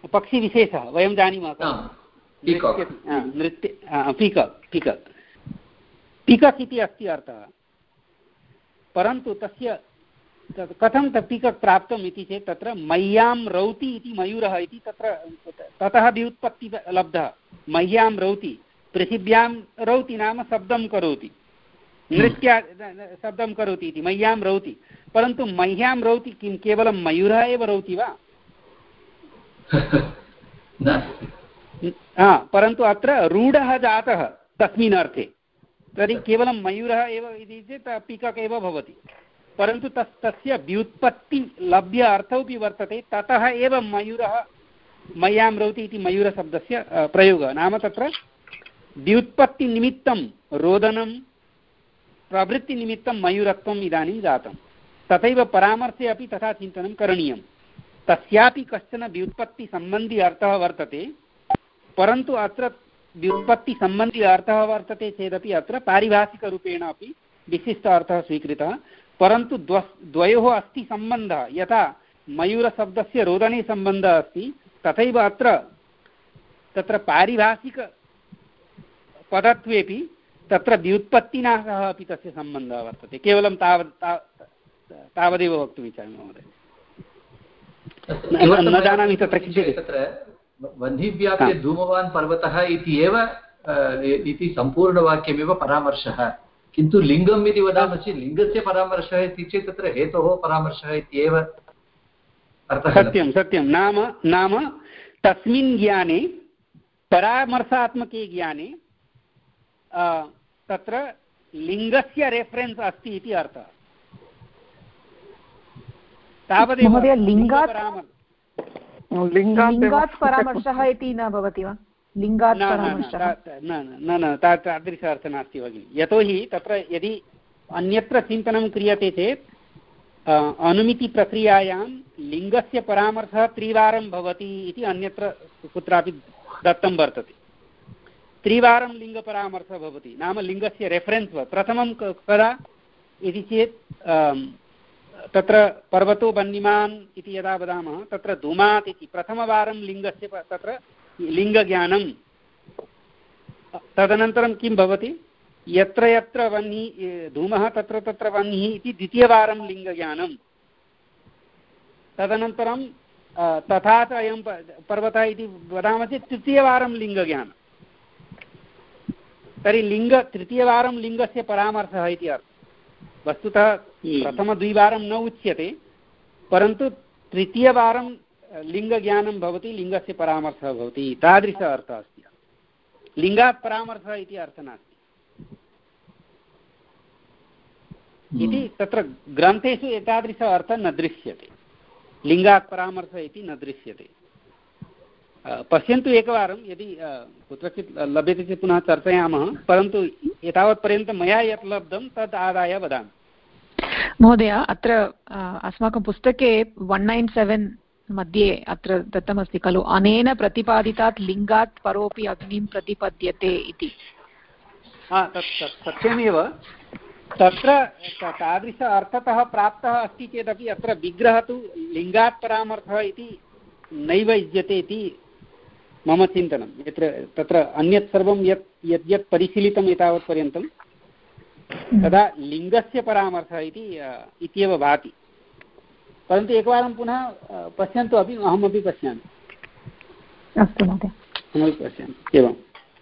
पक्षिविशेषः वयं जानीमः नृत्य पीकक् पीकक् पीकक् इति अस्ति अर्थः परन्तु तस्य कथं पीकक् प्राप्तम् इति चेत् तत्र मह्यां रौति इति मयूरः इति तत्र ततः व्युत्पत्तिः लब्धः मह्यां रौति पृथिव्यां रौति नाम शब्दं करोति नृत्या शब्दं करोति इति मह्यां रौति परन्तु मह्यां रौति किं केवलं मयूरः एव रौति वा हा परन्तु अत्र रूढः जातः तस्मिन् अर्थे तर्हि केवलं मयूरः एव इति चेत् पीकक् एव भवति परन्तु तस् तस्य व्युत्पत्ति लभ्य अर्थोऽपि वर्तते ततः एव मयूरः मह्यां रौति इति मयूरशब्दस्य प्रयोगः नाम तत्र व्युत्पत्तिनिमित्तं रोदनं प्रवृत्तिनिमित्तं मयूरत्वम् इदानीं जातं तथैव परामर्शे अपि तथा चिन्तनं करणीयं तस्यापि कश्चन व्युत्पत्तिसम्बन्धी अर्थः वर्तते परन्तु अत्र व्युत्पत्तिसम्बन्धी अर्थः वर्तते चेदपि अत्र पारिभाषिकरूपेण अपि विशिष्ट अर्थः स्वीकृतः परन्तु द्व द्वयोः अस्ति सम्बन्धः यथा मयूरशब्दस्य रोदने सम्बन्धः अस्ति तथैव अत्र तत्र पारिभाषिकपदत्वेपि तत्र व्युत्पत्तिना सह अपि तस्य सम्बन्धः वर्तते केवलं तावत् तावदेव वक्तुम् इच्छामि महोदय न जानामि तत्र किञ्चित् तत्र वह्निव्याप्य धूमवान् पर्वतः इति एव इति सम्पूर्णवाक्यमेव परामर्शः किन्तु लिङ्गम् इति वदामः चेत् लिङ्गस्य परामर्शः इति चेत् तत्र हेतोः परामर्शः इत्येव अर्थः सत्यं सत्यं नाम नाम तस्मिन् ज्ञाने परामर्शात्मके ज्ञाने तत्र लिङ्गस्य रेफरेन्स् अस्ति इति अर्थः तावदेव लिङ्गात् लिङ्गात् परामर्शः इति न भवति वा लिङ्गात् परामर्शः न न न तादृश अर्थः नास्ति भगिनि यतोहि तत्र यदि अन्यत्र चिन्तनं क्रियते चेत् अनुमितिप्रक्रियायां लिङ्गस्य परामर्शः त्रिवारं भवति इति अन्यत्र कुत्रापि दत्तं वर्तते त्रिवारं लिङ्गपरामर्शः भवति नाम लिङ्गस्य रेफरेन्स् प्रथमं कदा इति चेत् तत्र पर्वतो वह्निमान् इति यदा वदामः तत्र धूमात् इति प्रथमवारं लिङ्गस्य तत्र लिङ्गज्ञानं तदनन्तरं किं भवति यत्र यत्र वह्निः धूमः तत्र तत्र वह्निः इति द्वितीयवारं लिङ्गज्ञानं तदनन्तरं तथा च अयं पर्वतः इति वदामः चेत् तृतीयवारं लिङ्गज्ञानं तर्हि लिङ्ग तृतीयवारं लिङ्गस्य परामर्शः इति अर्थः वस्तुतः प्रथमद्विवारं न उच्यते परन्तु तृतीयवारं लिङ्गज्ञानं भवति लिङ्गस्य परामर्शः भवति तादृश अर्थः अस्ति लिङ्गात् परामर्शः इति अर्थः नास्ति इति तत्र ग्रन्थेषु एतादृश अर्थः न दृश्यते लिङ्गात् परामर्शः इति न दृश्यते पश्यन्तु एकवारं यदि कुत्रचित् लभ्यते चेत् पुनः चर्चयामः परन्तु एतावत्पर्यन्तं मया यत् लब्धं तद् आदाय वदामि महोदय अत्र अस्माकं पुस्तके वन् नैन् सेवेन् मध्ये अत्र दत्तमस्ति खलु अनेन प्रतिपादितात् लिङ्गात् परोपि अग्निं प्रतिपद्यते इति तत् सत्यमेव तत्र तादृश अर्थतः प्राप्तः अस्ति चेदपि अत्र विग्रहः तु लिङ्गात् परामर्थः इति नैव युज्यते इति मम चिन्तनं यत्र तत्र अन्यत् सर्वं यत् यत् यत् परिशीलितम् एतावत्पर्यन्तं तदा लिङ्गस्य परामर्थः इति इत्येव भाति परन्तु एकवारं पुनः पश्यन्तु अपि अहमपि पश्यामि अस्तु महोदय अहमपि पश्यामि एवं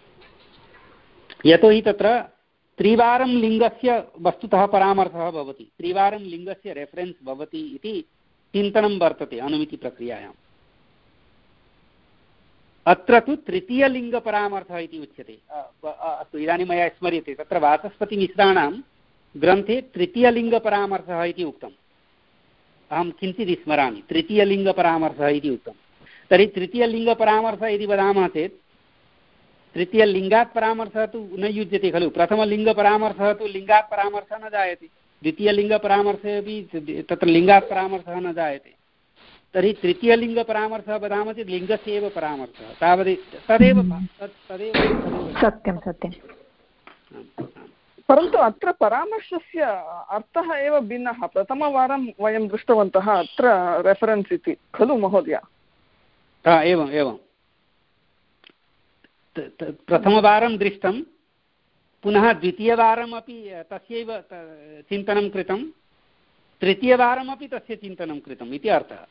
यतोहि तत्र त्रिवारं लिङ्गस्य वस्तुतः परामर्थः भवति त्रिवारं लिङ्गस्य रेफरेन्स् भवति इति चिन्तनं वर्तते अनुमितिप्रक्रियायाम् अत्र तु तृतीयलिङ्गपरामर्थः इति उच्यते अस्तु इदानीं मया स्मर्यते तत्र वाचस्पतिमिश्राणां ग्रन्थे तृतीयलिङ्गपरामर्थः इति उक्तम् अहं किञ्चित् स्मरामि तृतीयलिङ्गपरामर्थः इति उक्तं तर्हि तृतीयलिङ्गपरामर्थः इति वदामः चेत् तृतीयलिङ्गात् परामर्शः तु न युज्यते खलु प्रथमलिङ्गपरामर्शः तु लिङ्गात् परामर्शः न जायते द्वितीयलिङ्गपरामर्शे अपि तत्र लिङ्गात् परामर्शः न जायते तर्हि तृतीयलिङ्गपरामर्शः वदामः चेत् लिङ्गस्य एव परामर्शः तावदेव तदेव तदेव सत्यं सत्यं परन्तु अत्र परामर्शस्य अर्थः एव भिन्नः प्रथमवारं वयं दृष्टवन्तः अत्र रेफरेन्स् इति खलु महोदय एवम् एवं प्रथमवारं दृष्टं पुनः द्वितीयवारमपि तस्यैव चिन्तनं कृतं तृतीयवारमपि तस्य चिन्तनं कृतम् इति अर्थः।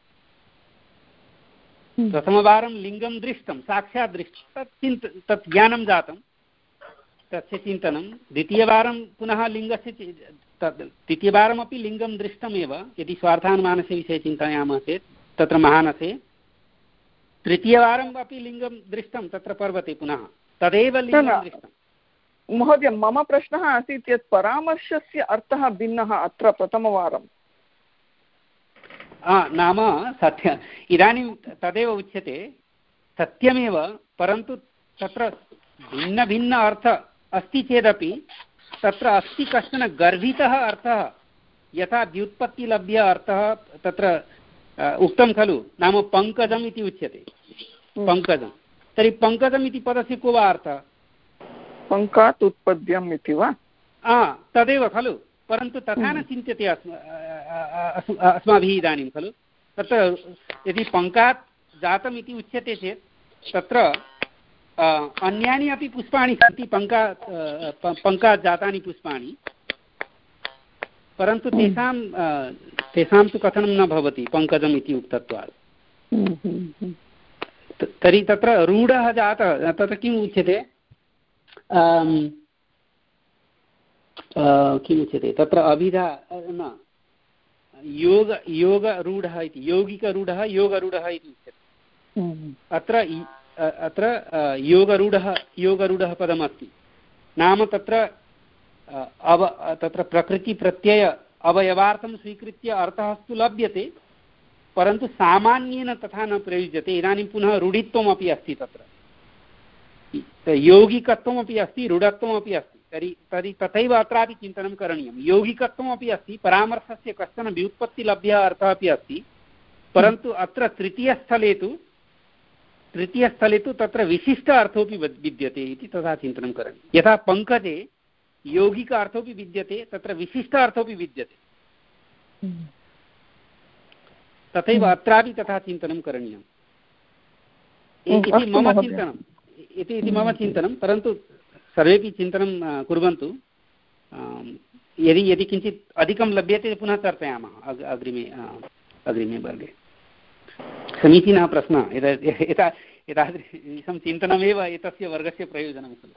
प्रथमवारं लिङ्गं दृष्टं साक्षात् दृष्टं तत् चिन्त तत् ज्ञानं जातं तस्य चिन्तनं द्वितीयवारं पुनः लिङ्गस्य द्वितीयवारमपि लिङ्गं दृष्टमेव यदि स्वार्थानुमानस्य विषये चिन्तयामः चेत् तत्र महानसे तृतीयवारम् अपि लिङ्गं दृष्टं तत्र पर्वते पुनः तदेव लिङ्गं दृष्टं। महोदय मम प्रश्नः आसीत् यत् परामर्शस्य अर्थः भिन्नः अत्र प्रथमवारं नाम सत्य इदानीं तदेव उच्यते सत्यमेव परन्तु तत्र भिन्नभिन्न अर्थ अस्ति चेदपि तत्र अस्ति कश्चन गर्भितः अर्थः यथा व्युत्पत्तिलभ्य अर्थः तत्र उक्तं खलु नाम पङ्कजम् इति उच्यते पङ्कजं तर्हि पङ्कजम् इति पदस्य को वा अर्थः पङ्कात् उत्पद्यम् इति वा तदेव खलु परन्तु तथा न चिन्त्यते अस्माभिः इदानीं खलु तत्र यदि पङ्कात् जातम् इति उच्यते चेत् तत्र अन्यानि अपि पुष्पाणि सन्ति पङ्कात् पङ्कात् जातानि पुष्पाणि परन्तु तेषां तेषां तु कथनं न भवति पङ्कजम् इति उक्तत्वात्। तर्हि तत्र रूढः जातः तत्र किम् उच्यते किम् उच्यते तत्र अभिधा न योग योगरूढः इति यौगिकरूढः योगरूढः इति उच्यते। अत्र अत्र योगरूढः योगरूढः पदमस्ति नाम तत्र अव तत्र प्रकृतिप्रत्यय अवयवार्थं स्वीकृत्य अर्थस्तु लभ्यते परन्तु सामान्येन तथा न प्रयुज्यते। इदानीं पुनः रूढित्वमपि अस्ति तत्र यौगिकत्वमपि अस्ति रूढत्वमपि अस्ति तर्हि तर्हि तथैव अत्रापि चिन्तनं करणीयं। यौगिकत्वमपि अस्ति परामर्शस्य कश्चन व्युत्पत्तिलभ्यः अर्थः अपि अस्ति परन्तु अत्र तृतीयस्थले तु तृतीयस्थले तु तत्र विशिष्ट अर्थोपि विद्यते इति तथा चिन्तनं करणीयं। यथा पङ्कजे यौगिक अर्थोपि विद्यते तत्र विशिष्ट अर्थोपि विद्यते तथैव अत्रापि तथा चिन्तनं करणीयम् इति मम चिन्तनम् इति मम चिन्तनं परन्तु सर्वेपि चिन्तनं कुर्वन्तु यदि यदि किञ्चित् अधिकं लभ्यते पुनः चर्चयामः अग्रिमे अग्रिमे वर्गे। समीचीनः प्रश्नः एता एतादृशं चिन्तनमेव एतस्य वर्गस्य प्रयोजनं खलु।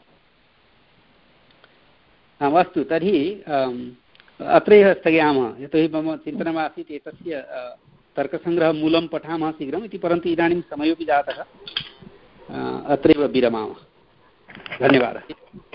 अस्तु तर्हि अत्रैव स्थगयामः यतोहि मम चिन्तनमासीत् एतस्य तर्कसङ्ग्रहमूलं पठामः शीघ्रम् इति परन्तु इदानीं समयोपि जातः अत्रैव विरमामः। धन्यवादः।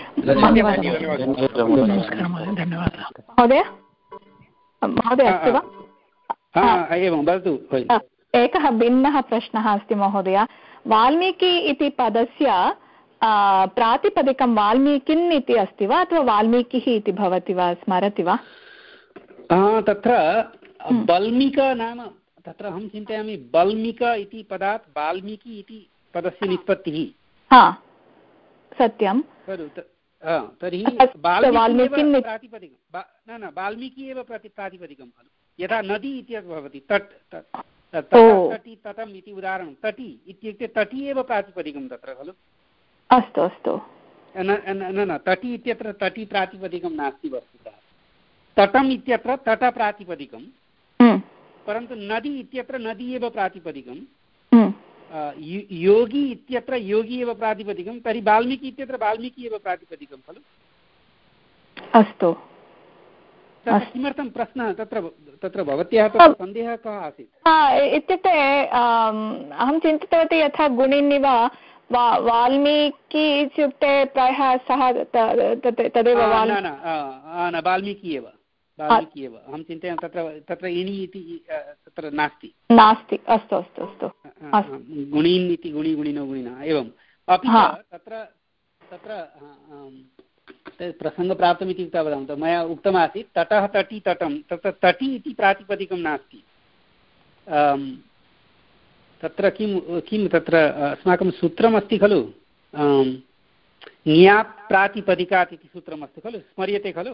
महोदय महोदय अस्ति वा? एवं वदतु। एकः भिन्नः प्रश्नः अस्ति महोदय। वाल्मीकि इति पदस्य प्रातिपदिकं वाल्मीकिन् इति अस्ति वा अथवा वाल्मीकिः इति भवति वा स्मरति वा? तत्र बल्मीक नाम तत्र अहं चिन्तयामि बल्मीक इति पदात् वाल्मीकि इति पदस्य निष्पत्तिः। हा सत्यं खलु। तर्हि प्रातिपदिकं न न वाल्मीकि एव प्रति प्रातिपदिकं खलु। यथा नदी इत्यत्र भवति तट् तटि तटम् इति उदाहरणं तटि इत्युक्ते तटि एव प्रातिपदिकं तत्र खलु। अस्तु अस्तु न न तटि इत्यत्र तटि प्रातिपदिकं नास्ति वस्तुतः तटम् इत्यत्र तटप्रातिपदिकं परन्तु नदी इत्यत्र नदी एव प्रातिपदिकं योगी इत्यत्र योगी एव प्रातिपदिकं तर्हि वाल्मीकि इत्यत्र वाल्मीकि एव प्रातिपदिकं खलु। अस्तु किमर्थं प्रश्नः तत्र तत्र भवत्याः तत्र सन्देहः कः आसीत्? इत्युक्ते अहं चिन्तितवती यथा गुणिनिव वाल्मीकि इत्युक्ते प्रायः सः तदेव न वाल्मीकि एव वाल्मीकि एव अहं चिन्तयामि तत्र तत्र इणि इति तत्र नास्ति नास्ति अस्तु अस्तु अस्तु गुणीन् इति गुणि गुणिनो गुणिनः एवम् अपि च तत्र तत्र प्रसङ्गप्राप्तम् इति उक्त्वा वदामः मया उक्तमासीत् तटः तटि तटं तत्र तटि इति प्रातिपदिकं नास्ति। तत्र किं किं तत्र अस्माकं सूत्रमस्ति खलु ङाप् प्रातिपदिकात् इति सूत्रमस्ति खलु स्मर्यते खलु?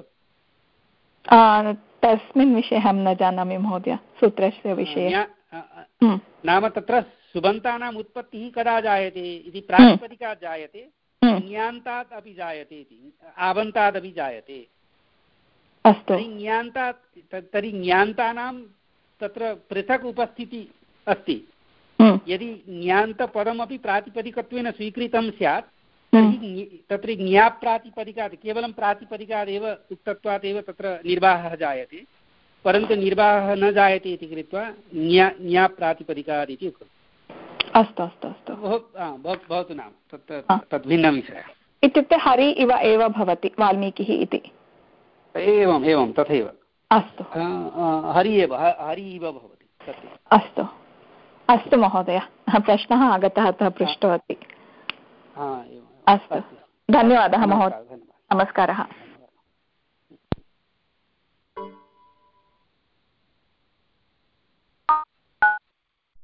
तस्मिन् विषये अहं न जानामि महोदय सूत्रस्य विषये। नाम तत्र सुबन्तानाम् उत्पत्तिः कदा जायते इति प्रातिपदिकात् जायते, ज्ञान्तात् अपि जायते इति, आबन्तात् अपि जायते। तर्हि ज्ञान्तात् तर्हि ज्ञान्तानां तत्र पृथक् उपस्थितिः अस्ति। यदि ज्ञान्तपदमपि प्रातिपदिकत्वेन स्वीकृतं स्यात् तर्हि तत्र ज्ञाप् प्रातिपदिकात् केवलं प्रातिपदिकादेव उक्तत्वात् एव तत्र निर्वाहः जायते, परन्तु निर्वाहः न जायते इति कृत्वा ज्ञा ज्ञाप् प्रातिपदिकात् इति उक्तम्। अस्तु अस्तु अस्तु भवतु नाम तत् तद् भिन्नविषयः। इत्युक्ते हरि इव एव भवति वाल्मीकिः इति। एवम् एवं तथैव। अस्तु हरि एव हरि इव भवति सत्यम्। अस्तु अस्तु महोदय, प्रश्नः आगतः अतः पृष्टवती। अस्तु धन्यवादः महोदय, नमस्कारः।